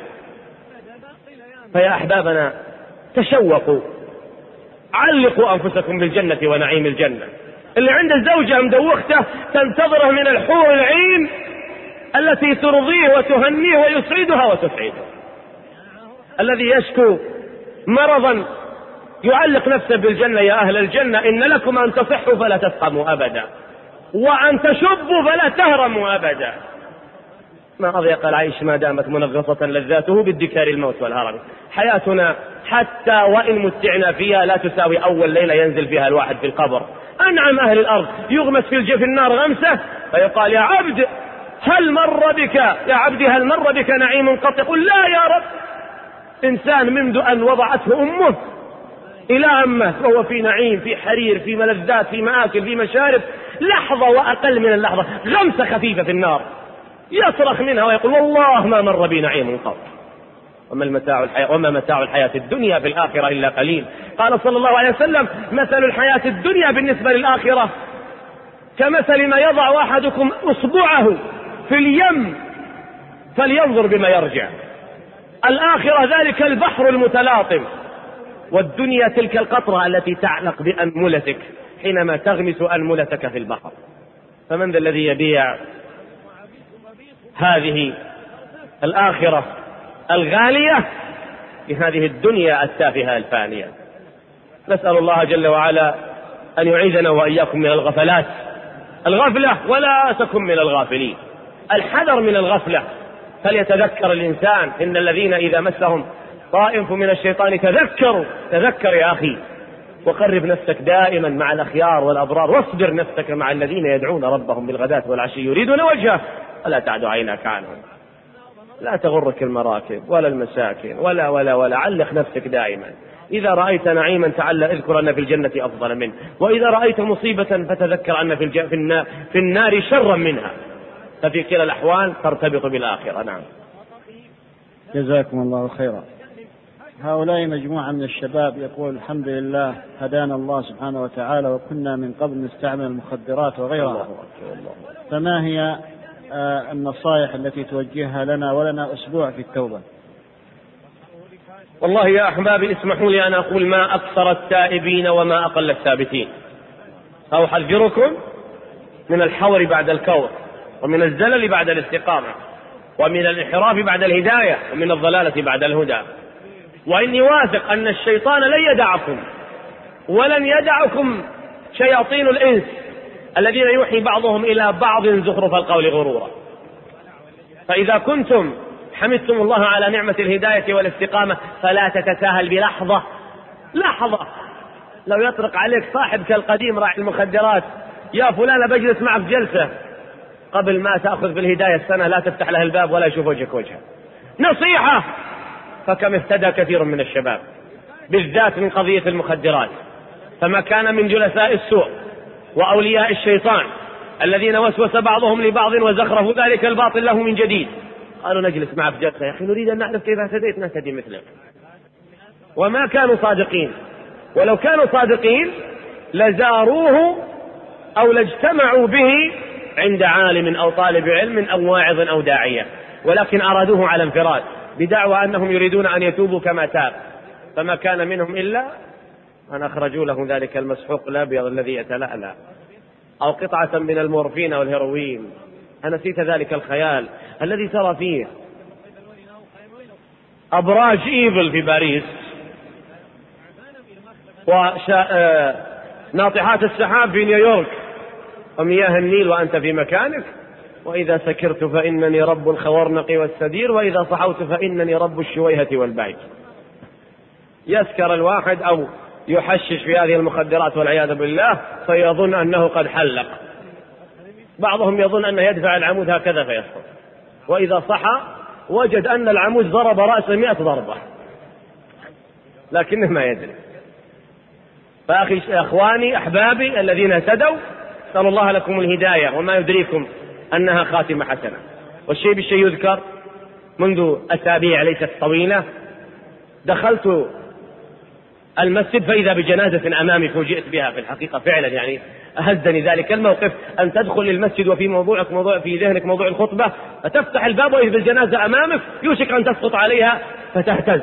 فيا أحبابنا تشوقوا، علقوا أنفسكم بالجنة ونعيم الجنة. اللي عنده زوجة مدوخته تنتظره من الحور العين التي ترضيه وتهنيه ويسعدها وتسعده. الذي يشكو مرضا يعلق نفسه بالجنة، يا أهل الجنة إن لكم أن تصحوا فلا تسقموا أبدا، وأن تشبوا فلا تهرموا أبدا. ما أضيق العيش ما دامت منغصة لذاته بادكار الموت والهرم. حياتنا حتى وإن متعنا فيها لا تساوي أول ليلة ينزل فيها الواحد في القبر. أنعم أهل الأرض يغمس في النار غمسة فيقال يا عبد هل مر بك، يا عبدي هل مر بك نعيم قط؟ يقول لا يا رب. إنسان منذ أن وضعته أمه إلى أمه وهو في نعيم، في حرير، في ملذات، في مآكل، في مشارب، لحظة وأقل من اللحظة غمسة خفيفة في النار يصرخ منها ويقول والله ما مر بي نعيم قط. وما متاع الحياة الدنيا في الآخرة إلا قليل. قال صلى الله عليه وسلم مثل الحياة الدنيا بالنسبة للآخرة كمثل ما يضع أحدكم أصبعه في اليم فلينظر بما يرجع. الآخرة ذلك البحر المتلاطم، والدنيا تلك القطرة التي تعلق بأنملتك حينما تغمس أنملتك في البحر. فمن ذا الذي يبيع هذه الآخرة الغالية بهذه الدنيا التافهة الفانية؟ نسأل الله جل وعلا أن يعيذنا وإياكم من الغفلة ولا تكن من الغافلين. الحذر من الغفلة، فليتذكر الإنسان إن الذين إذا مسهم طائف من الشيطان تذكر يا أخي، وقرب نفسك دائما مع الأخيار والأبرار، واصبر نفسك مع الذين يدعون ربهم بالغداة والعشي يريدون وجهه ولا تعد عيناك عنهم. لا تغرك المراكب ولا المساكن ولا علق نفسك دائما. إذا رأيت نعيما اذكر أن في الجنة أفضل منه، وإذا رأيت مصيبة فتذكر أن في النار شرا منها. ففي كلا الأحوال ترتبط بالآخرة. نعم. جزاكم الله خيرا. هؤلاء مجموعة من الشباب يقول الحمد لله هدانا الله سبحانه وتعالى وكنا من قبل نستعمل المخدرات وغيرها، فما هي النصائح التي توجهها لنا ولنا أسبوع في التوبة؟ والله يا أحبابي اسمحوا لي أن أقول ما أكثر التائبين وما أقل الثابتين. أو أحذركم من الحور بعد الكور، ومن الزلل بعد الاستقامة، ومن الانحراف بعد الهداية، ومن الضلالة بعد الهدى. وإني واثق أن الشيطان لن يدعكم ولن يدعكم شياطين الإنس الذين يوحي بعضهم إلى بعض زخرف القول غرورا. فإذا كنتم حمدتم الله على نعمة الهداية والاستقامة فلا تتساهل بلحظة. لو يطرق عليك صاحبك القديم راعي المخدرات، يا فلان بجلس معك جلسة، قبل ما تأخذ بالهداية السنة لا تفتح له الباب ولا يشوف وجهك وجهه. نصيحة. فكم اهتدى كثير من الشباب بالذات من قضية المخدرات. فما كان من جلساء السوء وأولياء الشيطان الذين وسوس بعضهم لبعض وزخرفوا ذلك الباطل له من جديد، قالوا نجلس معك جلسة يا أخي نريد أن نعرف كيف اهتديت نهتدي مثلك. وما كانوا صادقين، ولو كانوا صادقين لزاروه أو لاجتمعوا به عند عالم أو طالب علم أو واعظ أو داعية، ولكن أرادوه على انفراد بدعوى أنهم يريدون أن يتوبوا كما تاب. فما كان منهم إلا أن أخرجوا له ذلك المسحوق الأبيض الذي يتلألأ، أو قطعة من المورفين أو الهيروين. أنسيت ذلك الخيال الذي ترى فيه أبراج إيفل في باريس وناطحات السحاب في نيويورك ومياه النيل وأنت في مكانك، وإذا سكرت فإنني رب الخورنق والسدير، وإذا صحوت فإنني رب الشويهة والبعير. يسكر الواحد أو يحشش في هذه المخدرات والعياذ بالله فيظن أنه قد حلق. بعضهم يظن أنه يدفع العمود هكذا فيسقط، وإذا صحى وجد أن العمود ضرب رأسه 100 ضربة لكنه ما يدري. فأخي أخواني أحبابي الذين اهتدوا، سأل الله لكم الهداية، وما يدريكم أنها خاتمة حسنة. والشيء بالشيء يذكر. منذ أسابيع ليست طويلة دخلت المسجد فإذا بجنازة أمامي فوجئت بها في الحقيقة فعلا، يعني أهزني ذلك الموقف أن تدخل للمسجد وفي موضوع في ذهنك موضوع الخطبة، فتفتح الباب وإذا الجنازة أمامك يوشك أن تسقط عليها فتهتز.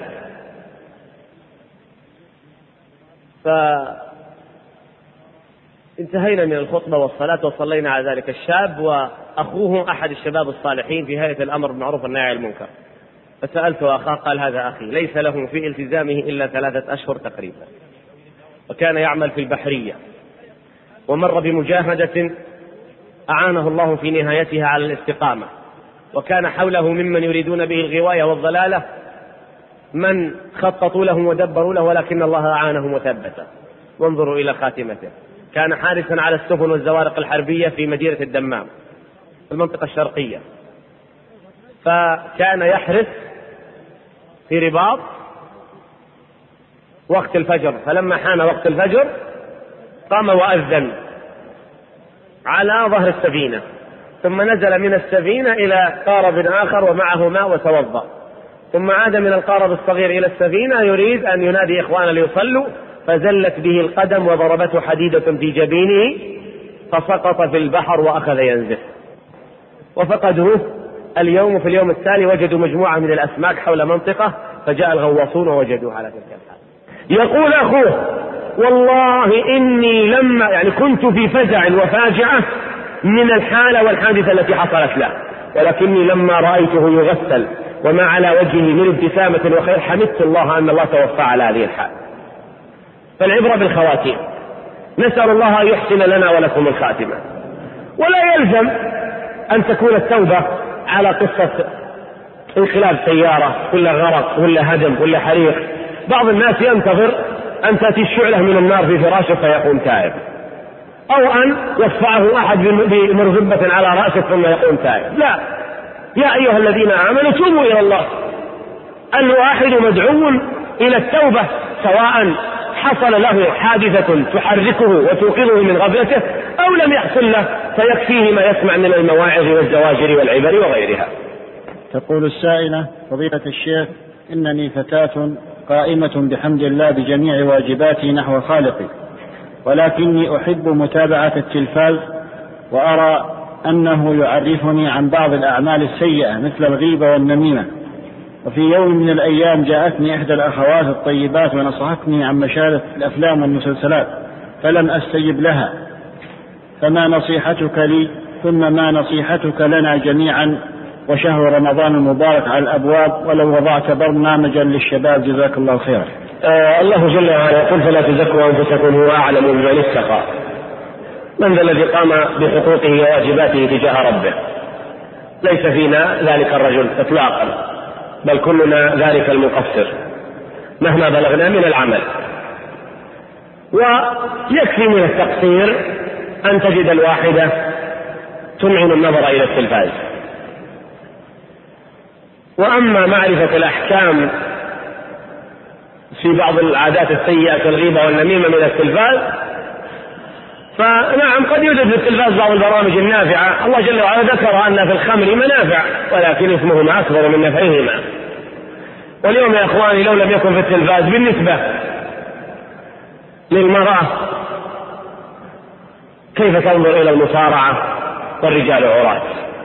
فانتهينا من الخطبة والصلاة وصلينا على ذلك الشاب وأخوه أحد الشباب الصالحين في هيئة الأمر بالمعروف والنهي عن المنكر. فسألته أخاه قال هذا أخي ليس له في التزامه إلا 3 أشهر تقريبا، وكان يعمل في البحرية ومر بمجاهدة أعانه الله في نهايتها على الاستقامة، وكان حوله ممن يريدون به الغواية والضلالة من خططوا له ودبروا له، ولكن الله أعانهم وثبته. وانظروا إلى خاتمته. كان حارسا على السفن والزوارق الحربية في مدينة الدمام في المنطقة الشرقية، فكان يحرس في رباط وقت الفجر، فلما حان وقت الفجر قام وأذن على ظهر السفينة، ثم نزل من السفينة إلى قارب آخر ومعه ماء وتوضأ، ثم عاد من القارب الصغير إلى السفينة يريد أن ينادي إخوانا ليصلوا، فزلت به القدم وضربته حديدة في جبينه فسقط في البحر وأخذ ينزف، وفقدوه اليوم وفي اليوم التالي وجدوا مجموعة من الأسماك حول منطقة، فجاء الغواصون ووجدوها على تلك الحال. يقول أخوه: والله إني لما كنت في فزع وفاجعة من الحالة والحادثة التي حصلت له، ولكني لما رأيته يغسل وما على وجهه من ابتسامة وخير حمدت الله أن الله توفى على هذه الحال. فالعبرة بالخواتيم، نسأل الله أن يحسن لنا ولكم الخاتمة. ولا يلزم أن تكون التوبة على قصة انقلاب سيارة ولا غرق ولا هدم ولا حريق. بعض الناس ينتظر أن تأتي الشعلة من النار في فراشه فيقوم تائب، أو أن يصفعه أحد بمرزبة على رأسه ثم يقوم تائب. لا، يا أيها الذين آمنوا توبوا إلى الله. الواحد مدعو إلى التوبة سواء حصل له حادثة تحركه وتوقظه من غفلته أو لم يحصل له، فيكفيه ما يسمع من المواعظ والزواجر والعبر وغيرها. تقول السائلة: فضيلة الشيخ، إنني فتاة قائمة بحمد الله بجميع واجباتي نحو خالقي، ولكني أحب متابعة التلفاز، وأرى أنه يعرفني عن بعض الأعمال السيئة مثل الغيبة والنميمة. وفي يوم من الأيام جاءتني إحدى الأخوات الطيبات ونصحتني عن مشاهدة الأفلام والمسلسلات، فلم أستجب لها. فما نصيحتك لي؟ ثم ما نصيحتك لنا جميعا؟ وشهر رمضان المبارك على الأبواب، ولو وضعت برنامجا للشباب جزاك الله خيرا. الله جل وعلا يقول: فلا تزكوا أنفسكم هو أعلم بمن اتقى. من ذا الذي قام بحقوقه وواجباته تجاه ربه؟ ليس فينا ذلك الرجل إطلاقا، بل كلنا ذلك المقصر مهما بلغنا من العمل. ويكفي من التقصير أن تجد الواحدة تمعن النظر إلى التلفاز. وأما معرفة الأحكام في بعض العادات السيئة كالغيبة والنميمة من التلفاز، فنعم قد يوجد في التلفاز بعض البرامج النافعة. الله جل وعلا ذكر أن في الخمر منافع ولكن اسمهما أكبر من نفعهما. واليوم يا أخواني لو لم يكن في التلفاز بالنسبة للمرأة كيف تنظر إلى المصارعة والرجال عراة؟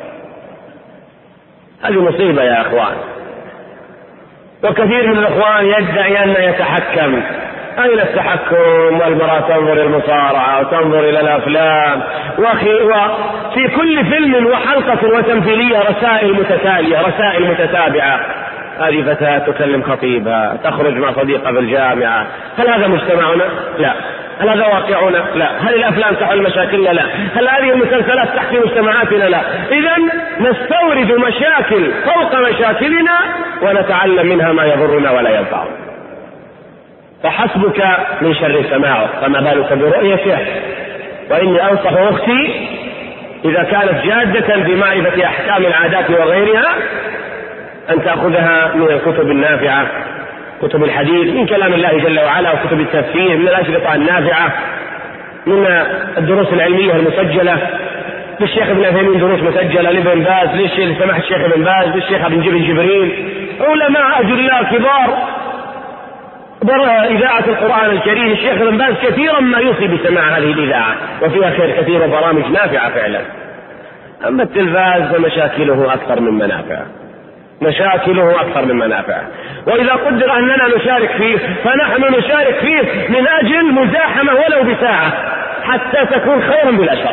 هذه مصيبة يا أخوان. وكثير من الأخوان يدعي أن يتحكم. أين التحكم؟ والمرأة تنظر المصارعة وتنظر إلى الأفلام، وفي كل فيلم وحلقة وتمثيلية رسائل متتالية، رسائل متتابعة. هذه فتاة تكلم خطيبها، تخرج مع صديقة في الجامعة. هل هذا مجتمعنا؟ لا. هل هذا واقعنا؟ لا. هل الأفلام تحل مشاكلنا؟ لا. هل هذه المسلسلات تحكي مجتمعاتنا؟ لا. إذن نستورد مشاكل فوق مشاكلنا ونتعلم منها ما يضرنا ولا ينفعنا. فحسبك من شر سماعه، فما بالك برؤيته. وإني أنصح أختي إذا كانت جادة بمعرفة أحكام العادات وغيرها أن تأخذها من الكتب النافعة، كتب الحديث، من كلام الله جل وعلا، وكتب التفسير، من الأشرطة النافعة، من الدروس العلمية المسجلة. للشيخ ابن عثيمين دروس مسجلة، لابن باز، لسماحة الشيخ ابن باز، للشيخ ابن جبريل، علماء أجلاء كبار إذاعة القرآن الكريم. الشيخ ابن باز كثيرا ما يوصي بسماع هذه الإذاعة وفيها خير كثير وبرامج نافعة فعلا. أما التلفاز فمشاكله أكثر من منافعه، مشاكله أكثر من منافعه. وإذا قدر أننا نشارك فيه فنحن نشارك فيه من أجل مزاحمة ولو بساعة حتى تكون خيرا بالأشر.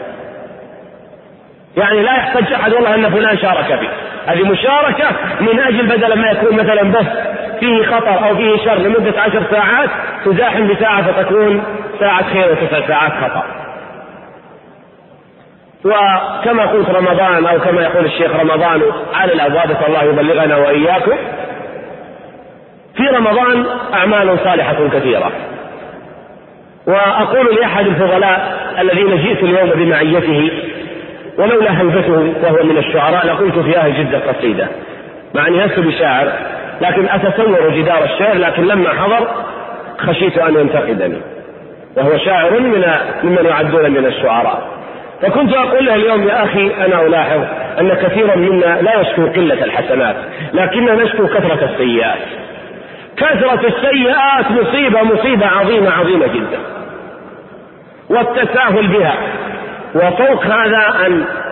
يعني لا يحتاج أحد والله أن فلان شارك فيه، هذه مشاركة من أجل بدل ما يكون مثلا بث فيه خطر أو فيه شر لمدة 10 ساعات تزاحم بساعة فتكون ساعة خير و9 ساعات خطر. وكما قلت رمضان أو كما يقول الشيخ رمضان على الأبواب، الله يبلغنا وإياكم. في رمضان أعمال صالحة كثيرة. وأقول لأحد الفضلاء الذين جئت اليوم بمعيته ولولا هيبته وهو من الشعراء لقلت في أهل جدة قصيدة، مع أني لست بشاعر لكن أتصور جدار الشعر، لكن لما حضر خشيت أن ينتقدني، وهو شاعر ممن يعدون من الشعراء. فكنت أقول له اليوم: يا أخي أنا ألاحظ أن كثيرا منا لا يشكو قلة الحسنات لكننا نشكو كثرة السيئات. كثرة السيئات مصيبة عظيمة جدا، والتساهل بها. وفوق هذا أن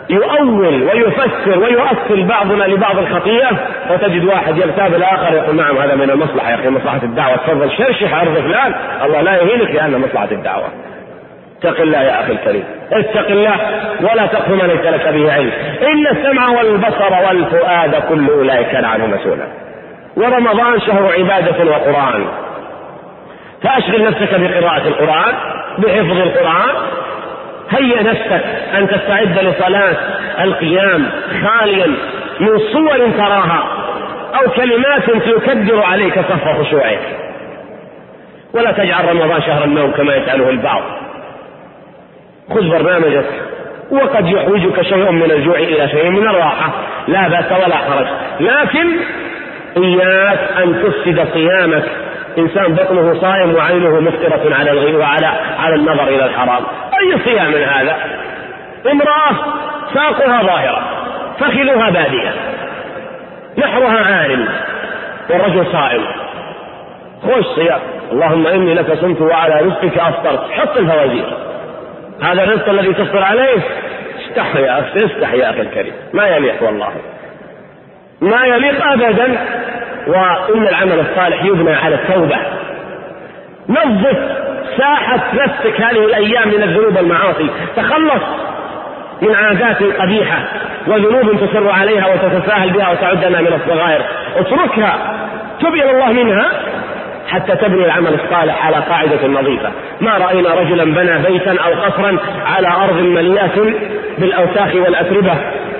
يؤول ويفسر ويؤثر بعضنا لبعض الخطيئة، وتجد واحد يغتاب الآخر يقول نعم هذا من المصلحة يا أخي، مصلحة الدعوة، تفضل شرشح عرض فلان، الله لا يهينك لأن مصلحة الدعوة. اتق الله يا أخي الكريم، اتق الله ولا تقف ما ليس لك به علم، إن السمع والبصر والفؤاد كل أولئك كان عنه مسؤولا. ورمضان شهر عبادة وقرآن، فأشغل نفسك بقراءة القرآن، بحفظ القرآن، هيئ نفسك أن تستعد لصلاة القيام خاليا من صور تراها أو كلمات تكدر عليك صف خشوعك. ولا تجعل رمضان شهر النوم كما يفعله البعض، خذ برنامجك، وقد يحوجك شيء من الجوع إلى شيء من الراحة، لا بأس ولا حرج، لكن إياك أن تفسد صيامك. إنسان بطنه صائم وعينه مفطرة على الغي وعلى النظر إلى الحرام، أي صيام من هذا؟ امرأة ساقها ظاهرة، فخذها بادية، نحرها عارم، والرجل صائم، خوش صيام، اللهم إني لك صمت وعلى رزقك أفطرت، حط الفوازير، هذا الرزق الذي تفطر عليه، استحي يا أخي، استحي يا أخي الكريم، ما يليق والله، ما يليق أبدا. وإن العمل الصالح يبنى على التوبة. نظف ساحة نفسك هذه الأيام من الذنوب والمعاصي، تخلص من عادات قبيحة وذنوب تصر عليها وتتساهل بها وتعدنا من الصغائر، اتركها، تب إلى الله منها حتى تبني العمل الصالح على قاعدة نظيفة. ما رأينا رجلا بنى بيتا أو قصرا على أرض مليئة بالأوساخ والأتربة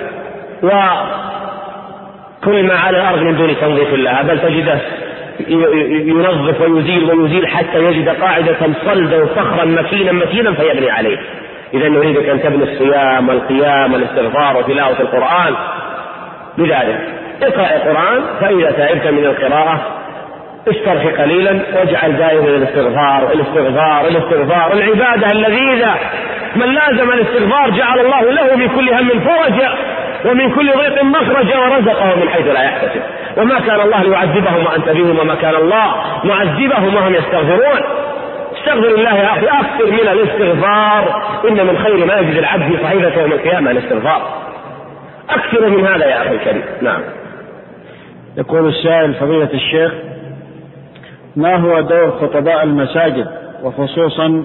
وكل ما على الأرض من دون تنظيف لها، بل تجده ينظف ويزيل حتى يجد قاعدة صلدة وصخرا متينا فيبني عليه. إذا نريدك أن تبني الصيام والقيام والاستغفار وتلاوة القرآن. لذلك اقرأ القرآن، فإذا تعبت من القراءة استرخي قليلا واجعل دائما الاستغفار العبادة اللذيذة. من لازم الاستغفار جعل الله له من كل هم فرجا ومن كل ضيق مخرجا ورزقه من حيث لا يحتسب. وما كان الله ليعذبهم وأنت بهم، وما كان الله معذبهم وهم يستغفرون. استغفر الله يا أخي، أكثر من الاستغفار، إن من خير ما يجد العبد في صحيفة يوم القيامة الاستغفار. أكثر من هذا يا أخي الكريم. نعم. يقول السائل فضيلة الشيخ: ما هو دور خطباء المساجد وخصوصا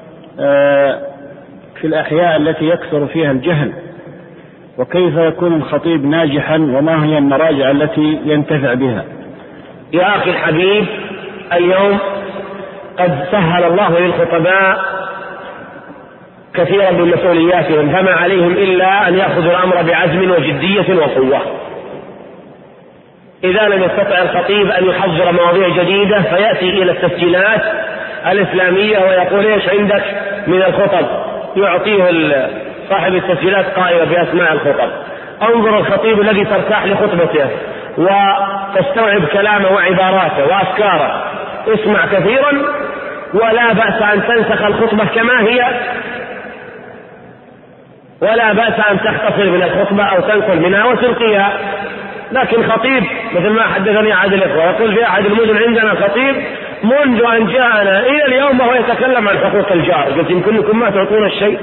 في الأحياء التي يكثر فيها الجهل، وكيف يكون الخطيب ناجحا، وما هي المراجع التي ينتفع بها؟ يا أخي الحبيب، اليوم قد سهل الله للخطباء كثيرا من مسؤولياتهم، فما عليهم إلا أن يأخذوا الأمر بعزم وجدية وقوة. إذا لم يستطع الخطيب أن يحضر مواضيع جديدة فيأتي إلى التسجيلات الإسلامية ويقول إيش عندك من الخطب، يعطيه صاحب التسجيلات قائمة بأسماء الخطب. انظر الخطيب الذي ترتاح لخطبته وتستوعب كلامه وعباراته وأفكاره، اسمع كثيرا، ولا بأس أن تنسخ الخطبة كما هي، ولا بأس أن تختصر من الخطبة أو تنقل منها وتلقيها. لكن خطيب مثل ما حدثني أحد الإخوة يقول في أحد المدن عندنا خطيب منذ أن جاءنا إلى اليوم وهو يتكلم عن حقوق الجار. قلت يمكنكم ما تعطون الشيء،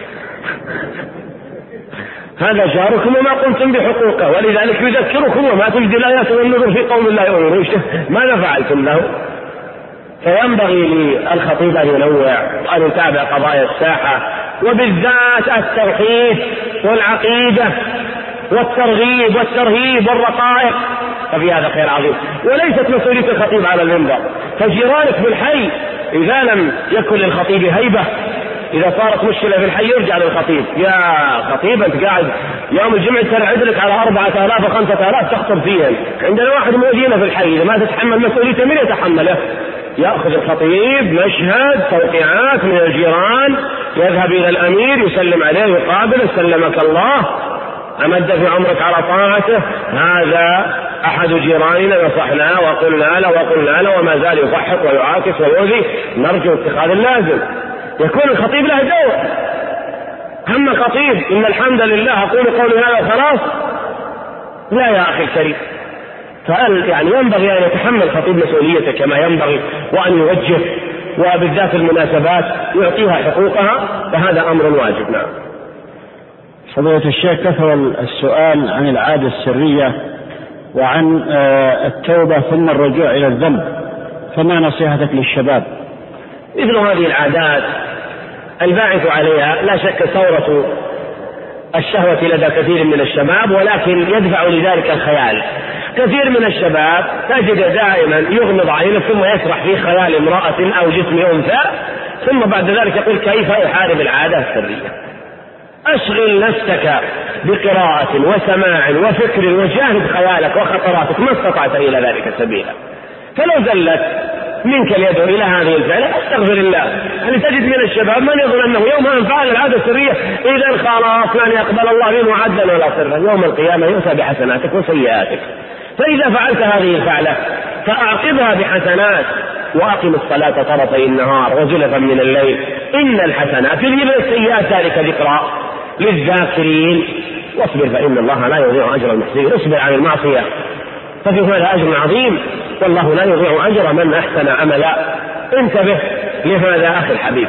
هذا جاركم وما قمتم بحقوقه، ولذلك يذكركم وما تجد الآيات والنذر في قوم لا يؤمنون، ماذا فعلتم له؟ فينبغي للخطيب أن ينوع وأن يتابع قضايا الساحة، وبالذات التوحيد والعقيدة والترغيب والترهيب والرقائق، ففي هذا خير عظيم. وليست مسؤولية الخطيب على المنبر، فجيرانك بالحي إذا لم يكن للخطيب هيبة، إذا صارت مشكلة في الحي يرجع للخطيب: يا خطيب أنت قاعد يوم الجمعة ترعد لك على 4000 و5000 تخطب فيها، عندنا واحد موجينا في الحي، إذا ما تتحمل مسؤوليته من يتحمله؟ يأخذ الخطيب مشهد توقيعات من الجيران، يذهب إلى الأمير يسلم عليه يقابل: سلمك الله، أمد في عمرك على طاعته، هذا أحد جيراننا نصحناه وقلنا له وما زال يضحك ويعاكس ويؤذي، نرجو اتخاذ اللازم. يكون الخطيب له دور. أما الخطيب إن الحمد لله أقول قولي هذا خلاص، لا يا أخي الكريم. يعني ينبغي أن يتحمل الخطيب مسؤوليته كما ينبغي، وأن يوجه، وبالذات المناسبات يعطيها حقوقها، فهذا أمر واجب. نعم. فضيلة الشيخ، كثر السؤال عن العادة السرية وعن التوبة ثم الرجوع إلى الذنب، فما نصيحتك للشباب؟ مثل هذه العادات الباعث عليها لا شك ثورة الشهوة لدى كثير من الشباب، ولكن يدفع لذلك الخيال. كثير من الشباب تجد دائما يغمض عينه ثم يسرح في خيال امرأة أو جسم أنثى، ثم بعد ذلك يقول كيف أحارب العادة السرية. أشغل نفسك بقراءة وسماع وفكر وجاهد خيالك وخطراتك ما استطعت إلى ذلك سبيلا. فلو زلت منك اليد إلى هذه الفعلة استغفر الله. يعني تجد من الشباب من يظن أنه يوم أن فعل العادة السرية إذا خلاص لن يقبل الله منه عدلا ولا صرفا، يوم القيامة يؤتى بحسناتك وسيئاتك. فإذا فعلت هذه الفعلة فأعقبها بحسنات، وأقم الصلاة طرفي النهار وزلفا من الليل إن الحسنات يذهبن السيئات ذلك ذكرى للذاكرين، واصبر فإن الله لا يضيع أجر المحسنين. اصبر عن المعصية ففي هذا أجر عظيم، والله لا يضيع أجر من أحسن عملا. انتبه لهذا أخي الحبيب.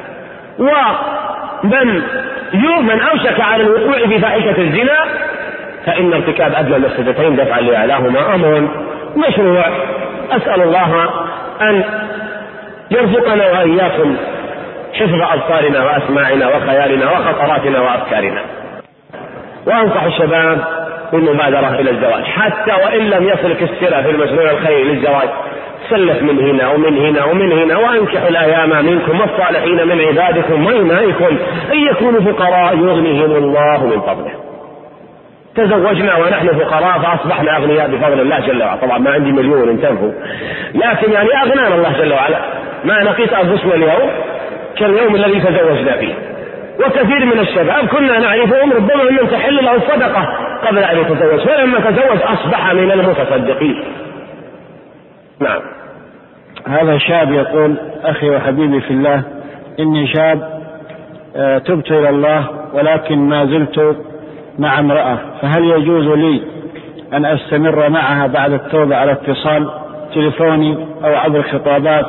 ومن أوشك على الوقوع في فاحشة الزنا فإن ارتكاب أدنى المفسدتين دفعا لأعلاهما أمر مشروع. أسأل الله أن يرزقنا وإياكم حفظ أبصارنا وأسماعنا وخيالنا وخطراتنا وأفكارنا. وأنصح الشباب بالمبادرة إلى الزواج، حتى وإن لم يصلك السرى في المشروع الخيري للزواج، سلف من هنا ومن هنا ومن هنا، وأنكحوا الأيام منكم والصالحين من عبادكم وإمائكم إن يكونوا فقراء يغنيهم الله من فضله. تزوجنا ونحن فقراء فأصبحنا أغنياء بفضل الله جل وعلا. طبعا ما عندي مليون انتبهوا، لكن يعني أغنانا الله جل وعلا. ما نقيس أنفسنا اليوم كاليوم الذي تزوجنا فيه. وكثير من الشباب كنا نعرفهم ربما أن تحل له الصدقة قبل أن يتزوج، فلما تزوج أصبح من المتصدقين. نعم. هذا شاب يقول: أخي وحبيبي في الله، إني شاب تبت إلى الله ولكن ما زلت مع امرأة، فهل يجوز لي أن أستمر معها بعد التوبة على اتصال تليفوني أو عبر خطابات؟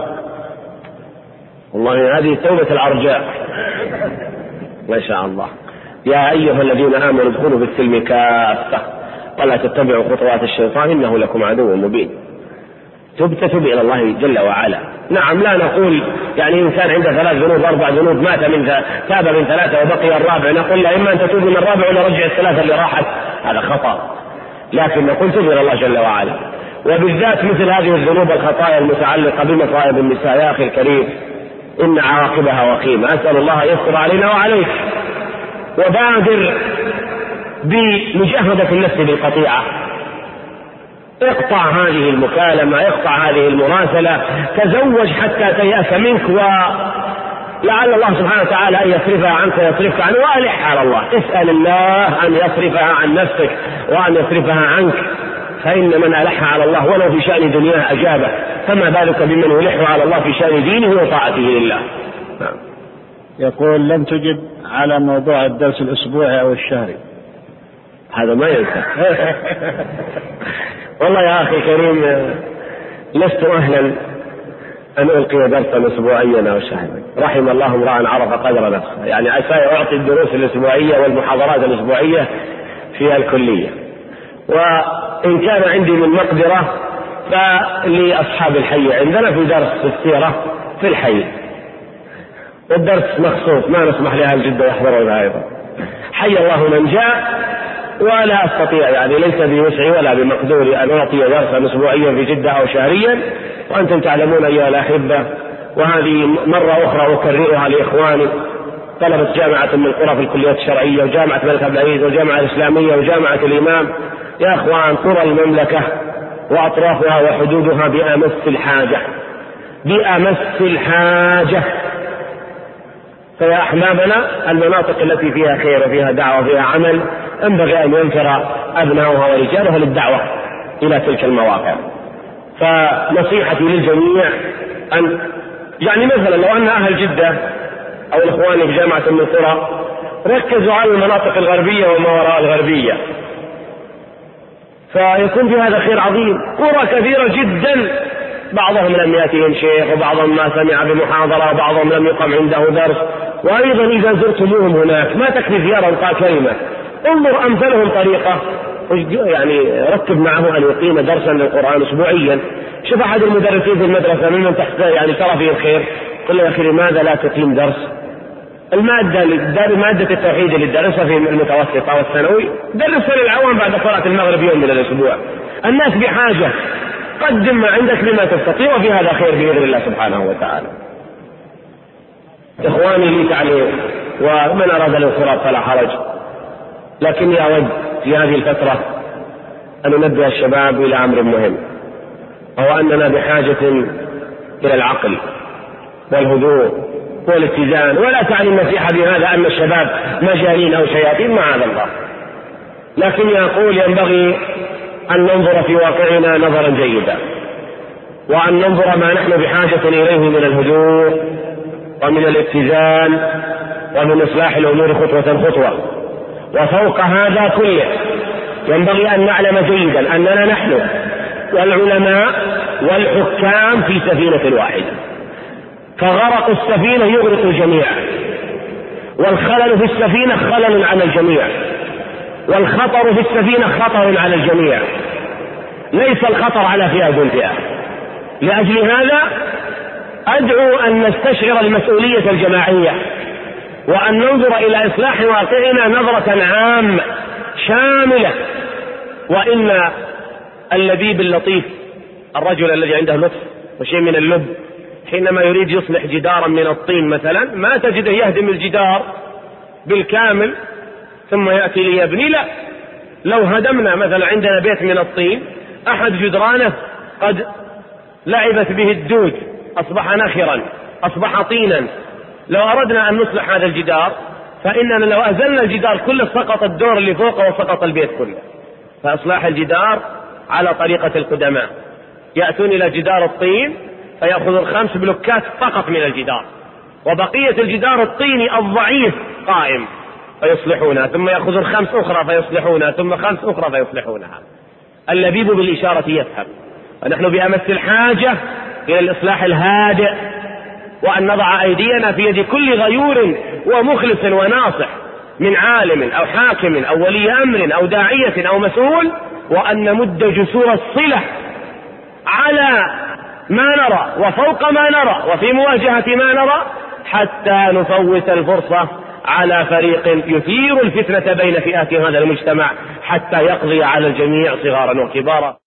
والله هذه توبة الأرجاء ما شاء الله. يا أيها الذين آمنوا ادخلوا في السلم كافة ولا تتبعوا خطوات الشيطان إنه لكم عدو مبين. تب إلى الله جل وعلا. نعم، لا نقول يعني إن كان عنده 3 ذنوب 4 ذنوب تاب من 3 وبقي الرابع نقول له إما أن تتوب من الرابع ولا رجع ال3 اللي راحت، هذا خطأ. لكن نقول تب إلى الله جل وعلا، وبالذات مثل هذه الذنوب الخطايا المتعلقة بمصائب النساء. يا أخي الكريم إن عواقبها وخيمة. أسأل الله يستر علينا وعليك. وبادر بمجاهدة النفس بالقطيعة. اقطع هذه المكالمة، اقطع هذه المراسلة، تزوج حتى تيأس منك، ولعل الله سبحانه وتعالى أن يصرفها عنك ويصرفك عنه. وألح على الله، اسأل الله أن يصرفها عن نفسك وأن يصرفها عنك، فإن من ألح على الله ولو في شأن دنياه أجابه، فما بالك بمن يلح على الله في شأن دينه وطاعته لله. يقول: لم تجب على موضوع الدرس الأسبوعي أو الشهري. هذا ما ينفع. والله يا أخي الكريم لست أهلا أن ألقي درسا أسبوعيا أو شهريا. رحم الله امرأ عرف قدر نفسه. يعني عسى أعطي الدروس الأسبوعية والمحاضرات الأسبوعية في الكلية، وإن كان عندي من مقدرة فلأصحاب الحي عندنا في درس السيرة في الحي، والدرس مخصوص ما نسمح لأهل جدة يحضرون أيضا. حي الله من جاء، ولا أستطيع يعني ليس بوسعي ولا بمقدوري أن أعطي درسا أسبوعيا في جدة أو شهريا، وأنتم تعلمون أيها الأحبة. وهذه مرة أخرى أكررها لإخواني طلبة جامعة من القرى في الكليات الشرعية وجامعة الملك عبد العزيز والجامعة الإسلامية وجامعة الإمام. يا إخوان، قرى المملكة وأطرافها وحدودها بأمس الحاجة، بأمس الحاجة. فيا أحبابنا، المناطق التي فيها خير وفيها دعوة وفيها عمل ينبغي أن ينفر أبناؤها ورجالها للدعوة إلى تلك المواقع. فنصيحتي للجميع أن يعني مثلا لو أن أهل جدة أو الإخوان في جامعة من القرى ركزوا على المناطق الغربية وما وراء الغربية، فيكون في هذا خير عظيم. قرى كثيرة جدا بعضهم لم يأتهم شيخ، وبعضهم ما سمع بمحاضرة، وبعضهم لم يقم عنده درس. وأيضا إذا زرتموهم هناك ما تكفي زيارة وقال كلمة، انظر أمثلهم طريقة، يعني رتب معه أن يقيم درسا للقرآن أسبوعيا. شوف أحد المدرسين في المدرسة ممن يعني ترى فيه الخير، قل له يا أخي لماذا لا تقيم درس؟ مادة التوحيد اللي تدرسها في المتوسطة والثانوي درسها للعوام بعد صلاة المغرب يوم من الأسبوع. الناس بحاجة، قدم ما عندك بما تستطيع، وفي هذا خير بإذن الله سبحانه وتعالى. إخواني لي تعليق، ومن أراد الانصراف فلا حرج، لكني أود في هذه الفترة أن ننبه الشباب إلى أمر مهم، وهو أننا بحاجة إلى العقل والهدوء والاتزان. ولا تعني النصيحة بهذا أن الشباب مجانين أو شياطين، معاذ الله، لكن أقول ينبغي أن ننظر في واقعنا نظرا جيدا، وأن ننظر ما نحن بحاجة إليه من الهدوء ومن الاتزان ومن إصلاح الأمور خطوة خطوة. وفوق هذا كله ينبغي أن نعلم جيدا أننا نحن والعلماء والحكام في سفينة واحدة، فغرق السفينة يغرق الجميع، والخلل في السفينة خلل على الجميع، والخطر في السفينة خطر على الجميع، ليس الخطر على فئة. لأجل هذا أدعو أن نستشعر المسؤولية الجماعية، وأن ننظر إلى إصلاح واقعنا نظرة عامة شاملة. وإن اللبيب اللطيف، الرجل الذي عنده لطف وشيء من اللب، حينما يريد يصلح جدارا من الطين مثلا ما تجده يهدم الجدار بالكامل ثم يأتي ليبني، لا، لو هدمنا مثلا عندنا بيت من الطين أحد جدرانه قد لعبت به الدود، أصبح نخرا، أصبح طينا، لو أردنا أن نصلح هذا الجدار فإننا لو أزلنا الجدار كله سقط الدور اللي فوقه وسقط البيت كله. فإصلاح الجدار على طريقة القدماء، يأتون إلى جدار الطين فيأخذ 5 بلوكات فقط من الجدار، وبقية الجدار الطيني الضعيف قائم فيصلحونها، ثم يأخذون 5 أخرى فيصلحونها، ثم 5 أخرى فيصلحونها. اللبيب بالإشارة يفهم. ونحن بأمس الحاجة إلى الإصلاح الهادئ، وأن نضع أيدينا في يد كل غيور ومخلص وناصح من عالم أو حاكم أو ولي أمر أو داعية أو مسؤول، وأن نمد جسور الصلة على ما نرى وفوق ما نرى وفي مواجهة ما نرى، حتى نفوت الفرصة على فريق يثير الفتنة بين فئات هذا المجتمع حتى يقضي على الجميع صغارا وكبارا.